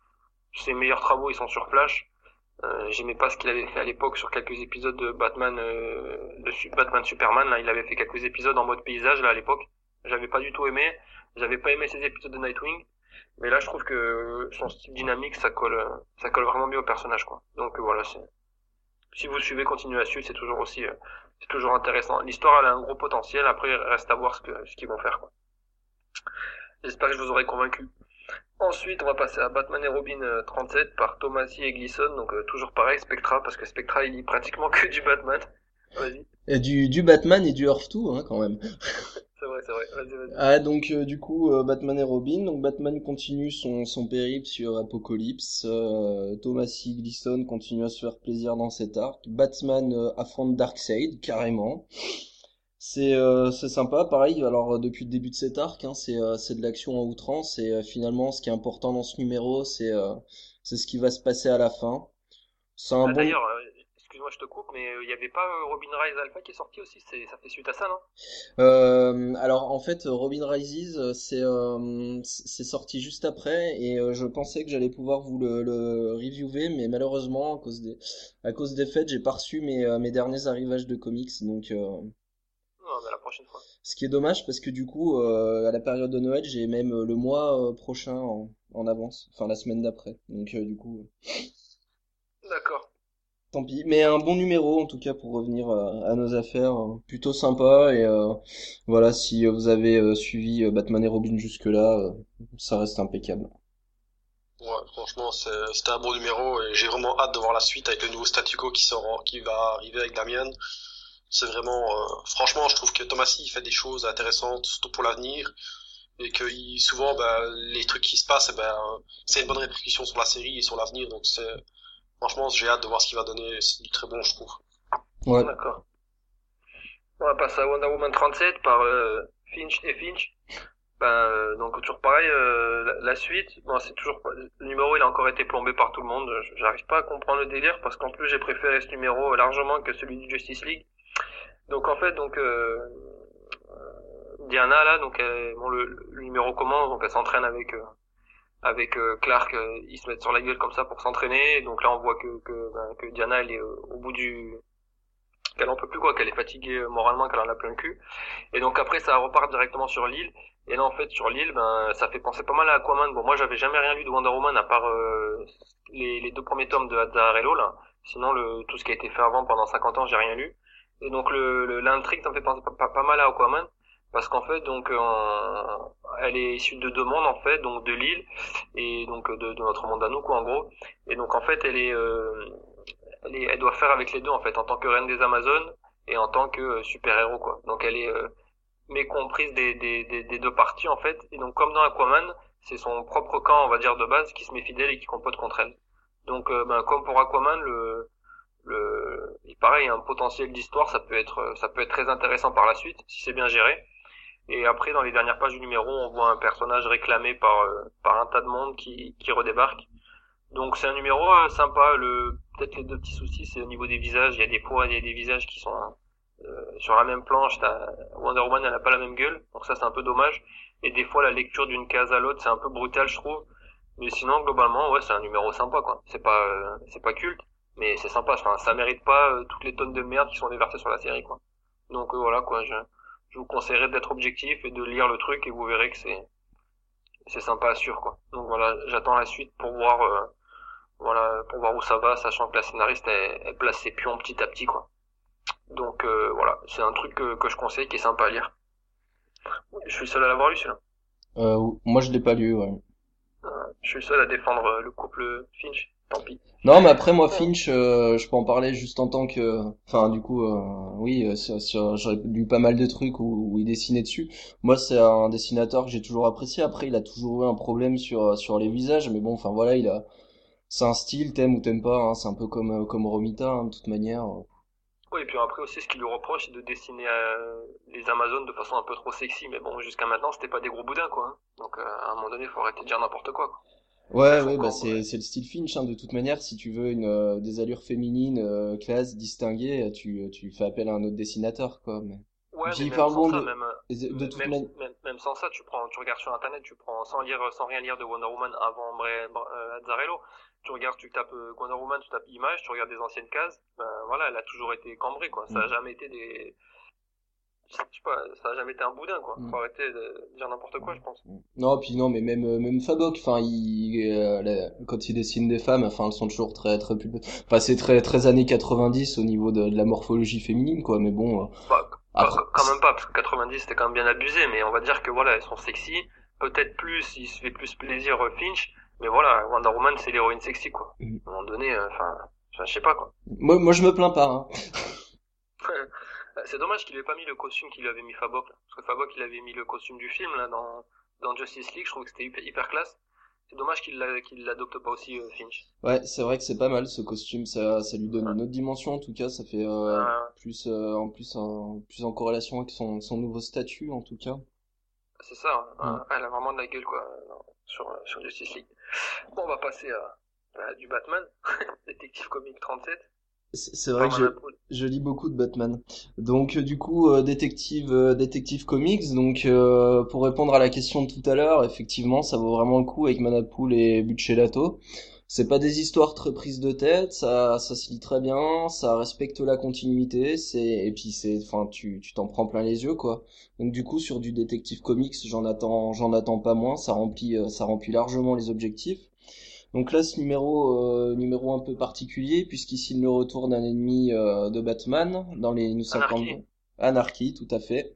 ses meilleurs travaux, ils sont sur Flash. Euh, j'aimais pas ce qu'il avait fait à l'époque sur quelques épisodes de Batman euh, de Su- Batman Superman là, il avait fait quelques épisodes en mode paysage là à l'époque. J'avais pas du tout aimé, j'avais pas aimé ces épisodes de Nightwing, mais là je trouve que son style dynamique ça colle ça colle vraiment bien au personnage quoi. Donc euh, voilà, c'est si vous suivez, continuez à suivre, c'est toujours aussi, euh, c'est toujours intéressant. L'histoire, elle a un gros potentiel. Après, il reste à voir ce que, ce qu'ils vont faire, quoi. J'espère que je vous aurai convaincu. Ensuite, on va passer à Batman et Robin euh, trente-sept par Tomasi et Gleason. Donc, euh, toujours pareil, Spectra, parce que Spectra, il lit pratiquement que du Batman. Vas-y. Et du, du Batman et du Earth deux, hein, quand même. C'est vrai, c'est vrai. Vas-y, vas-y. Ah, donc euh, du coup, euh, Batman et Robin. Donc Batman continue son, son périple sur Apocalypse. Euh, Thomas C. Gleason continue à se faire plaisir dans cet arc. Batman euh, affronte Darkseid, carrément. C'est euh, c'est sympa, pareil. Alors euh, depuis le début de cet arc, hein, c'est euh, c'est de l'action à outrance. Et euh, finalement, ce qui est important dans ce numéro, c'est euh, c'est ce qui va se passer à la fin. C'est un Ah, bon. d'ailleurs, euh, excuse-moi, je te coupe, mais il euh, y avait pas euh, Robin Rise Alpha qui est sorti aussi. C'est, ça fait suite à ça, non? Euh, alors en fait, Robin Rises, euh, c'est euh, c'est sorti juste après et euh, je pensais que j'allais pouvoir vous le, le reviewer, mais malheureusement à cause des à cause des fêtes, j'ai pas reçu mes euh, mes derniers arrivages de comics, donc euh, Non, mais la prochaine fois. ce qui est dommage parce que du coup euh, à la période de Noël, j'ai même euh, le mois euh, prochain en, en avance, enfin la semaine d'après, donc euh, du coup. D'accord. Tant pis, mais un bon numéro en tout cas pour revenir euh, à nos affaires, euh, plutôt sympa et euh, voilà si euh, vous avez euh, suivi euh, Batman et Robin jusque-là, euh, ça reste impeccable. Ouais, franchement, c'est- c'était un bon numéro et j'ai vraiment hâte de voir la suite avec le nouveau statu quo qui sort, qui va arriver avec Damian. C'est vraiment, euh, franchement, je trouve que Tomasi il fait des choses intéressantes, surtout pour l'avenir, et que il- souvent, ben, les trucs qui se passent, eh ben, euh, c'est une bonne répercussion sur la série et sur l'avenir. Donc c'est, franchement, j'ai hâte de voir ce qu'il va donner. C'est du très bon, je trouve. Ouais. D'accord. On va passer à Wonder Woman trente-sept par euh, Finch et Finch. Ben, euh, donc toujours pareil, euh, la, la suite, bon, c'est toujours pas- le numéro il a encore été plombé par tout le monde. Je- J'arrive pas à comprendre le délire parce qu'en plus j'ai préféré ce numéro largement que celui du Justice League. Donc en fait donc euh, Diana là donc elle- bon le, le numéro commence donc elle s'entraîne avec euh, avec euh, Clark, euh, ils se mettent sur la gueule comme ça pour s'entraîner. Donc là on voit que que, ben, que Diana elle est euh, au bout du qu'elle en peut plus quoi, qu'elle est fatiguée euh, moralement, qu'elle en a plein le cul. Et donc après ça repart directement sur l'île. Et là en fait sur l'île, ben ça fait penser pas mal à Aquaman. Bon moi j'avais jamais rien lu de Wonder Woman à part euh, les, les deux premiers tomes de Azzarello là. Sinon le tout ce qui a été fait avant pendant cinquante ans j'ai rien lu. Et donc le le- l'intrigue ça me fait penser pas, pas, pas mal à Aquaman. parce qu'en fait, donc, euh, elle est issue de deux mondes, en fait, donc de l'île, et donc de, de notre monde à nous, quoi, en gros. Et donc, en fait, elle est, euh, elle est, elle doit faire avec les deux, en fait, en tant que reine des Amazones et en tant que euh, super-héros, quoi. Donc, elle est euh, mécomprise des, des, des, des deux parties, en fait. Et donc, comme dans Aquaman, c'est son propre camp, on va dire, de base, qui se met fidèle et qui complote contre elle. Donc, euh, ben, comme pour Aquaman, le, le, il paraît, il y a un potentiel d'histoire, ça peut être, ça peut être très intéressant par la suite, si c'est bien géré. Et après, dans les dernières pages du numéro, on voit un personnage réclamé par, euh, par un tas de monde qui, qui redébarque. Donc c'est un numéro euh, sympa. Le, peut-être les deux petits soucis, c'est au niveau des visages. Il y a des fois, il y a des visages qui sont euh, sur la même planche. T'as, Wonder Woman, elle a pas la même gueule, donc ça c'est un peu dommage. Et des fois, la lecture d'une case à l'autre, c'est un peu brutal, je trouve. Mais sinon, globalement, ouais, c'est un numéro sympa, quoi. C'est pas, euh, c'est pas culte, mais c'est sympa. Enfin, ça mérite pas euh, toutes les tonnes de merde qui sont déversées sur la série, quoi. Donc euh, voilà, quoi. Je, je vous conseillerais d'être objectif et de lire le truc et vous verrez que c'est, c'est sympa à suivre, quoi. Donc voilà, j'attends la suite pour voir. Euh, voilà, pour voir où ça va, sachant que la scénariste elle, elle place ses pions petit à petit, quoi. Donc euh, voilà, c'est un truc que, que je conseille, qui est sympa à lire. Je suis le seul à l'avoir lu, celui-là. Euh, moi je l'ai pas lu, ouais. Je suis le seul à défendre euh, le couple Finch. Tant pis. Non, mais après moi Finch, euh, je peux en parler juste en tant que, enfin du coup, euh, oui, euh, sur, sur- j'ai lu pas mal de trucs où, où il dessinait dessus. Moi c'est un dessinateur que j'ai toujours apprécié. Après il a toujours eu un problème sur sur les visages, mais bon, enfin voilà, il a, c'est un style, t'aimes ou t'aimes pas, hein, c'est un peu comme euh, comme Romita, hein, de toute manière. Oui, et puis après aussi, ce qu'il lui reproche, c'est de dessiner euh, les Amazones de façon un peu trop sexy. Mais bon, jusqu'à maintenant, c'était pas des gros boudins, quoi. Hein. Donc euh, à un moment donné, faut arrêter de dire n'importe quoi, quoi. Ouais, Elles sont ouais, bah comme... c'est c'est le style Finch, hein, de toute manière. Si tu veux une euh, des allures féminines, euh, classe, distinguées, tu tu fais appel à un autre dessinateur, quoi. Mais... Et Ouais, mais puis même enfin sans bon, ça, de même, euh, de toute même, manière. même, même sans ça, tu prends, tu regardes sur Internet, tu prends, sans lire, sans rien lire de Wonder Woman avant Bra- Bra- euh, Azzarello, tu regardes, tu tapes euh, Wonder Woman, tu tapes image, tu regardes des anciennes cases, ben voilà, elle a toujours été cambrée, quoi. Ça a jamais été des, je sais pas, ça a jamais été un boudin, quoi. Faut arrêter de dire n'importe quoi, je pense. Non, puis non, mais même euh, même Fabok, enfin, il euh, la- quand il dessine des femmes, enfin, elles sont toujours très très pulpeuses. Enfin, c'est très très années quatre-vingt-dix au niveau de, de la morphologie féminine, quoi. Mais bon, euh, Bah, quand après, quand même pas, parce que quatre-vingt-dix c'était quand même bien abusé, mais on va dire que voilà, elles sont sexy. Peut-être plus, il se fait plus plaisir euh, Finch, mais voilà, Wonder Woman c'est l'héroïne sexy, quoi. À un moment donné, euh, enfin, je je sais pas, quoi. moi moi je me plains pas, hein. C'est dommage qu'il ait pas mis le costume qu'il avait mis Fabok, là. Parce que Fabok il avait mis le costume du film, là, dans, dans Justice League, je trouve que c'était hyper, hyper classe. C'est dommage qu'il l'a- qu'il l'adopte pas aussi, euh, Finch. Ouais, c'est vrai que c'est pas mal ce costume, ça ça lui donne Ouais. une autre dimension en tout cas, ça fait euh, Euh, plus euh, en plus en plus en corrélation avec son son nouveau statut en tout cas. c'est ça, Mm. hein. Elle a vraiment de la gueule, quoi, dans- sur, euh, sur Justice League. Bon, on va passer à, à du Batman, Détective Comics trente-sept, C'est c'est vrai par que je, Manapool. je lis beaucoup de Batman. Donc euh, du coup, euh, détective, euh, détective comics. Donc euh, pour répondre à la question de tout à l'heure, effectivement, ça vaut vraiment le coup avec Manapool et Buccellati. C'est pas des histoires très prises de tête, ça, ça se lit très bien, ça respecte la continuité, c'est et puis c'est, enfin, tu, tu t'en prends plein les yeux quoi. Donc du coup, sur du détective comics, j'en attends, j'en attends pas moins, ça remplit, euh, ça remplit largement les objectifs. Donc là, ce numéro, euh, numéro un peu particulier, puisqu'ici le retour d'un ennemi euh, de Batman dans les New cinquante. Anarchy. Anarchy, tout à fait.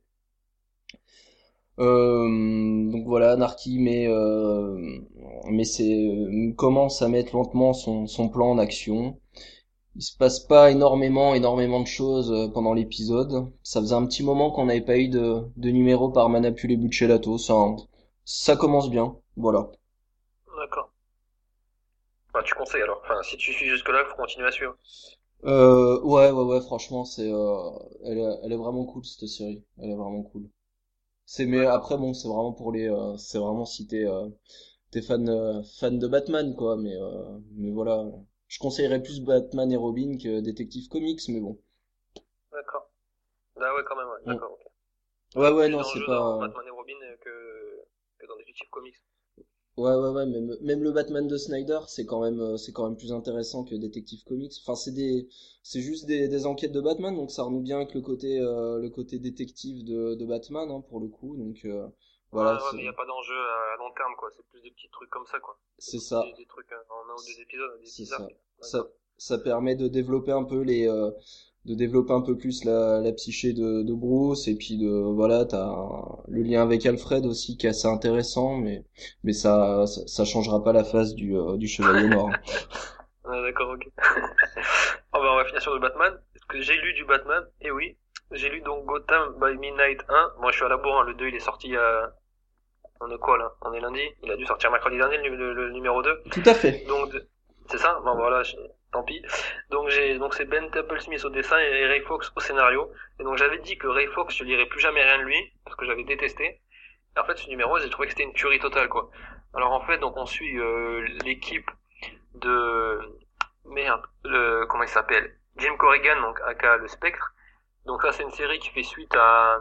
Euh, donc voilà, Anarchy, mais euh, mais c'est euh, commence à mettre lentement son son plan en action. Il se passe pas énormément énormément de choses euh, pendant l'épisode. Ça faisait un petit moment qu'on n'avait pas eu de de numéro par Manapul et Buccellati. Ça ça commence bien. Voilà. D'accord. Bah, tu conseilles alors. Enfin, si tu suis jusque-là, faut continuer à suivre. Euh, ouais, ouais, ouais, franchement, c'est, euh, elle est, elle est vraiment cool cette série. Elle est vraiment cool. C'est, mais D'accord. après, bon, c'est vraiment pour les, euh, c'est vraiment si t'es, euh, t'es fan, euh, fan de Batman, quoi. Mais, euh, mais voilà. Je conseillerais plus Batman et Robin que Detective Comics, mais bon. D'accord. Ah ouais, quand même, ouais. Mm. D'accord, ok. Ouais, ouais, Plus non, c'est d'enjeux dans pas. Batman et Robin euh, que, que dans Detective Comics. Ouais, ouais, ouais, même, même le Batman de Snyder, c'est quand même, euh, c'est quand même plus intéressant que Detective Comics. Enfin, c'est des, c'est juste des, des enquêtes de Batman, donc ça renoue bien avec le côté, euh, le côté détective de, de Batman, hein, pour le coup. Donc, euh, Ouais, voilà, ouais, c'est, mais y a pas d'enjeu à, à long terme, quoi. C'est plus des petits trucs comme ça, quoi. c'est Des, ça, des trucs euh, en un ou deux épisodes, des c'est petits ça. arcs. Ça, D'accord. ça permet de développer un peu les, euh, de développer un peu plus la, la psyché de, de Bruce, et puis de voilà, t'as un- le lien avec Alfred aussi qui est assez intéressant, mais mais ça ça, ça changera pas la face du euh, du Chevalier Noir. Ah, d'accord, ok. Ah bah, on va finir sur le Batman. Parce que j'ai lu du Batman, et oui. J'ai lu donc Gotham by Midnight un. Moi, je suis à la bourre, hein. Le deux, il est sorti il y a... On est quoi, là? On est lundi? Il a dû sortir mercredi dernier, le, le- le numéro deux. Tout à fait. Donc, de- c'est ça? Bon, voilà, je- tant pis. Donc, j'ai, donc c'est Ben Temple-Smith au dessin et Ray Fox au scénario. Et donc, j'avais dit que Ray Fox, je lirais plus jamais rien de lui, parce que j'avais détesté. Et en fait, ce numéro, j'ai trouvé que c'était une tuerie totale, quoi. Alors, en fait, donc, on suit, euh, l'équipe de, merde, le, comment il s'appelle? Jim Corrigan, donc, aka le Spectre. Donc, ça, c'est une série qui fait suite à,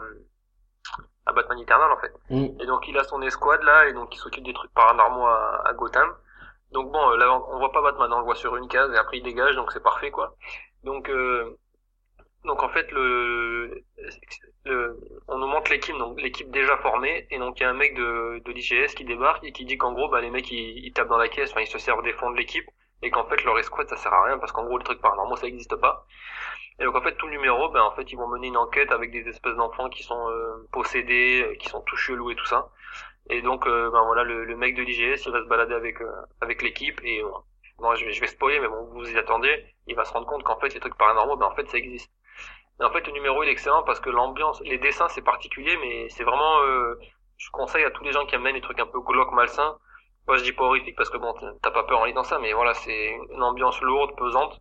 à Batman Eternal, en fait. Mm. Et donc, il a son escouade, là, et donc, il s'occupe des trucs paranormaux à, à Gotham. Donc bon, euh, là on voit pas Batman, on le voit sur une case et après il dégage, donc c'est parfait quoi. Donc euh, donc en fait le, le on nous montre l'équipe, donc l'équipe déjà formée, et donc il y a un mec de de l'I G S qui débarque et qui dit qu'en gros bah les mecs ils, ils tapent dans la caisse, enfin ils se servent des fonds de l'équipe, et qu'en fait leur escouade ça sert à rien parce qu'en gros les trucs paranormaux ça existe pas. Et donc en fait tout le numéro, ben en fait ils vont mener une enquête avec des espèces d'enfants qui sont euh, possédés, qui sont tout chelous et tout ça. Et donc, euh, ben voilà, le, le mec de l'I G S, il va se balader avec euh, avec l'équipe et euh, bon, je vais je vais spoiler, mais bon, vous y attendez, il va se rendre compte qu'en fait les trucs paranormaux, ben en fait ça existe. Et en fait le numéro il est excellent parce que l'ambiance, les dessins c'est particulier, mais c'est vraiment, euh, je conseille à tous les gens qui aiment bien les trucs un peu glauques, malsains. Moi je dis pas horrifique parce que bon, t'as pas peur en lisant ça, mais voilà, c'est une ambiance lourde, pesante.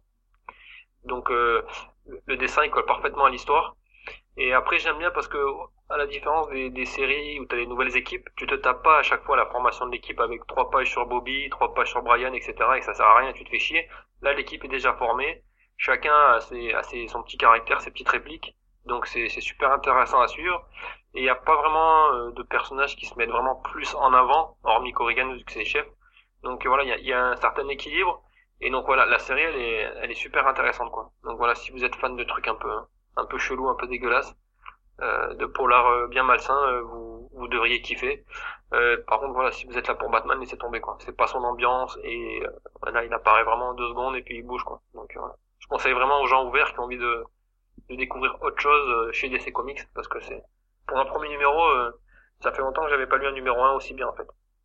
Donc euh, le dessin il colle parfaitement à l'histoire. Et après, j'aime bien parce que, à la différence des, des séries où tu as les nouvelles équipes, tu te tapes pas à chaque fois la formation de l'équipe avec trois pages sur Bobby, trois pages sur Brian, et cetera. Et ça sert à rien, tu te fais chier. Là, l'équipe est déjà formée. Chacun a, ses, a ses, son petit caractère, ses petites répliques. Donc c'est c'est super intéressant à suivre. Et il n'y a pas vraiment euh, de personnages qui se mettent vraiment plus en avant, hormis Corrigan, vu que c'est le chef. Donc euh, voilà, il y a, il y a un certain équilibre. Et donc voilà, la série, elle est, elle est super intéressante, quoi. Donc voilà, si vous êtes fan de trucs un peu... un peu chelou, un peu dégueulasse, euh, de polar euh, bien malsain, euh, vous, vous devriez kiffer. Euh, par contre, voilà, si vous êtes là pour Batman, laissez tomber, quoi. C'est pas son ambiance, et euh, là, il apparaît vraiment en deux secondes, et puis il bouge, quoi. Donc, euh, voilà. Je conseille vraiment aux gens ouverts qui ont envie de, de découvrir autre chose euh, chez D C Comics, parce que c'est, pour un premier numéro, euh, ça fait longtemps que j'avais pas lu un numéro un aussi bien, en fait.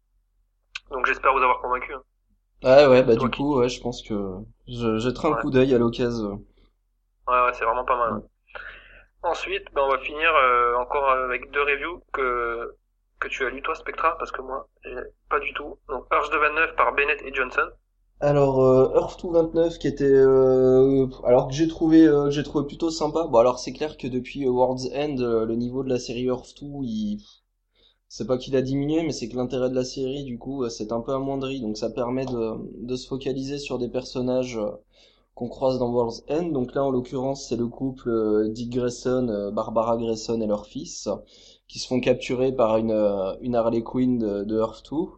Donc, j'espère vous avoir convaincu. Hein. Ouais, ouais, bah Toi du qui... coup, ouais, je pense que je jetterai un Ouais, coup d'œil à l'occasion. ouais, ouais, c'est vraiment pas mal. Ouais. Hein. Ensuite, ben, on va finir euh, encore avec deux reviews que que tu as lu toi, Spectra, parce que moi, j'ai pas du tout. Donc, Earth de vingt-neuf par Bennett et Johnson. Alors euh, Earth deux vingt-neuf qui était euh, alors que j'ai trouvé euh, que j'ai trouvé plutôt sympa. Bon alors c'est clair que depuis euh, World's End euh, le niveau de la série Earth deux il c'est pas qu'il a diminué mais c'est que l'intérêt de la série du coup euh, c'est un peu amoindri donc ça permet de de se focaliser sur des personnages euh, qu'on croise dans World's End. Donc là en l'occurrence c'est le couple euh, Dick Grayson, euh, Barbara Grayson et leur fils qui se font capturer par une euh, une Harley Quinn de, de Earth deux.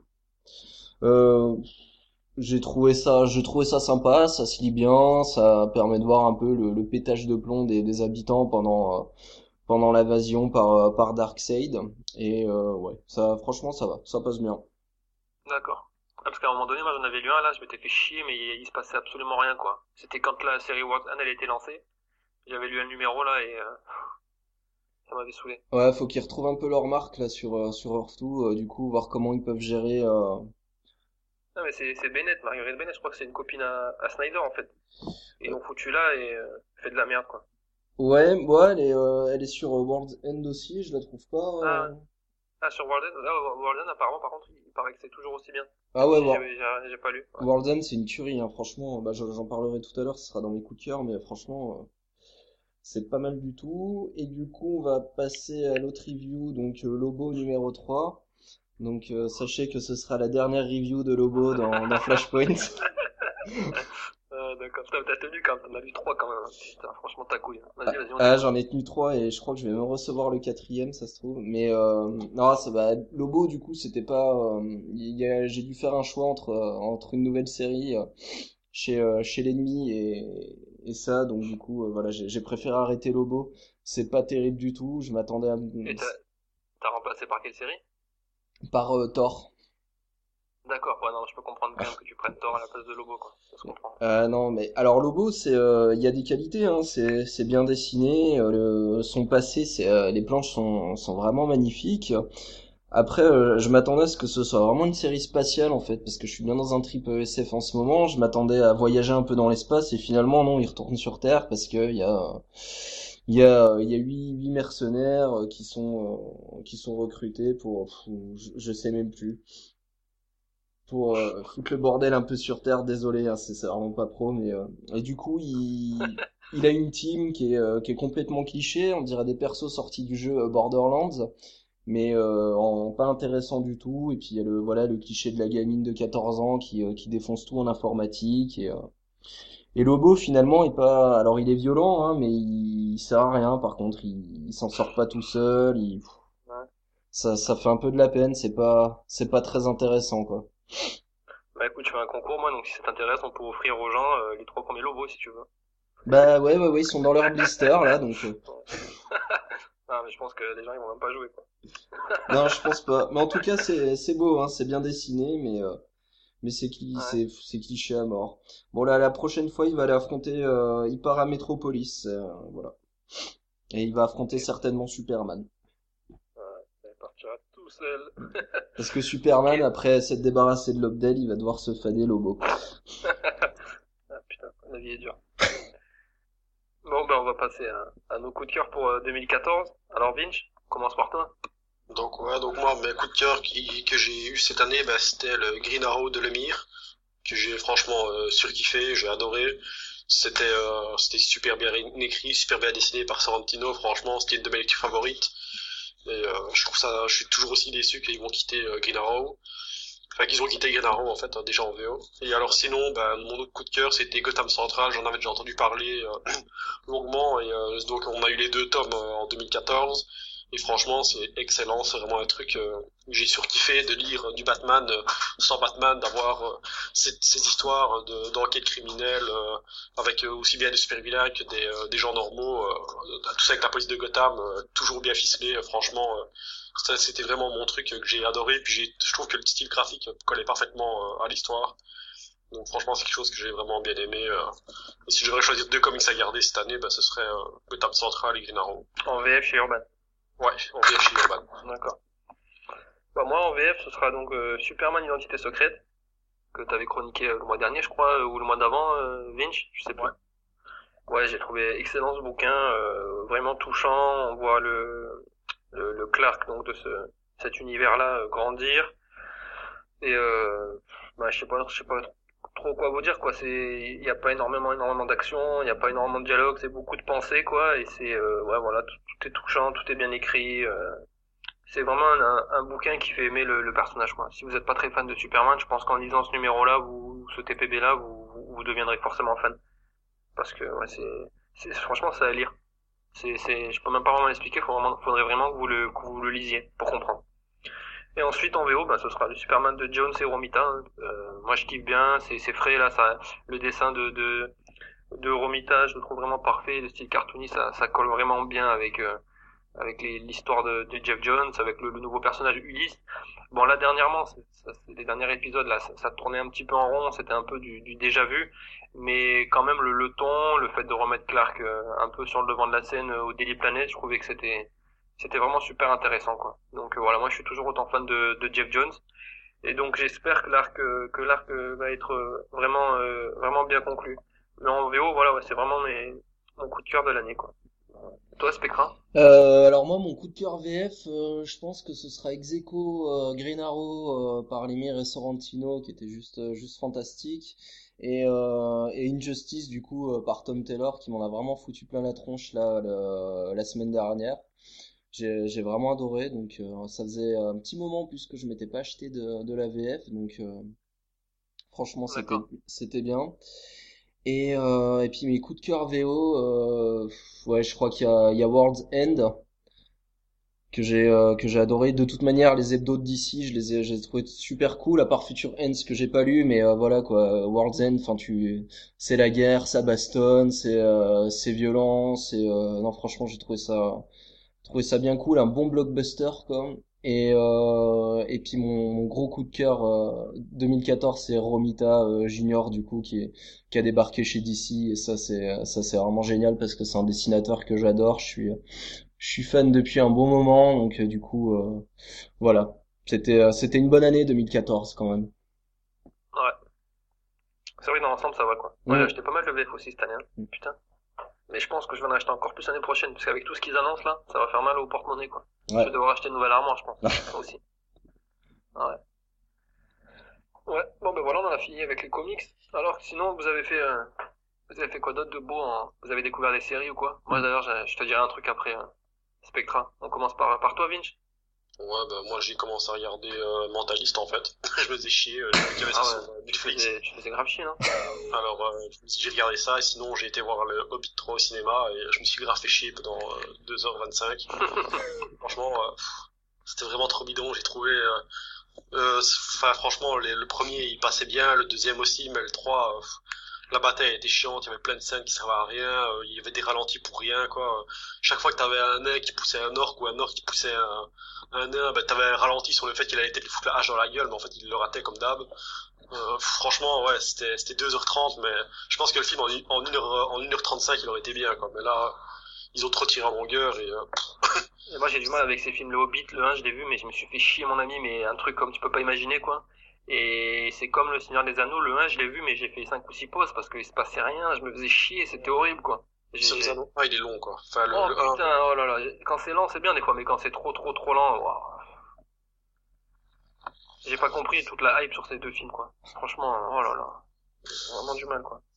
Euh, J'ai trouvé ça, j'ai trouvé ça sympa, ça se lit bien, ça permet de voir un peu le, le pétage de plomb des, des habitants pendant euh, pendant l'invasion par euh, par Darkseid et euh, ouais, ça franchement ça va, ça passe bien. D'accord. Ah, parce qu'à un moment donné, moi j'en avais lu un là, je m'étais fait chier, mais il, il se passait absolument rien, quoi. C'était quand la série World's End elle était lancée. J'avais lu un numéro là et euh, ça m'avait saoulé. Ouais, faut qu'ils retrouvent un peu leur marque là sur euh, sur Earth deux, euh, du coup voir comment ils peuvent gérer. Euh... Non mais c'est c'est Bennett, Marguerite Bennett, je crois que c'est une copine à, à Snyder en fait. Ils l'ont foutu là et euh, fait de la merde, quoi. Ouais, ouais, elle est euh, elle est sur euh, World's End aussi, je la trouve pas. Ah, euh, ah sur World's End, là, World's End apparemment par contre, il paraît que c'est toujours aussi bien. Ah Même ouais, si War- j'avais j'ai j'ai pas lu. Ouais. World's End c'est une tuerie, hein, franchement. Bah j'en j'en parlerai tout à l'heure, ce sera dans mes coups de cœur, mais franchement. euh, C'est pas mal du tout. Et du coup, on va passer à l'autre review, donc euh, Lobo numéro trois. Donc euh, sachez que ce sera la dernière review de Lobo dans, dans Flashpoint. Euh, d'accord, putain, t'as tenu quand même, t'en as lu trois quand même. Hein. Putain, franchement, ta couille. Hein. Vas-y, vas-y, on Ah, écoute. j'en ai tenu trois et je crois que je vais me recevoir le quatrième, ça se trouve. Mais euh, non, ça va. Lobo, du coup, c'était pas. euh, il y a- j'ai dû faire un choix entre euh, entre une nouvelle série euh, chez euh, chez l'ennemi et et ça. Donc du coup, euh, voilà, j'ai j'ai préféré arrêter Lobo. C'est pas terrible du tout. Je m'attendais à Et t'as t'as remplacé par quelle série? par euh, Thor. D'accord, ouais, non, je peux comprendre quand même que tu prennes Thor à la place de Lobo, quoi. Ça se comprend. Euh, non, mais alors Lobo, c'est, euh, il y a des qualités, hein, c'est, c'est bien dessiné. Euh, le, son passé, c'est, euh, les planches sont, sont vraiment magnifiques. Après, euh, je m'attendais à ce que ce soit vraiment une série spatiale en fait, parce que je suis bien dans un trip E S F en ce moment. Je m'attendais à voyager un peu dans l'espace et finalement non, il retourne sur Terre parce que il y a, il y a, il y a huit, huit mercenaires euh, qui sont, euh, qui sont recrutés pour, pff, je, je sais même plus, pour euh, foutre le bordel un peu sur Terre. Désolé, hein, c'est c'est vraiment pas pro, mais euh, et du coup il, il a une team qui est, euh, qui est complètement cliché. On dirait des persos sortis du jeu euh, Borderlands mais euh, en pas intéressant du tout. Et puis il y a le voilà le cliché de la gamine de quatorze ans qui euh, qui défonce tout en informatique et euh, et Lobo finalement est pas alors il est violent hein, mais il, il sert à rien. Par contre il, il s'en sort pas tout seul. Il Ouais. ça ça fait un peu de la peine. C'est pas c'est pas très intéressant quoi. Bah écoute, je fais un concours, moi, donc si ça t'intéresse, on peut offrir aux gens euh, les trois premiers Lobos, si tu veux. Bah ouais ouais ouais ils sont dans leur blister là donc euh, Ouais. Ah, mais je pense que les gens, ils vont même pas jouer, quoi. non je pense pas. Mais en tout cas c'est c'est beau hein, c'est bien dessiné mais euh, mais c'est cli- Ouais. c'est c'est cliché à mort. Bon là la prochaine fois il va aller affronter euh, il part à Metropolis euh, voilà et il va affronter Ok. certainement Superman Ouais, ça partira tout seul. parce que Ok. Superman après s'être débarrassé de Lobdell il va devoir se fader Lobo. Ah putain, la vie est dure. Bon, ben on va passer à, à nos coups de cœur pour euh, deux mille quatorze. Alors Vinch, on commence par toi. Donc ouais, donc moi, mes coups de cœur qui, que j'ai eu cette année, bah, c'était le Green Arrow de Lemire, que j'ai franchement euh, surkiffé, j'ai adoré. C'était euh, c'était super bien écrit, super bien dessiné par Sorrentino, franchement, c'était une de mes lectures favorites. Et euh, je trouve ça, je suis toujours aussi déçu qu'ils vont quitter euh, Green Arrow. Enfin, qu'ils ont quitté Green Arrow en fait, hein, déjà en V O. Et alors sinon, ben, mon autre coup de cœur, c'était Gotham Central, j'en avais déjà entendu parler euh, longuement, et euh, donc on a eu les deux tomes euh, en deux mille quatorze. Et franchement, c'est excellent, c'est vraiment un truc euh, que j'ai surkiffé de lire euh, du Batman euh, sans Batman, d'avoir euh, ces, ces histoires de, d'enquête criminelle euh, avec euh, aussi bien des super vilains que des, euh, des gens normaux, euh, tout ça avec la police de Gotham, euh, toujours bien ficelé, euh, franchement, euh, ça, c'était vraiment mon truc que j'ai adoré, puis j'ai, je trouve que le style graphique collait parfaitement euh, à l'histoire. Donc franchement, c'est quelque chose que j'ai vraiment bien aimé. Euh. Et si je devrais choisir deux comics à garder cette année, bah, ce serait euh, Gotham Central et Green Arrow. En V F chez Urban. Ouais, on vient chez Urban. D'accord. Bah moi en V F, ce sera donc euh, Superman Identité Secrète, que t'avais chroniqué euh, le mois dernier, je crois, euh, ou le mois d'avant, euh, Vinch, je sais plus. Ouais. Ouais, j'ai trouvé excellent ce bouquin, euh, vraiment touchant. On voit le, le, le Clark donc de ce cet univers-là euh, grandir. Et euh, bah je sais pas, je sais pas trop quoi vous dire quoi. C'est, il y a pas énormément énormément d'action, il y a pas énormément de dialogue, c'est beaucoup de pensées quoi. Et c'est euh, ouais voilà, tout, tout est touchant, tout est bien écrit. Euh, c'est vraiment un, un bouquin qui fait aimer le, le personnage quoi. Si vous êtes pas très fan de Superman, je pense qu'en lisant ce numéro-là, vous ce T P B-là, vous, vous vous deviendrez forcément fan. Parce que ouais, c'est, c'est franchement c'est à lire. C'est, c'est, je peux même pas vraiment l'expliquer. Faut vraiment, faudrait vraiment que vous le, que vous le lisiez pour comprendre. Et ensuite en V O, bah, ce sera le Superman de Jones et Romita. Hein. Euh, moi je kiffe bien, c'est, c'est frais là, ça, le dessin de, de, de Romita, je le trouve vraiment parfait. Le style cartoony, ça, ça colle vraiment bien avec, euh, avec les- l'histoire de, de Jeff Jones, avec le, le nouveau personnage Ulysse. Bon là dernièrement, c'est, ça, c'est les derniers épisodes là, ça, ça tournait un petit peu en rond, c'était un peu du, du déjà vu, mais quand même le, le ton, le fait de remettre Clark euh, un peu sur le devant de la scène euh, au Daily Planet, je trouvais que c'était c'était vraiment super intéressant quoi. Donc euh, voilà, moi je suis toujours autant fan de, de Jeff Jones et donc j'espère que l'arc euh, que l'arc euh, va être euh, vraiment euh, vraiment bien conclu. Mais en V O, voilà, ouais, c'est vraiment mes, mon coup de cœur de l'année quoi. Toi Spectra? Euh, alors moi mon coup de cœur V F euh, je pense que ce sera ex aequo euh, Green Arrow euh, par Lemire et Sorrentino qui était juste euh, juste fantastique et, euh, et Injustice du coup euh, par Tom Taylor qui m'en a vraiment foutu plein la tronche là le- la semaine dernière. J'ai j'ai vraiment adoré donc euh, ça faisait un petit moment en plus que je m'étais pas acheté de, de la V F donc euh, franchement c'était D'accord. c'était bien. Et, euh, et puis mes coups de cœur V O, euh, ouais, je crois qu'il y a, il y a World's End que j'ai euh, que j'ai adoré. De toute manière, les hebdos d'ici, je les ai, j'ai trouvé super cool. À part Future Ends que j'ai pas lu, mais euh, voilà quoi. World's End, enfin tu, c'est la guerre, ça bastonne, c'est euh, c'est violent, c'est euh, non franchement j'ai trouvé ça trouvé ça bien cool, un bon blockbuster quoi. Et, euh, et puis mon, mon gros coup de cœur euh, deux mille quatorze, c'est Romita euh, Junior du coup qui est, qui a débarqué chez D C, et ça c'est ça c'est vraiment génial parce que c'est un dessinateur que j'adore. Je suis je suis fan depuis un bon moment, donc euh, du coup euh, voilà, c'était euh, c'était une bonne année deux mille quatorze quand même. Ouais. C'est vrai, dans l'ensemble, ça va, quoi. Moi, j'ai Mm. acheté pas mal de V F aussi cette année, hein. Putain. Mais je pense que je vais en acheter encore plus l'année prochaine, parce qu'avec tout ce qu'ils annoncent, là, ça va faire mal au porte-monnaie, quoi. Je Ouais. vais devoir acheter une nouvelle armoire, je pense. Ça aussi. Ouais. Ouais. Bon, ben voilà, on en a fini avec les comics. Alors, sinon, vous avez fait, euh, vous avez fait quoi d'autre de beau, hein? Vous avez découvert des séries ou quoi? Moi, d'ailleurs, je je te dirai un truc après, hein. Spectra. On commence par, par toi, Vince? Ouais, bah moi j'ai commencé à regarder euh, Mentaliste en fait. Je me faisais chier, euh, j'ai vu qu'il y avait ça Ah sur ouais. euh, Tu Netflix. faisais, tu faisais grave chier, non? Alors euh, j'ai regardé ça et sinon j'ai été voir le Hobbit trois au cinéma et je me suis grave fait chier pendant euh, deux heures vingt-cinq. Franchement, euh, pff, c'était vraiment trop bidon, j'ai trouvé... euh, euh, Enfin franchement, les- le premier il passait bien, le deuxième aussi, mais le trois... euh, pff, la bataille était chiante, il y avait plein de scènes qui servaient à rien, euh, il y avait des ralentis pour rien, quoi. Chaque fois que t'avais un nain qui poussait un orc ou un orc qui poussait un, un nain, bah, t'avais un ralenti sur le fait qu'il allait peut-être lui foutre la hache dans la gueule, mais en fait il le ratait comme d'hab. Euh, franchement, ouais, c'était, c'était deux heures trente, mais je pense que le film en, une- en une heure, en une heure trente-cinq il aurait été bien, quoi. Mais là, ils ont trop tiré en longueur et, euh, Et moi, j'ai du mal avec ces films. Le Hobbit, le un, je l'ai vu, mais je me suis fait chier, mon ami, mais un truc comme tu peux pas imaginer, quoi. Et c'est comme Le Seigneur des Anneaux, le un, je l'ai vu, mais j'ai fait cinq ou six pauses parce qu'il se passait rien, je me faisais chier, c'était horrible, quoi. J'ai, Sons j'ai- Anneaux, ah, il est long, quoi. Enfin, le, Oh le un, putain, oh là là, quand c'est lent, c'est bien des fois, mais quand c'est trop, trop, trop lent, waouh. J'ai pas compris toute la hype sur ces deux films, quoi. Franchement, oh là là, j'ai vraiment du mal, quoi.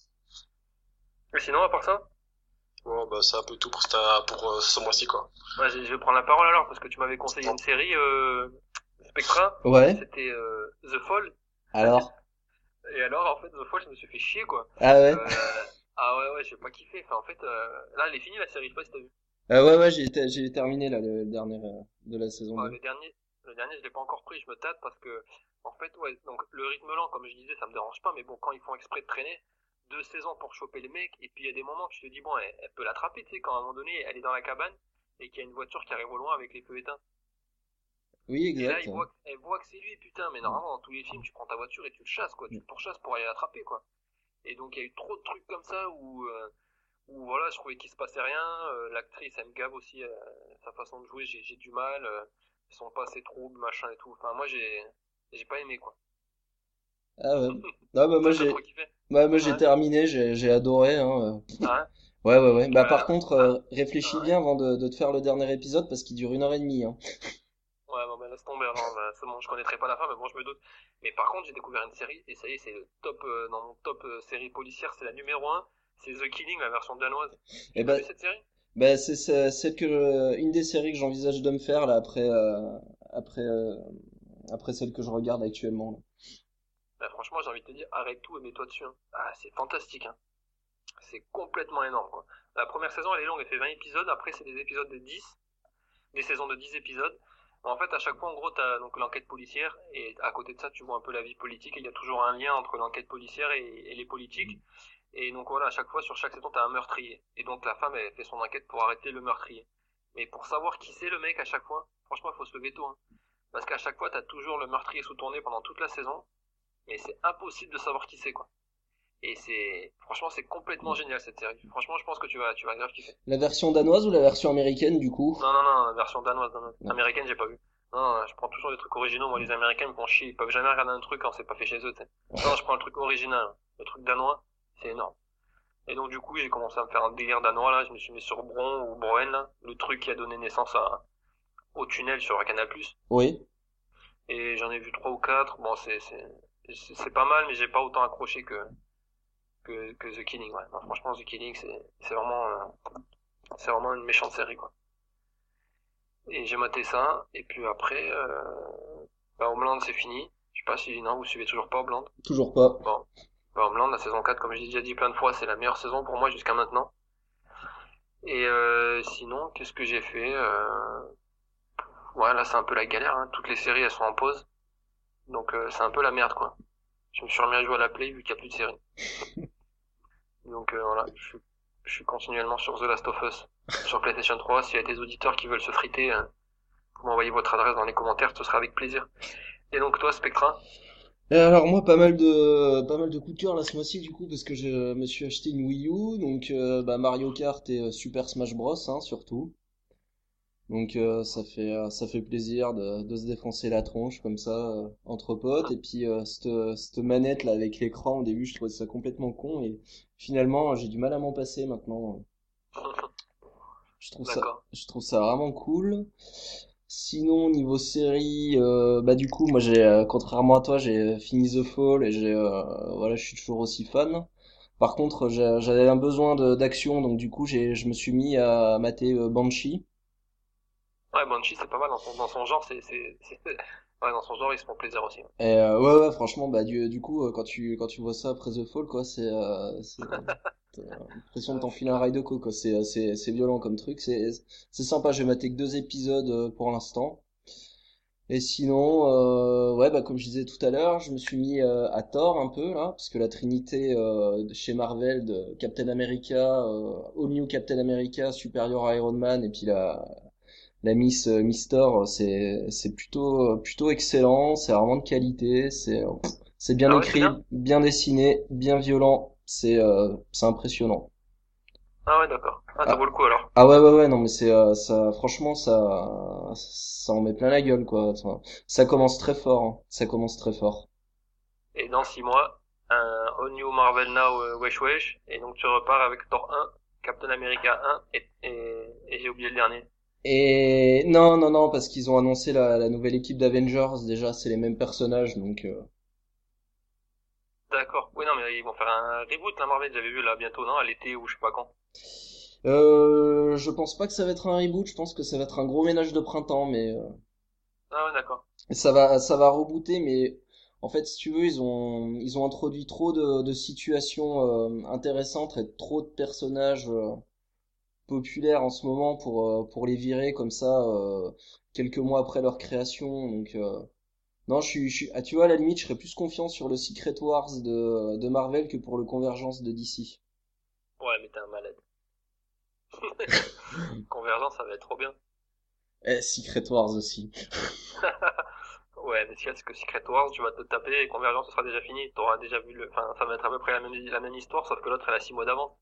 Et sinon, à part ça, ouais, bah, c'est un peu tout pour, cette- pour euh, ce mois-ci, quoi. bah, je je vais prendre la parole alors, parce que tu m'avais conseillé une série, euh, Spectra, Ouais. c'était euh, The Fall. Alors? Et alors, en fait, The Fall, je me suis fait chier, quoi. Ah ouais? Euh, ah ouais, ouais, j'ai pas kiffé. Enfin, en fait, euh, là, elle est finie, la série, je sais pas si t'as vu. Euh, ouais, ouais, j'ai ter- j'ai terminé là le, le dernier euh, de la saison Bah, deux. le dernier, le dernier, je l'ai pas encore pris, je me tâte parce que, en fait, ouais, donc, le rythme lent, comme je disais, ça me dérange pas, mais bon, quand ils font exprès de traîner, deux saisons pour choper les mecs, et puis il y a des moments où tu te dis, bon, elle, elle peut l'attraper, tu sais, quand à un moment donné, elle est dans la cabane, et qu'il y a une voiture qui arrive au loin avec les feux éteints. Oui, Et là, exact. il voit, que- elle voit que c'est lui, putain, mais normalement, dans tous les films, tu prends ta voiture et tu le chasses, quoi, tu le pourchasses pour aller l'attraper, quoi. Et donc, il y a eu trop de trucs comme ça où, euh, où voilà, je trouvais qu'il se passait rien. Euh, l'actrice, elle me gave aussi, euh, sa façon de jouer, j'ai, j'ai du mal. Euh, son passé trouble, machin et tout. Enfin, moi, j'ai, j'ai pas aimé, quoi. Ah ouais. Ah bah moi Toi, t'as j'ai trop kiffé? bah, moi j'ai Ouais. terminé, j'ai j'ai adoré hein. euh. Ah, Ouais ouais ouais. Bah ouais. par Ah, contre ah, euh, réfléchis ah, ouais. bien avant de, de te faire le dernier épisode parce qu'il dure une heure et demie hein. Ouais, bon, ben, laisse tomber, alors, bah, c'est bon, je connaîtrais pas la fin, mais bon, je me doute. Mais par contre, j'ai découvert une série, et ça y est, c'est le top, euh, dans mon top euh, série policière, c'est la numéro un. C'est The Killing, la version danoise. Et Tu l'as bah vu, cette série? bah c'est c'est celle que je- une des séries que j'envisage de me faire là après euh, après euh, après celle que je regarde actuellement là. Bah, franchement, j'ai envie de te dire, arrête tout et mets-toi dessus, hein. Ah, c'est fantastique, hein. C'est complètement énorme, quoi. La première saison, elle est longue, elle fait vingt épisodes. Après, c'est des épisodes de dix, des saisons de dix épisodes. En fait, à chaque fois, en gros, t'as donc l'enquête policière, et à côté de ça, tu vois un peu la vie politique, et il y a toujours un lien entre l'enquête policière et, et les politiques. Et donc voilà, à chaque fois, sur chaque saison, t'as un meurtrier. Et donc la femme, elle fait son enquête pour arrêter le meurtrier. Mais pour savoir qui c'est le mec à chaque fois, franchement, il faut se lever tôt, hein. Parce qu'à chaque fois, t'as toujours le meurtrier sous ton nez pendant toute la saison, mais c'est impossible de savoir qui c'est, quoi. Et c'est, franchement, c'est complètement génial cette série. Franchement, je pense que tu vas, tu vas grave kiffer. La version danoise ou la version américaine du coup? Non, non, non, la version danoise, danoise. Non. Américaine, j'ai pas vu. Non, non, je prends toujours des trucs originaux. Moi, les Américains me font chier. Ils peuvent jamais regarder un truc quand c'est pas fait chez eux, tu sais. Non, je prends le truc original. Le truc danois, c'est énorme. Et donc, du coup, j'ai commencé à me faire un délire danois, là. Je me suis mis sur Bron ou Broen, là. Le truc qui a donné naissance à, au tunnel sur Canal+. Oui. Et j'en ai vu trois ou quatre. Bon, c'est, c'est, c'est c'est pas mal, mais j'ai pas autant accroché que, que, que The Killing, ouais. Non, franchement, The Killing, c'est, c'est vraiment, euh, c'est vraiment une méchante série, quoi. Et j'ai maté ça, et puis après, euh, bah, Homeland, c'est fini. Je sais pas si, non, vous suivez toujours pas Homeland. Toujours pas. Bon. Bah, Homeland, la saison quatre, comme j'ai déjà dit plein de fois, c'est la meilleure saison pour moi jusqu'à maintenant. Et, euh, sinon, qu'est-ce que j'ai fait, euh, ouais, là, c'est un peu la galère, hein. Toutes les séries, elles sont en pause. Donc, euh, c'est un peu la merde, quoi. Je me suis remis à jouer à la Play vu qu'il n'y a plus de séries. Donc, euh, voilà, je suis, je suis continuellement sur The Last of Us. Sur PlayStation trois, s'il y a des auditeurs qui veulent se friter, euh, vous m'envoyez votre adresse dans les commentaires, ce sera avec plaisir. Et donc toi, Spectra? Et alors moi pas mal de pas mal de coups de cœur là ce mois-ci du coup parce que je me suis acheté une Wii U donc euh, bah, Mario Kart et euh, Super Smash Bros hein, surtout. Donc euh, ça fait euh, ça fait plaisir de, de se défoncer la tronche comme ça euh, entre potes et puis euh, cette cette manette là avec l'écran au début je trouvais ça complètement con et finalement j'ai du mal à m'en passer maintenant. Je trouve ça D'accord. je trouve ça vraiment cool. Sinon niveau série euh, bah du coup moi j'ai euh, contrairement à toi j'ai fini The Fall et j'ai euh, voilà je suis toujours aussi fan. Par contre j'ai- j'avais un besoin de d'action donc du coup j'ai je me suis mis à mater euh, Banshee. Ouais, Banshee, c'est pas mal dans son, dans son genre, c'est, c'est, c'est... Ouais, dans son genre, ils se font plaisir aussi. Et euh, ouais ouais franchement bah du du coup euh, quand tu quand tu vois ça après The Fall quoi c'est euh, c'est t'as l'impression de Ouais, c'est t'enfiler un clair. rail de co quoi c'est euh, c'est c'est violent comme truc c'est c'est sympa j'ai maté que deux épisodes euh, pour l'instant et sinon euh, ouais bah comme je disais tout à l'heure je me suis mis euh, à Thor un peu là parce que la Trinité euh, de chez Marvel de Captain America euh, All New Captain America supérieur à Iron Man et puis la la Miss euh, Miss Thor c'est c'est plutôt plutôt excellent c'est vraiment de qualité c'est c'est bien Ah ouais, c'est bien? écrit bien dessiné bien violent c'est euh, c'est impressionnant Ah ouais, d'accord. Ah, ça vaut ah, le coup alors. ah ouais ouais ouais non mais c'est euh, ça franchement ça ça en met plein la gueule quoi. Enfin, ça commence très fort hein. Ça commence très fort Et dans six mois, un All New Marvel Now euh, Wesh Wesh, et donc tu repars avec Thor un, Captain America un, et, et, et j'ai oublié le dernier. et non non non parce qu'ils ont annoncé la, la nouvelle équipe d'Avengers déjà c'est les mêmes personnages donc euh, D'accord. Oui, non, mais ils vont faire un reboot, la Marvel, j'avais vu là bientôt, non? À l'été ou je sais pas quand. Euh, je pense pas que ça va être un reboot, je pense que ça va être un gros ménage de printemps, mais euh, Ah ouais, d'accord. ça va, ça va rebooter, mais en fait, si tu veux, ils ont, ils ont introduit trop de, de situations euh, intéressantes et trop de personnages euh, populaires en ce moment pour, euh, pour les virer comme ça euh, quelques mois après leur création. Donc, euh, non, je suis, je suis, ah, tu vois, à la limite, je serais plus confiant sur le Secret Wars de, de Marvel que pour le Convergence de D C. Ouais, mais t'es un malade. Convergence, ça va être trop bien. Eh, Secret Wars aussi. Ouais, mais ce qu'il y a, c'est que Secret Wars, tu vas te taper, et Convergence, ce sera déjà fini. T'auras déjà vu le, enfin, ça va être à peu près la même, la même histoire, sauf que l'autre, elle a six mois d'avance.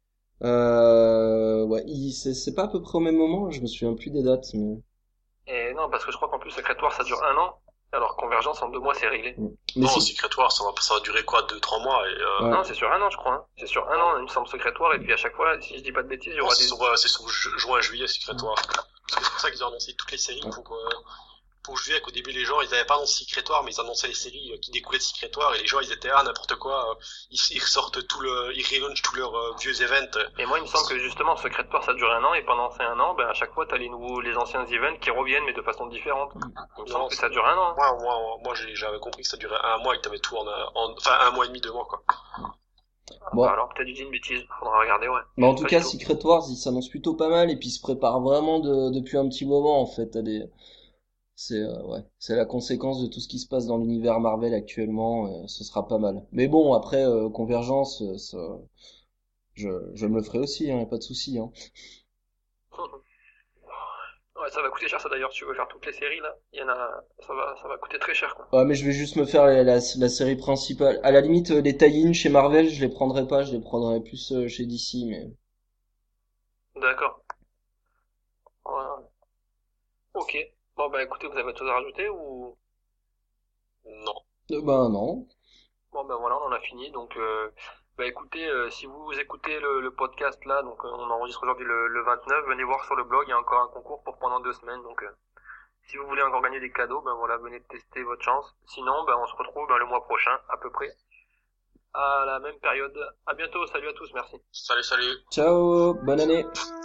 Euh, ouais, il- c'est c'est pas à peu près au même moment, je me souviens plus des dates, mais... Et non, parce que je crois qu'en plus, Secret Wars, ça dure un an, alors Convergence, en deux mois, c'est réglé. Mais Non, si, Secret Wars, ça va, ça va durer quoi, deux, trois mois et euh, ouais. Non, c'est sur un an, je crois, hein. C'est sur un an, il me semble, Secret Wars, et puis à chaque fois, si je dis pas de bêtises, il y non, aura c'est des... sur, euh, c'est sur ju- juin, juillet, Secret Wars. Parce que c'est pour ça qu'ils ont annoncé toutes les séries pour, euh, pour juillet, qu'au début, les gens, ils avaient pas annoncé Secret Wars, mais ils annonçaient les séries euh, qui découlaient de Secret Wars, et les gens, ils étaient, ah, n'importe quoi, euh, ils, ils ressortent tout le, ils relaunchent tous leurs euh, vieux events. Et moi, il me semble que justement, Secret Wars, ça dure un an, et pendant ces un an, ben, à chaque fois, t'as les nouveaux, les anciens events qui reviennent, mais de façon différente. Il me semble Non, que c'est- ça dure un an, hein. moi, moi, moi, j'ai- j'avais compris que ça durait un mois et que t'avais tout en, un- en, enfin, un mois et demi, deux mois, quoi. Ah, bah, Bon, alors, peut-être que j'ai dit une bêtise, faudra regarder, ouais. mais Je en sais tout pas cas, du tout. Secret Wars, il s'annonce plutôt pas mal, et puis il se prépare vraiment de, depuis un petit moment, en fait. T'as des... C'est euh, ouais, c'est la conséquence de tout ce qui se passe dans l'univers Marvel actuellement, euh, ce sera pas mal. Mais bon, après, euh, Convergence, euh, ça, je, je me le ferai aussi, hein, y a pas de souci, hein. Ouais, ça va coûter cher, ça, d'ailleurs, si tu veux faire toutes les séries, là. Il y en a, ça va, ça va coûter très cher, quoi. Ouais, mais je vais juste me faire la, la, la série principale. À la limite, euh, les tie-in chez Marvel, je les prendrai pas, je les prendrai plus euh, chez D C, mais... D'accord. Ouais. Ok. Bon, bah, écoutez, vous avez autre chose à rajouter, ou... Non. Euh, ben non. Bon ben voilà, on en a fini. Donc euh, bah écoutez, euh, si vous écoutez le, le podcast là, donc euh, on enregistre aujourd'hui le, le vingt-neuf, venez voir sur le blog, il y a encore un concours pour pendant deux semaines. Donc euh, si vous voulez encore gagner des cadeaux, ben voilà, venez tester votre chance. Sinon, ben on se retrouve ben, le mois prochain, à peu près, à la même période. À bientôt, salut à tous, merci. Salut, salut. Ciao, bonne année.